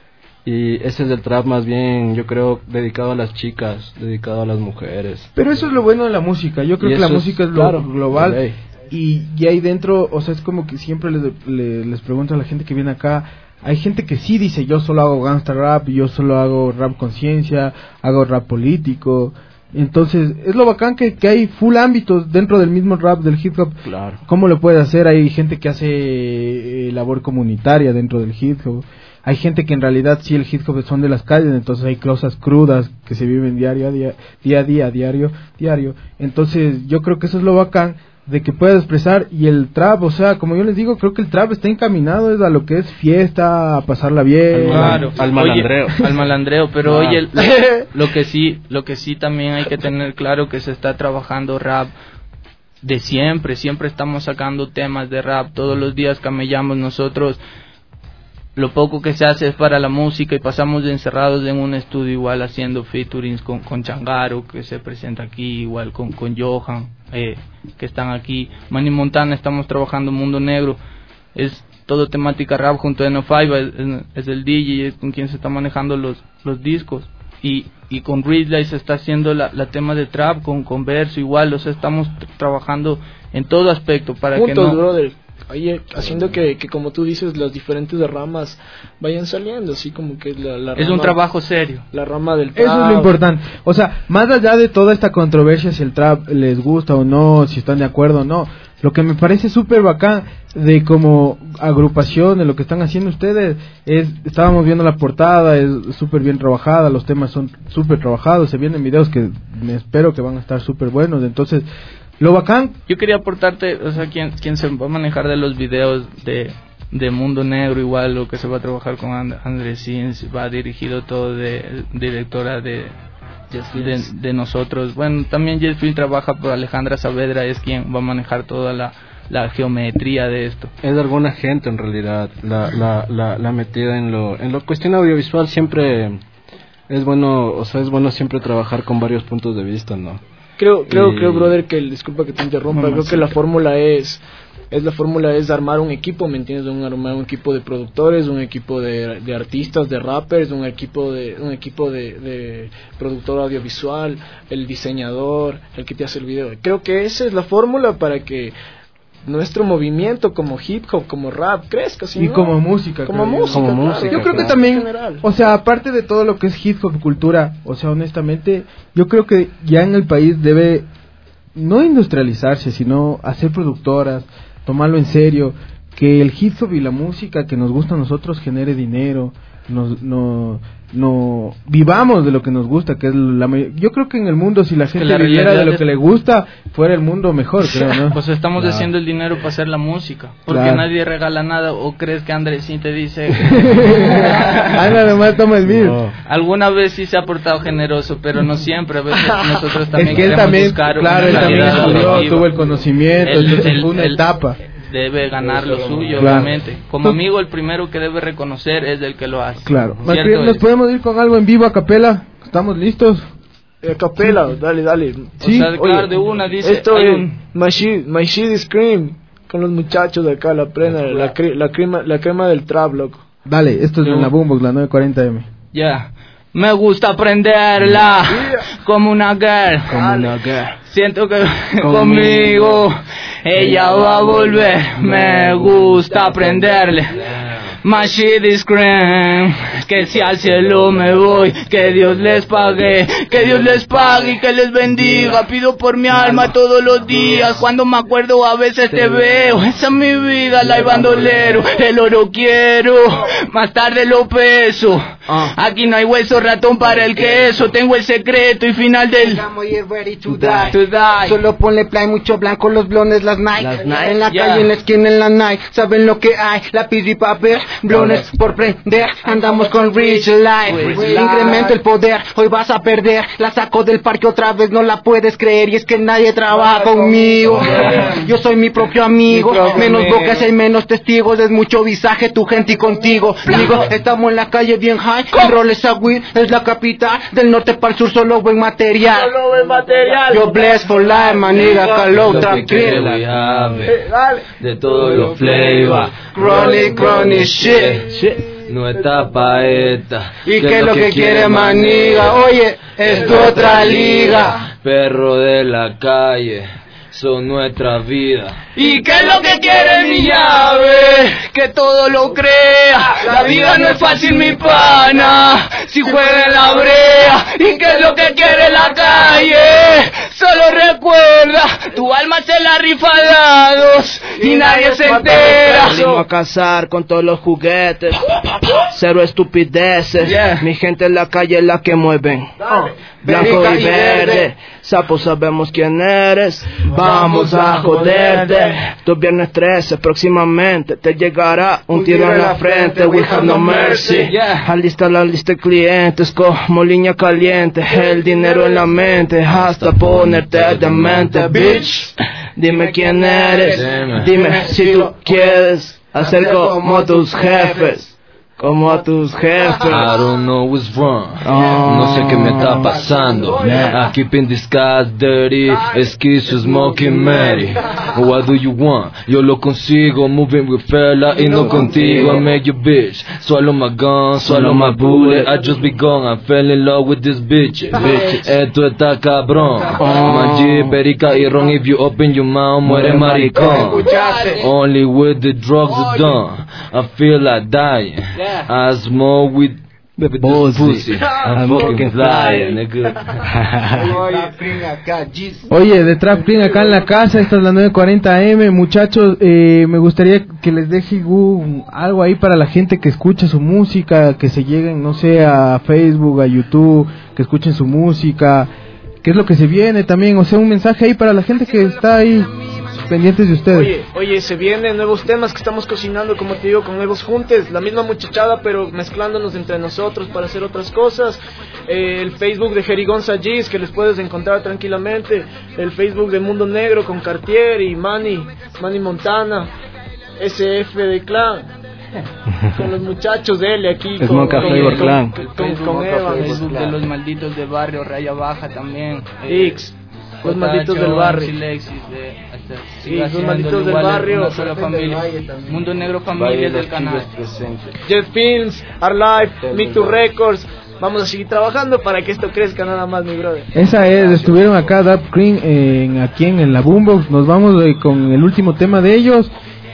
Y ese es el trap más bien, yo creo, dedicado a las chicas, dedicado a las mujeres. Pero eso es lo bueno de la música. Yo creo que la música es lo global. Y ahí dentro, o sea, es como que siempre les pregunto a la gente que viene acá. Hay gente que sí dice, yo solo hago gangsta rap, yo solo hago rap conciencia, hago rap político. Entonces, es lo bacán que hay full ámbitos dentro del mismo rap, del hip hop. Claro. ¿Cómo lo puede hacer? Hay gente que hace labor comunitaria dentro del hip hop. Hay gente que en realidad sí el hip hop son de las calles, entonces hay cosas crudas que se viven día a día, diario. Entonces, yo creo que eso es lo bacán de que puedas expresar. Y el trap, o sea, como yo les digo, creo que el trap está encaminado a lo que es fiesta, a pasarla bien, al malandreo. Oye, al malandreo, pero oye, lo que sí también hay que tener claro que se está trabajando rap de siempre estamos sacando temas de rap, todos los días camellamos nosotros. Lo poco que se hace es para la música y pasamos encerrados en un estudio igual haciendo featurings con Changaro, que se presenta aquí, igual con Johan, que están aquí. Manny Montana, estamos trabajando Mundo Negro, es todo temática rap junto a No5, es el DJ con quien se está manejando los discos. Y con Ridley se está haciendo la tema de trap, con Verso igual, o sea, estamos trabajando en todo aspecto para juntos, que no... brother. Ahí, haciendo que como tú dices, las diferentes ramas vayan saliendo, así como que la rama, es un trabajo serio, la rama del trap. Eso es lo importante, o sea, más allá de toda esta controversia, si el trap les gusta o no, si están de acuerdo o no, lo que me parece súper bacán de como agrupación, de lo que están haciendo ustedes, estábamos viendo la portada, es súper bien trabajada, los temas son súper trabajados, se vienen videos que me espero que van a estar súper buenos, entonces... Lo bacán. Yo quería aportarte, o sea, quien se va a manejar de los videos de Mundo Negro, igual lo que se va a trabajar con Andrés Sins, va dirigido todo de directora de nosotros. Bueno, también Jetfield trabaja por Alejandra Saavedra, es quien va a manejar toda la geometría de esto. Es alguna gente en realidad, la metida en lo cuestión audiovisual siempre es bueno, o sea, es bueno siempre trabajar con varios puntos de vista, ¿no? Creo, brother, que disculpa que te interrumpa, creo que la fórmula es armar un equipo, ¿me entiendes? Armar un equipo de productores, un equipo de artistas, de rappers, un equipo de productor audiovisual, el diseñador, el que te hace el video. Creo que esa es la fórmula para que nuestro movimiento como hip hop, como rap, crezca, ¿sí? Y no? Como música. Como música, claro, yo creo que también, o sea, aparte de todo lo que es hip hop cultura, o sea, honestamente, yo creo que ya en el país debe no industrializarse, sino hacer productoras, tomarlo en serio, que el hip hop y la música que nos gusta a nosotros genere dinero, no vivamos de lo que nos gusta, que es yo creo que en el mundo, si la gente viviera de lo que le gusta, fuera el mundo mejor, creo, ¿no? Pues estamos haciendo el dinero para hacer la música, porque nadie regala nada. ¿O crees que Andresín te dice Ana nomás toma el beat? Alguna vez sí se ha portado generoso, pero no siempre. A veces nosotros también es que él también, buscar claro, él también estudió, tuvo el conocimiento, entonces fue una etapa. Debe ganar lo suyo, obviamente. Como amigo, el primero que debe reconocer es el que lo hace. Claro. ¿Nos podemos ir con algo en vivo a capela? ¿Estamos listos? A capela, dale. Sí, o sea, claro, de una dice... Esto es My Shit is Cream, con los muchachos de acá, la crema del trap, loco. Dale, esto es en la Boombox, la 940M. Ya. Me gusta aprenderla como una girl. Siento que conmigo ella va a volver. Me gusta aprenderle. My shit is cream. Que si al cielo me voy, que Dios les pague, que Dios les pague y que les bendiga. Pido por mi alma todos los días. Cuando me acuerdo a veces te veo. Esa es mi vida, la bandolero. El oro quiero, más tarde lo peso. Aquí no hay hueso, ratón para el queso. Tengo el secreto y final del ready to die. Solo ponle play, mucho blanco, los blones, las Nike. En la calle, en la esquina, en la night. Saben lo que hay, lápiz y papel. Blones por prender, andamos con Rich Life. Incremento el poder, hoy vas a perder. La saco del parque otra vez, no la puedes creer. Y es que nadie trabaja conmigo. Yo soy mi propio amigo. Menos bocas hay menos testigos. Es mucho visaje, tu gente y contigo. Digo, estamos en la calle bien high. high. El rol es a weed, es la capital. Del norte para el sur solo buen material. Solo buen material. Yo bless for life, maniga, caló, tranquila. De todos los flavors. Chronic shit. No está paeta. ¿Y qué es lo que quiere maniga? Oye, es tu otra liga. Perro de la calle, son nuestra vida. ¿Y qué es lo que quiere mi llave? Que todo lo crea. La vida no es fácil, mi pana, si juega en la brea. ¿Y qué es lo que quiere la calle? Solo recuerda, tu alma se la rifa a dados y nadie se entera. Venimos a cazar con todos los juguetes, cero estupideces. Mi gente en la calle es la que mueven. Blanco y verde, sapo sabemos quién eres. Vamos a joderte. Tu viernes 13 próximamente te llegará un tiro en la frente. We have no mercy. Alista la lista de clientes como línea caliente. El dinero en la mente hasta ponerte demente. Bitch, dime quién eres. Dime si tú quieres hacer como tus jefes. Como a tus jefes. I don't know what's wrong. No sé qué me está pasando. I keep in disguise dirty. Esquizo smoking Mary. What do you want? Yo lo consigo. Moving with fella y no contigo. I make you bitch. Swallow my gun, swallow my bullet. I just be gone. I fell in love with this bitch. Esto está cabrón. Manji, perica y ron. If you open your mouth, muere maricón. Only with the drugs are done. I feel like dying. I smoke with pussy. I'm fucking flying, nigga. Oye, de Trap King acá en la casa. Esta es la 940 AM. Muchachos, me gustaría que les deje algo ahí para la gente que escucha su música, que se lleguen, no sé, a Facebook, a YouTube, que escuchen su música. ¿Qué es lo que se viene también? O sea, un mensaje ahí para la gente que está ahí pendientes de ustedes. Oye, se vienen nuevos temas que estamos cocinando, como te digo, con nuevos juntes, la misma muchachada, pero mezclándonos entre nosotros para hacer otras cosas. El Facebook de Jerigón Sajis, que les puedes encontrar tranquilamente. El Facebook de Mundo Negro con Cartier y Manny Montana, SF de Clan. Con los muchachos de él aquí, con Evan. Facebook de los malditos del barrio, Raya Baja también. X. Los malditos del barrio. Sí, los malditos del barrio. Mundo Negro Familia del canal. Jet Films, Our Life, Me Too Records. Vamos a seguir trabajando para que esto crezca nada más, mi brother. Esa es, estuvieron acá Dap Green aquí en la Boombox. Nos vamos con el último tema de ellos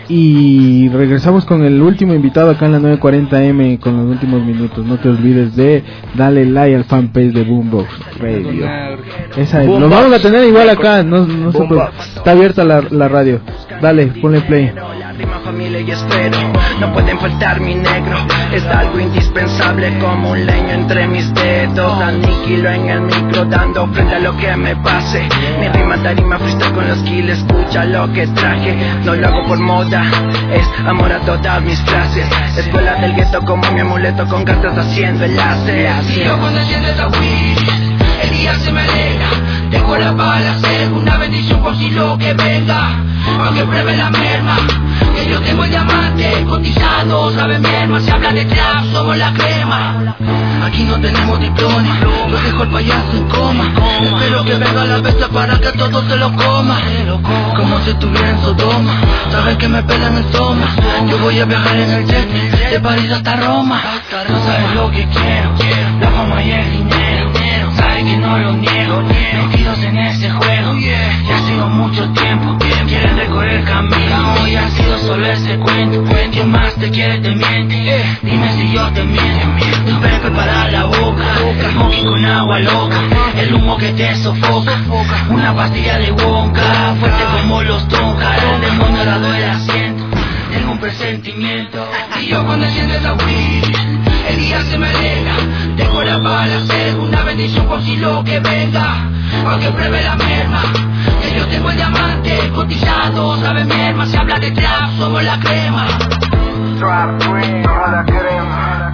y regresamos con el último invitado acá en la 940M con los últimos minutos. No te olvides de darle like al fanpage de Boombox Radio. Esa es, lo vamos a tener igual acá, no se preocupe. Está abierta la radio. Dale, ponle play. Familia y espero, no pueden faltar mi negro. Es algo indispensable como un leño entre mis dedos. Aniquilo en el micro dando frente a lo que me pase. Mi rima tarima freestyle con los kills. Escucha lo que traje, no lo hago por moda, es amor a todas mis frases. Escuela del gueto como mi amuleto con cartas haciendo enlaces. Y yo cuando enciendes la weed, el día se me alegra. Tengo la bala, ser una bendición por si lo que venga. Aunque pruebe la merma, que yo tengo el diamante cotizado, sabe merma. Se habla de trap, somos la crema. Aquí no tenemos diplomas, lo dejo el payaso en coma. Espero que venga la bestia para que todo se lo coma. Como si estuviera en Sodoma, saben que me pelan el toma. Yo voy a viajar en el jet, de París hasta Roma. No sabes lo que quiero, la fama y el dinero. Saben que no lo niego, metidos en ese juego. Ya ha sido mucho tiempo, quieren recorrer el camino y ha sido solo ese cuento. ¿Quién más te quiere, te miente? Dime si yo te miento. Tu pepe para la boca, smoking con agua loca, el humo que te sofoca. Una pastilla de Wonka, fuerte como los Tonka. El demonio dado el asiento, tengo un presentimiento. Y yo cuando enciendes la weed, el día se me alegra. Tengo la bala, ser una bendición por si lo que venga. Aunque pruebe la merma, que yo tengo el diamante cotizado, sabe merma. Se habla de trap, somos la crema. Trap Queen, la crema.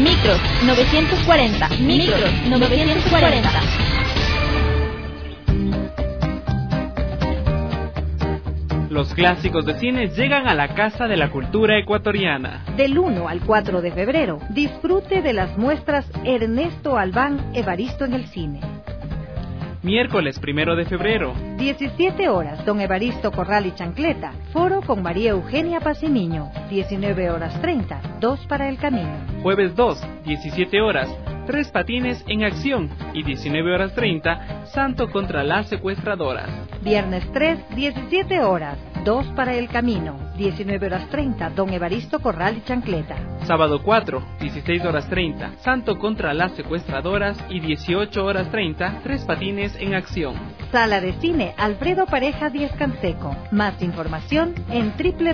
Micros 940. Micros 940. Los clásicos de cine llegan a la Casa de la Cultura Ecuatoriana. Del 1 al 4 de febrero, disfrute de las muestras Ernesto Albán, Evaristo en el cine. Miércoles 1 de febrero. 17 horas, Don Evaristo Corral y Chancleta. Foro con María Eugenia Paciniño. 19 horas 30, Dos para el Camino. Jueves 2, 17 horas, Tres Patines en Acción. Y 19 horas 30, Santo contra las secuestradoras. Viernes 3, 17 horas, Dos para el Camino. 19 horas 30, Don Evaristo Corral y Chancleta. Sábado 4, 16 horas 30, Santo contra las secuestradoras. Y 18 horas 30, Tres Patines en Acción. Sala de Cine Alfredo Pareja Díaz Canseco. Más información en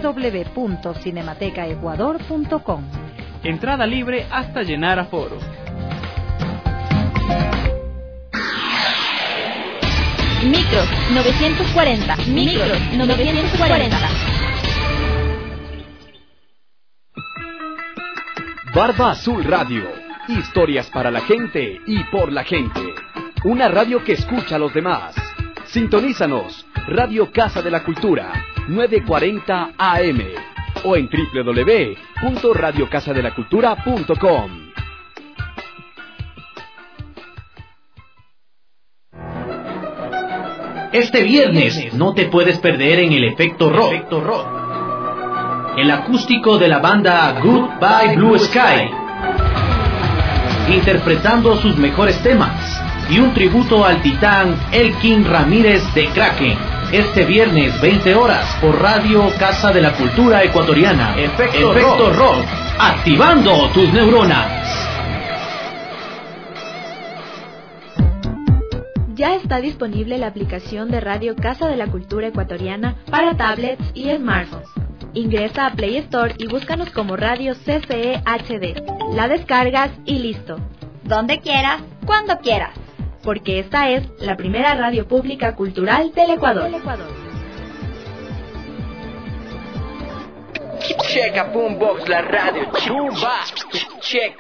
www.cinematecaecuador.com. Entrada libre hasta llenar aforo. Micros 940. Micros 940. Barba Azul Radio. Historias para la gente y por la gente. Una radio que escucha a los demás. Sintonízanos. Radio Casa de la Cultura, 940 AM. O en www.radiocasadelacultura.com. Este viernes no te puedes perder en el Efecto Rock. El acústico de la banda Goodbye Blue Sky, interpretando sus mejores temas, y un tributo al titán Elkin Ramírez de Kraken. Este viernes 20 horas por Radio Casa de la Cultura Ecuatoriana. Efecto Rock, activando tus neuronas. Ya está disponible la aplicación de Radio Casa de la Cultura Ecuatoriana para tablets y smartphones. Ingresa a Play Store y búscanos como Radio CCE HD. La descargas y listo. Donde quieras, cuando quieras. Porque esta es la primera radio pública cultural del Ecuador. Checa Boombox, la radio. Check.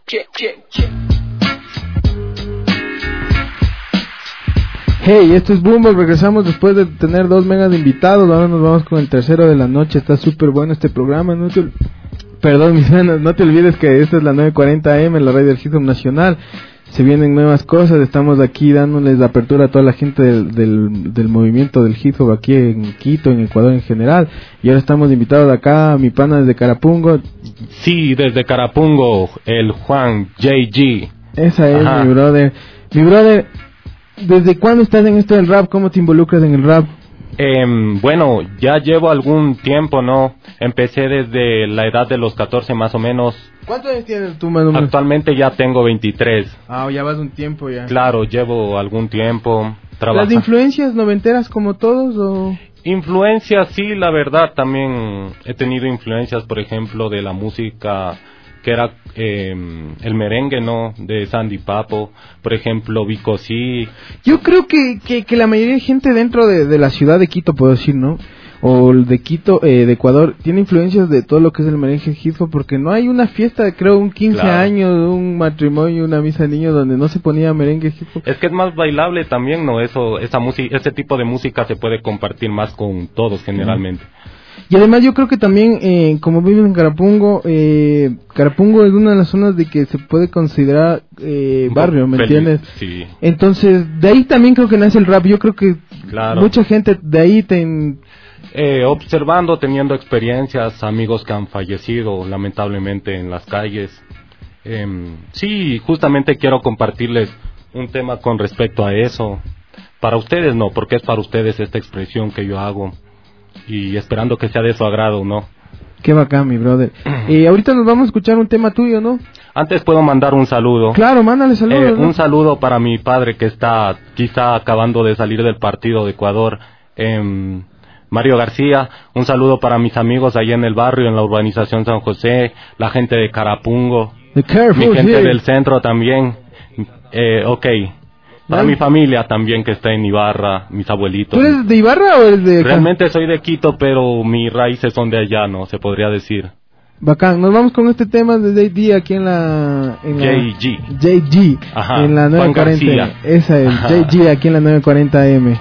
Hey, esto es Boombox, regresamos después de tener 2 megas de invitados, ahora nos vamos con el tercero de la noche, está súper bueno este programa, perdón mis manos, no te olvides que esta es la 940 AM, la radio del Hip Hop Nacional, se vienen nuevas cosas, estamos aquí dándoles la apertura a toda la gente del movimiento del hip hop aquí en Quito, en Ecuador en general, y ahora estamos invitados acá, mi pana desde Carapungo. Sí, desde Carapungo, el Juan JG. Esa es. Ajá. Mi brother, ¿desde cuándo estás en esto del rap? ¿Cómo te involucras en el rap? Bueno, ya llevo algún tiempo, ¿no? Empecé desde la edad de los 14 más o menos. ¿Cuántos años tienes tú más o menos? Actualmente ya tengo 23. Ah, ya vas un tiempo ya. Claro, llevo algún tiempo trabajando. ¿Las influencias noventeras como todos o...? Influencias, sí, la verdad, también he tenido influencias, por ejemplo, de la música que era el merengue, ¿no? De Sandy Papo, por ejemplo, Vico sí. Yo creo que la mayoría de gente dentro de la ciudad de Quito, puedo decir, ¿no? O de Quito, de Ecuador, tiene influencias de todo lo que es el merengue hip hop, porque no hay una fiesta, creo, un 15 años, un matrimonio, una misa de niños donde no se ponía merengue hip hop. Es que es más bailable también, ¿no? Esa música, ese tipo de música se puede compartir más con todos generalmente. Y además yo creo que también, como viven en Carapungo, Carapungo es una de las zonas de que se puede considerar barrio, ¿me entiendes? Sí. Entonces, de ahí también creo que nace el rap. Yo creo que mucha gente de ahí observando, teniendo experiencias, amigos que han fallecido lamentablemente en las calles. Sí, justamente quiero compartirles un tema con respecto a eso. Para ustedes no, porque es para ustedes esta expresión que yo hago. Y esperando que sea de su agrado, ¿no? Qué bacán, mi brother. Ahorita nos vamos a escuchar un tema tuyo, ¿no? Antes puedo mandar un saludo. Claro, mándale saludos, ¿no? Un saludo para mi padre que está quizá acabando de salir del partido de Ecuador, Mario García. Un saludo para mis amigos allá en el barrio, en la urbanización San José, la gente de Carapungo, mi gente del centro también. Para mi familia también que está en Ibarra, mis abuelitos. ¿Tú eres de Ibarra o eres de...? Realmente soy de Quito, pero mis raíces son de allá, ¿no? Se podría decir. Bacán, nos vamos con este tema de JD aquí en la JG. Ajá, en la 940. Esa es, JG aquí en la 940 AM.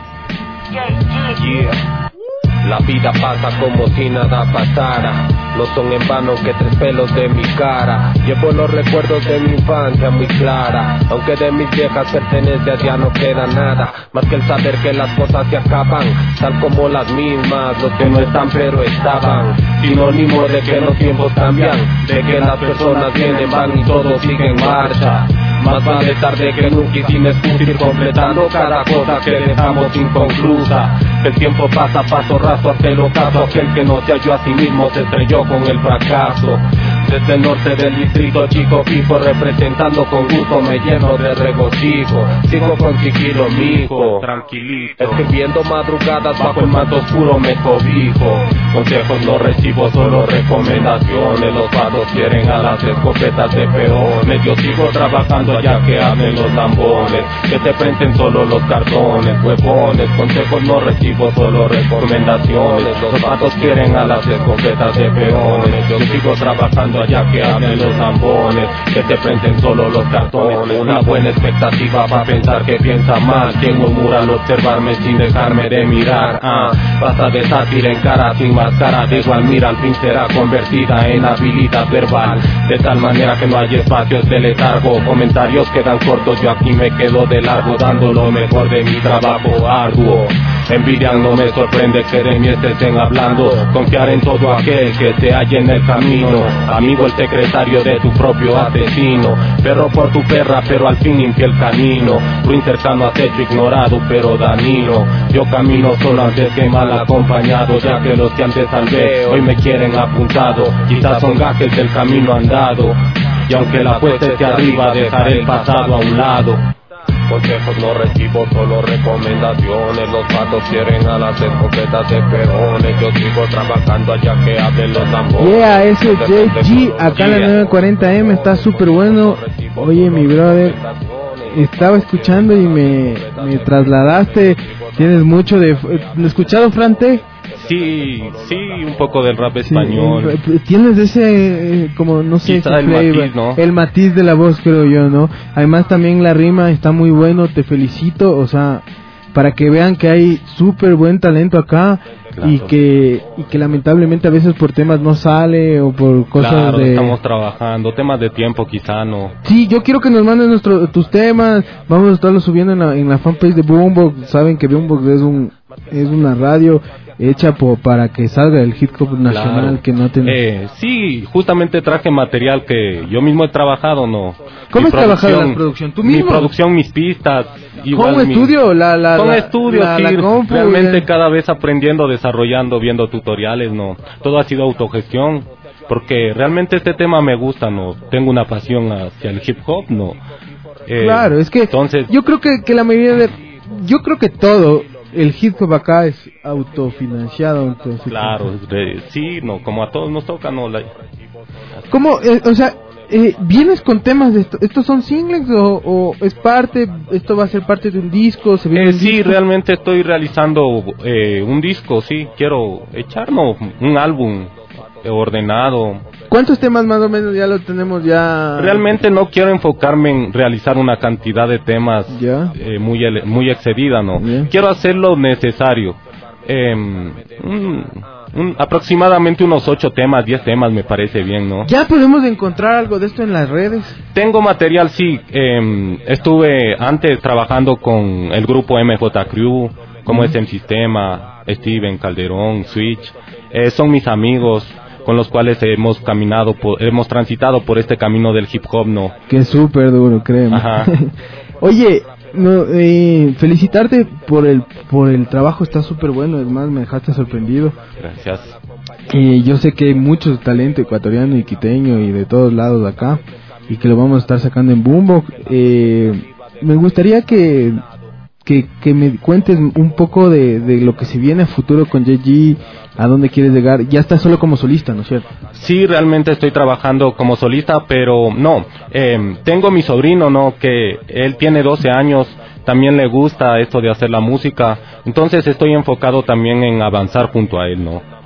La vida pasa como si nada pasara. No son en vano que 3 pelos de mi cara. Llevo los recuerdos de mi infancia muy clara. Aunque de mis viejas pertenencias ya no queda nada, más que el saber que las cosas se acaban, tal como las mismas, los que no están pero estaban. Sinónimo de que los tiempos cambian, de que las personas vienen, van y todo sigue en marcha. Más vale tarde que nunca y sin excusa ir completando cada cosa que dejamos inconclusa. El tiempo pasa paso raso hasta el ocaso. Aquel que no se halló a sí mismo se estrelló con el fracaso. Desde el norte del distrito Chico Pico, representando con gusto me lleno de regocijo. Sigo con sigilo mijo, tranquilito, escribiendo madrugadas bajo el manto oscuro me cobijo. Consejos no recibo, solo recomendaciones. Los vados quieren a las escopetas de peones. Yo sigo trabajando ya que hablen los lambones, que te prenden solo los cartones, huevones. Consejos no recibo, solo recomendaciones. Los vados quieren a las escopetas de peones. Yo sigo trabajando allá que hablen los zambones, que te prenden solo los cartones. Una buena expectativa para pensar que piensa mal. Quien murmura al observarme sin dejarme de mirar. Pasa de sátira en cara sin máscara, de igual mira al fin será convertida en habilidad verbal, de tal manera que no hay espacios de letargo. Comentarios quedan cortos, yo aquí me quedo de largo, dando lo mejor de mi trabajo arduo. Envidia no me sorprende que de mí estén hablando. Confiar en todo aquel que te halle en el camino. Amigo el secretario de tu propio asesino. Perro por tu perra pero al fin infiel canino. Ruin cercano has hecho ignorado pero danino. Yo camino solo antes que mal acompañado, ya que los que antes salvé hoy me quieren apuntado. Quizás son gajes del camino andado, y aunque la apuesta esté arriba dejaré el pasado a un lado. Consejos no recibo, solo recomendaciones. Los patos quieren a las escopetas de perones. Yo sigo trabajando allá que hablen los tambores. Yeah, eso es JG acá en la 940M, está súper bueno. Oye, mi brother, estaba escuchando y me trasladaste. Tienes mucho de... ¿Lo he escuchado, Frante? Sí, un poco del rap español. Tienes ese, como no sé, quizá ese flavor, matiz, ¿no? El matiz de la voz, creo yo, ¿no? Además también la rima está muy bueno, te felicito, o sea, para que vean que hay súper buen talento acá. Claro. y que lamentablemente a veces por temas no sale o por cosas claro, de... estamos trabajando, temas de tiempo quizá no. Sí, yo quiero que nos mandes tus temas, vamos a estarlos subiendo en la fanpage de Boombox. Saben que Boombox es una radio hecha para que salga el hip hop nacional, claro. Que no sí, justamente traje material que yo mismo he trabajado, ¿no? ¿Cómo has trabajado la producción? ¿Tú mismo? Mi producción, mis pistas. ¿Con estudio? Con estudio, sí. Compu, realmente cada vez aprendiendo, desarrollando, viendo tutoriales, ¿no? Todo ha sido autogestión, porque realmente este tema me gusta, ¿no? Tengo una pasión hacia el hip hop, ¿no? Claro, es que entonces, yo creo que la mayoría yo creo que todo el hip hop acá es autofinanciado, entonces. Claro, sí, no, como a todos nos toca, no. ¿Cómo? O sea, ¿vienes con temas de esto? ¿Estos son singles o es parte? ¿Esto va a ser parte de un disco? ¿Se viene un sí, disco? Realmente estoy realizando un disco, sí. Quiero echarnos un álbum ordenado. ¿Cuántos temas más o menos ya lo tenemos ya? Realmente no quiero enfocarme en realizar una cantidad de temas muy excedida, ¿no? Quiero hacer lo necesario. Aproximadamente unos 8 temas, 10 temas me parece bien, ¿no? ¿Ya podemos encontrar algo de esto en las redes? Tengo material, sí. Estuve antes trabajando con el grupo MJ Crew, como SM Sistema, Steven Calderón, Switch. Son mis amigos con los cuales hemos transitado por este camino del hip hop, ¿no? Que súper duro, créeme. Ajá. Oye, felicitarte por el trabajo, está súper bueno, además me dejaste sorprendido. Gracias. Yo sé que hay mucho talento ecuatoriano y quiteño y de todos lados de acá, y que lo vamos a estar sacando en Boombox. Me gustaría que me cuentes un poco de lo que se viene a futuro con JG, a dónde quieres llegar. Ya estás solo como solista, ¿no es cierto? Sí, realmente estoy trabajando como solista, pero no, tengo mi sobrino, ¿no? Que él tiene 12 años, también le gusta esto de hacer la música, entonces estoy enfocado también en avanzar junto a él, ¿no?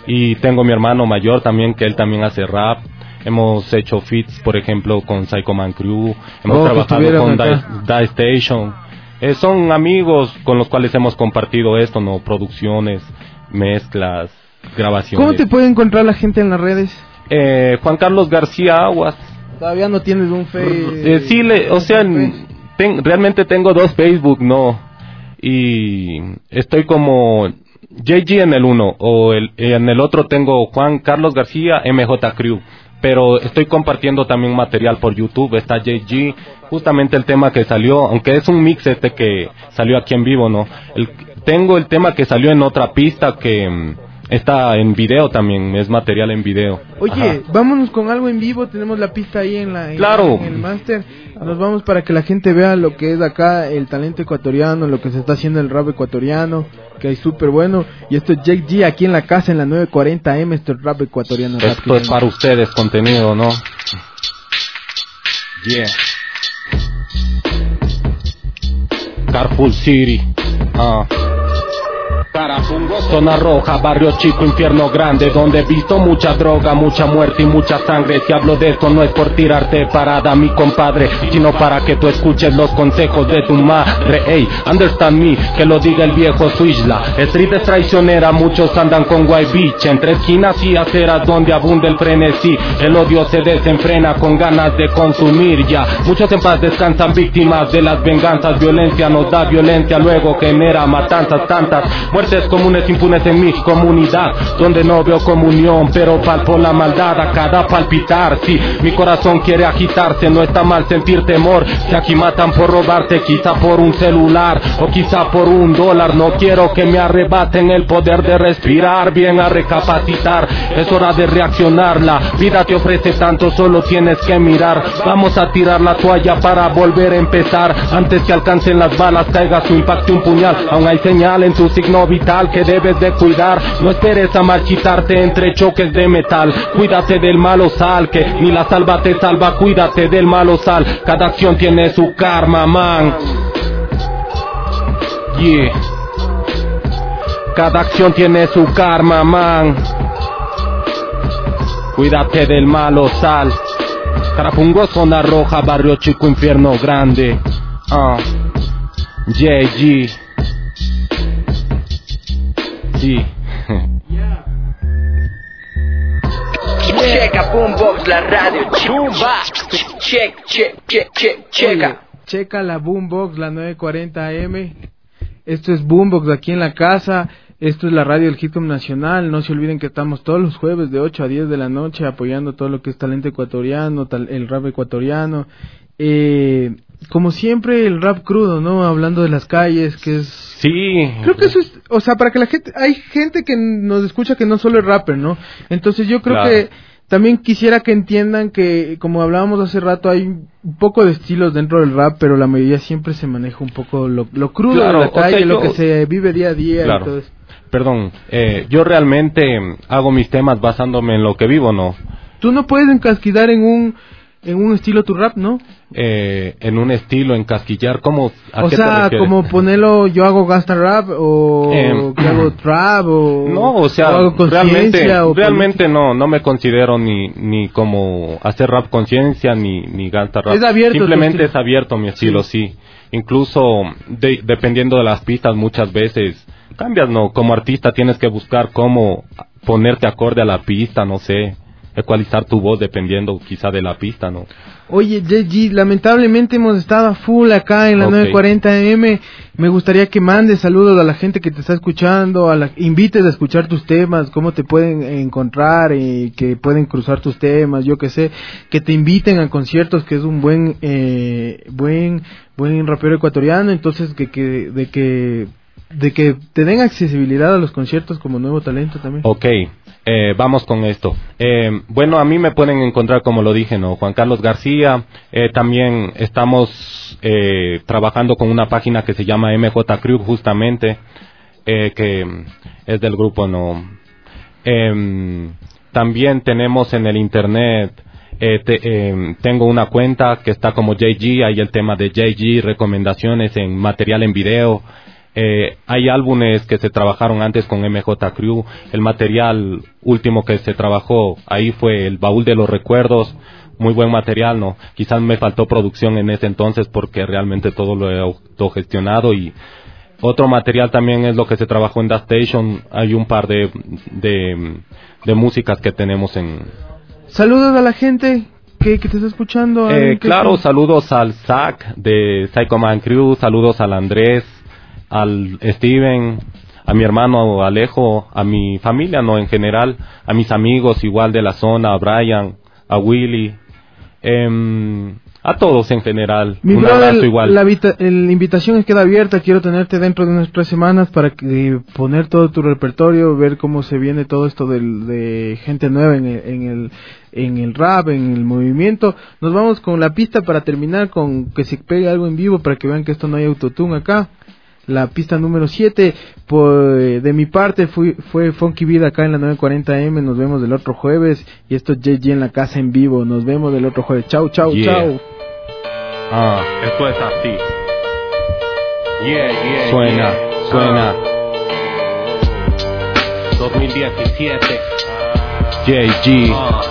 Y tengo mi hermano mayor también, que él también hace rap. Hemos hecho feats, por ejemplo, con Psycho Man Crew. Hemos trabajado con Die Station. Son amigos con los cuales hemos compartido esto, ¿no? Producciones, mezclas, grabaciones. ¿Cómo te puede encontrar la gente en las redes? Juan Carlos García Aguas. Todavía no tienes un Facebook. Sí, realmente tengo 2 Facebook, ¿no? Y estoy como JG en el uno, o en el otro tengo Juan Carlos García MJ Crew. Pero estoy compartiendo también material por YouTube. Está JG, justamente el tema que salió, aunque es un mix que salió aquí en vivo, ¿no? Tengo el tema que salió en otra pista que está en video también, es material en video. Oye, vámonos con algo en vivo, tenemos la pista ahí en el máster. Nos vamos para que la gente vea lo que es acá el talento ecuatoriano, lo que se está haciendo el rap ecuatoriano, que es súper bueno. Y esto es Jake G aquí en la casa en la 940M, esto es rap ecuatoriano. Esto es para ustedes contenido, ¿no? Yeah. Carpool City. Zona roja, barrio chico, infierno grande, donde he visto mucha droga, mucha muerte y mucha sangre. Si hablo de esto no es por tirarte parada, mi compadre, sino para que tú escuches los consejos de tu madre. Ey, understand me, que lo diga el viejo Swishla. Street es traicionera, muchos andan con white bitch, entre esquinas y aceras donde abunda el frenesí. El odio se desenfrena con ganas de consumir ya. Muchos en paz descansan víctimas de las venganzas. Violencia nos da violencia, luego genera matanzas tantas. Muertes comunes impunes en mi comunidad, donde no veo comunión, pero palpo la maldad a cada palpitar. Sí, mi corazón quiere agitarse, no está mal sentir temor. Si aquí matan por robarte, quizá por un celular o quizá por $1. No quiero que me arrebaten el poder de respirar. Bien a recapacitar, es hora de reaccionar. La vida te ofrece tanto, solo tienes que mirar. Vamos a tirar la toalla para volver a empezar. Antes que alcancen las balas, caiga su impacto un puñal. Aún hay señal en tu signo vital que debes de cuidar. No esperes a marchitarte entre choques de metal. Cuídate del malo sal, que ni la salva te salva. Cuídate del malo sal. Cada acción tiene su karma, man. Yeah. Cada acción tiene su karma, man. Cuídate del malo sal. Carapungo, zona roja, barrio chico, infierno grande. JG. Sí. Checa Boombox, la radio. Checa. Checa la Boombox, la 940 AM. Esto es Boombox aquí en la casa. Esto es la radio del Hip Hop Nacional. No se olviden que estamos todos los jueves de 8 a 10 de la noche apoyando todo lo que es talento ecuatoriano, el rap ecuatoriano. Como siempre, el rap crudo, ¿no? Hablando de las calles, que es... Sí. Creo que eso es... O sea, para que la gente... Hay gente que nos escucha que no solo es rapper, ¿no? Entonces yo creo que también quisiera que entiendan que, como hablábamos hace rato, hay un poco de estilos dentro del rap, pero la mayoría siempre se maneja un poco lo crudo de la calle, lo que se vive día a día y todo eso. Perdón, yo realmente hago mis temas basándome en lo que vivo, ¿no? Tú no puedes encasquillar en un estilo tu rap, ¿no? En un estilo, encasquillar, ¿cómo? O sea, como ponerlo, yo hago gangsta rap, o que hago trap, o... No, o sea, realmente no me considero ni como hacer rap conciencia, ni gangsta rap. Es abierto. Simplemente es abierto mi estilo, sí. Incluso, dependiendo de las pistas, muchas veces cambias, ¿no? Como artista tienes que buscar cómo ponerte acorde a la pista, no sé, ecualizar tu voz dependiendo quizá de la pista, ¿no? Oye, JG, lamentablemente hemos estado a full acá en la 940M. Me gustaría que mandes saludos a la gente que te está escuchando, invites a escuchar tus temas, cómo te pueden encontrar y que pueden cruzar tus temas, yo que sé, que te inviten a conciertos, que es un buen rapero ecuatoriano, entonces de que te den accesibilidad a los conciertos como nuevo talento también. Okay. Vamos con esto. Bueno, a mí me pueden encontrar, como lo dije, ¿no? Juan Carlos García. También estamos trabajando con una página que se llama MJ Crew, justamente, que es del grupo, ¿no? También tenemos en el internet, tengo una cuenta que está como JG, hay el tema de JG, recomendaciones en material en video. Hay álbumes que se trabajaron antes con MJ Crew. El material último que se trabajó ahí fue El Baúl de los Recuerdos. Muy buen material, ¿no? Quizás me faltó producción en ese entonces porque realmente todo lo he autogestionado. Y otro material también es lo que se trabajó en Da Station. Hay un par de músicas que tenemos en... Saludos a la gente que te está escuchando. Claro, saludos al Zach de Psycho Man Crew, saludos al Andrés, al Steven, a mi hermano Alejo, a mi familia, no, en general, a mis amigos igual de la zona, a Brian, a Willy, a todos en general. Mi un brother, abrazo igual. La invitación queda abierta. Quiero tenerte dentro de unas 3 semanas para poner todo tu repertorio, ver cómo se viene todo esto de gente nueva en el rap, en el movimiento. Nos vamos con la pista para terminar, con que se pegue algo en vivo para que vean que esto no hay autotune acá. La pista número 7, de mi parte fue Funky Vida acá en la 940M. Nos vemos del otro jueves. Y esto es JG en la casa en vivo. Nos vemos del otro jueves. Chau, chau, chau. Esto es así. Suena. 2017. JG.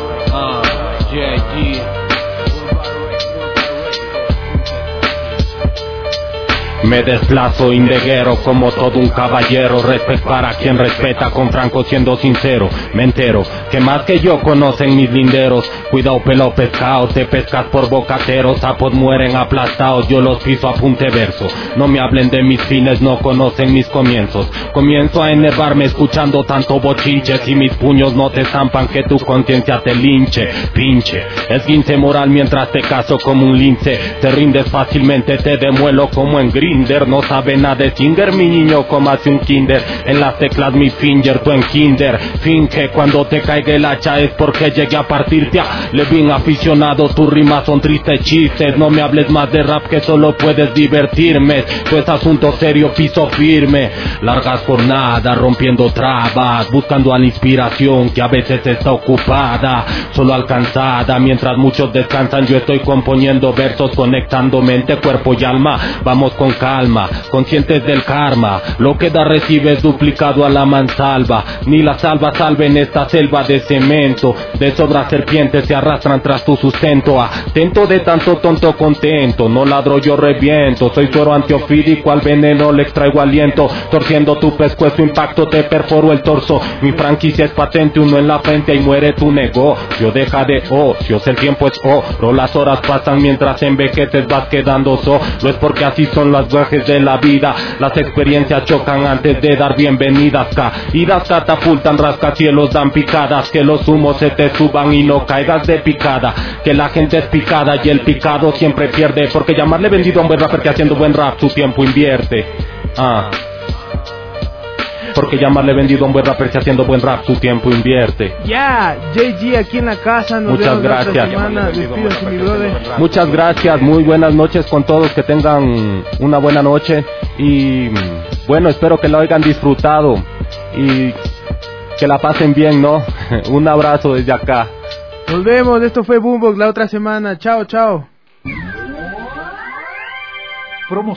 Me desplazo indeguero como todo un caballero. Respeto para quien respeta, con Franco siendo sincero. Me entero que más que yo conocen mis linderos. Cuidado pelo pescado, te pescas por bocateros. Sapos mueren aplastados, yo los piso a punte verso. No me hablen de mis fines, no conocen mis comienzos. Comienzo a enervarme escuchando tanto bochinche. Si mis puños no te zampan, que tu conciencia te linche. Pinche, esguince moral mientras te caso como un lince. Te rindes fácilmente, te demuelo como en Grindr. No sabe nada de Singer, mi niño, como hace un kinder. En las teclas mi finger, tú en kinder. Finge cuando te caiga el hacha es porque llegué a partirte. Le bien aficionado, tus rimas son tristes chistes. No me hables más de rap que solo puedes divertirme. Tu es asunto serio, piso firme. Largas jornadas, rompiendo trabas, buscando a la inspiración que a veces está ocupada, solo alcanzada. Mientras muchos descansan, yo estoy componiendo versos, conectando mente, cuerpo y alma. Vamos con calma, conscientes del karma. Lo que da recibes duplicado a la mansalva. Ni la salva salven esta selva de cemento. De sobra serpientes se arrastran tras tu sustento. Atento de tanto tonto contento. No ladro, yo reviento. Soy suero antiofídico, al veneno le extraigo aliento. Torciendo tu pescuezo, impacto, te perforo el torso. Mi franquicia es patente, uno en la frente y muere tu negocio. Deja de ocios, el tiempo es oro. Las horas pasan mientras envejeces, vas quedando solo. Es porque así son las viajes de la vida. Las experiencias chocan antes de dar bienvenidas. Caídas catapultan, rascacielos dan picadas. Que los humos se te suban y no caigas de picada. Que la gente es picada y el picado siempre pierde. Porque llamarle vendido a un buen rapper que haciendo buen rap su tiempo invierte. Porque llamarle vendido a un buen rapper que haciendo buen rap su tiempo invierte. JG aquí en la casa. Nos Muchas gracias. Despídase, mi brother. Muchas gracias, muy buenas noches con todos, que tengan una buena noche y bueno, espero que la hayan disfrutado y que la pasen bien, ¿no? Un abrazo desde acá. Nos vemos, esto fue Boombox la otra semana. Chao, chao.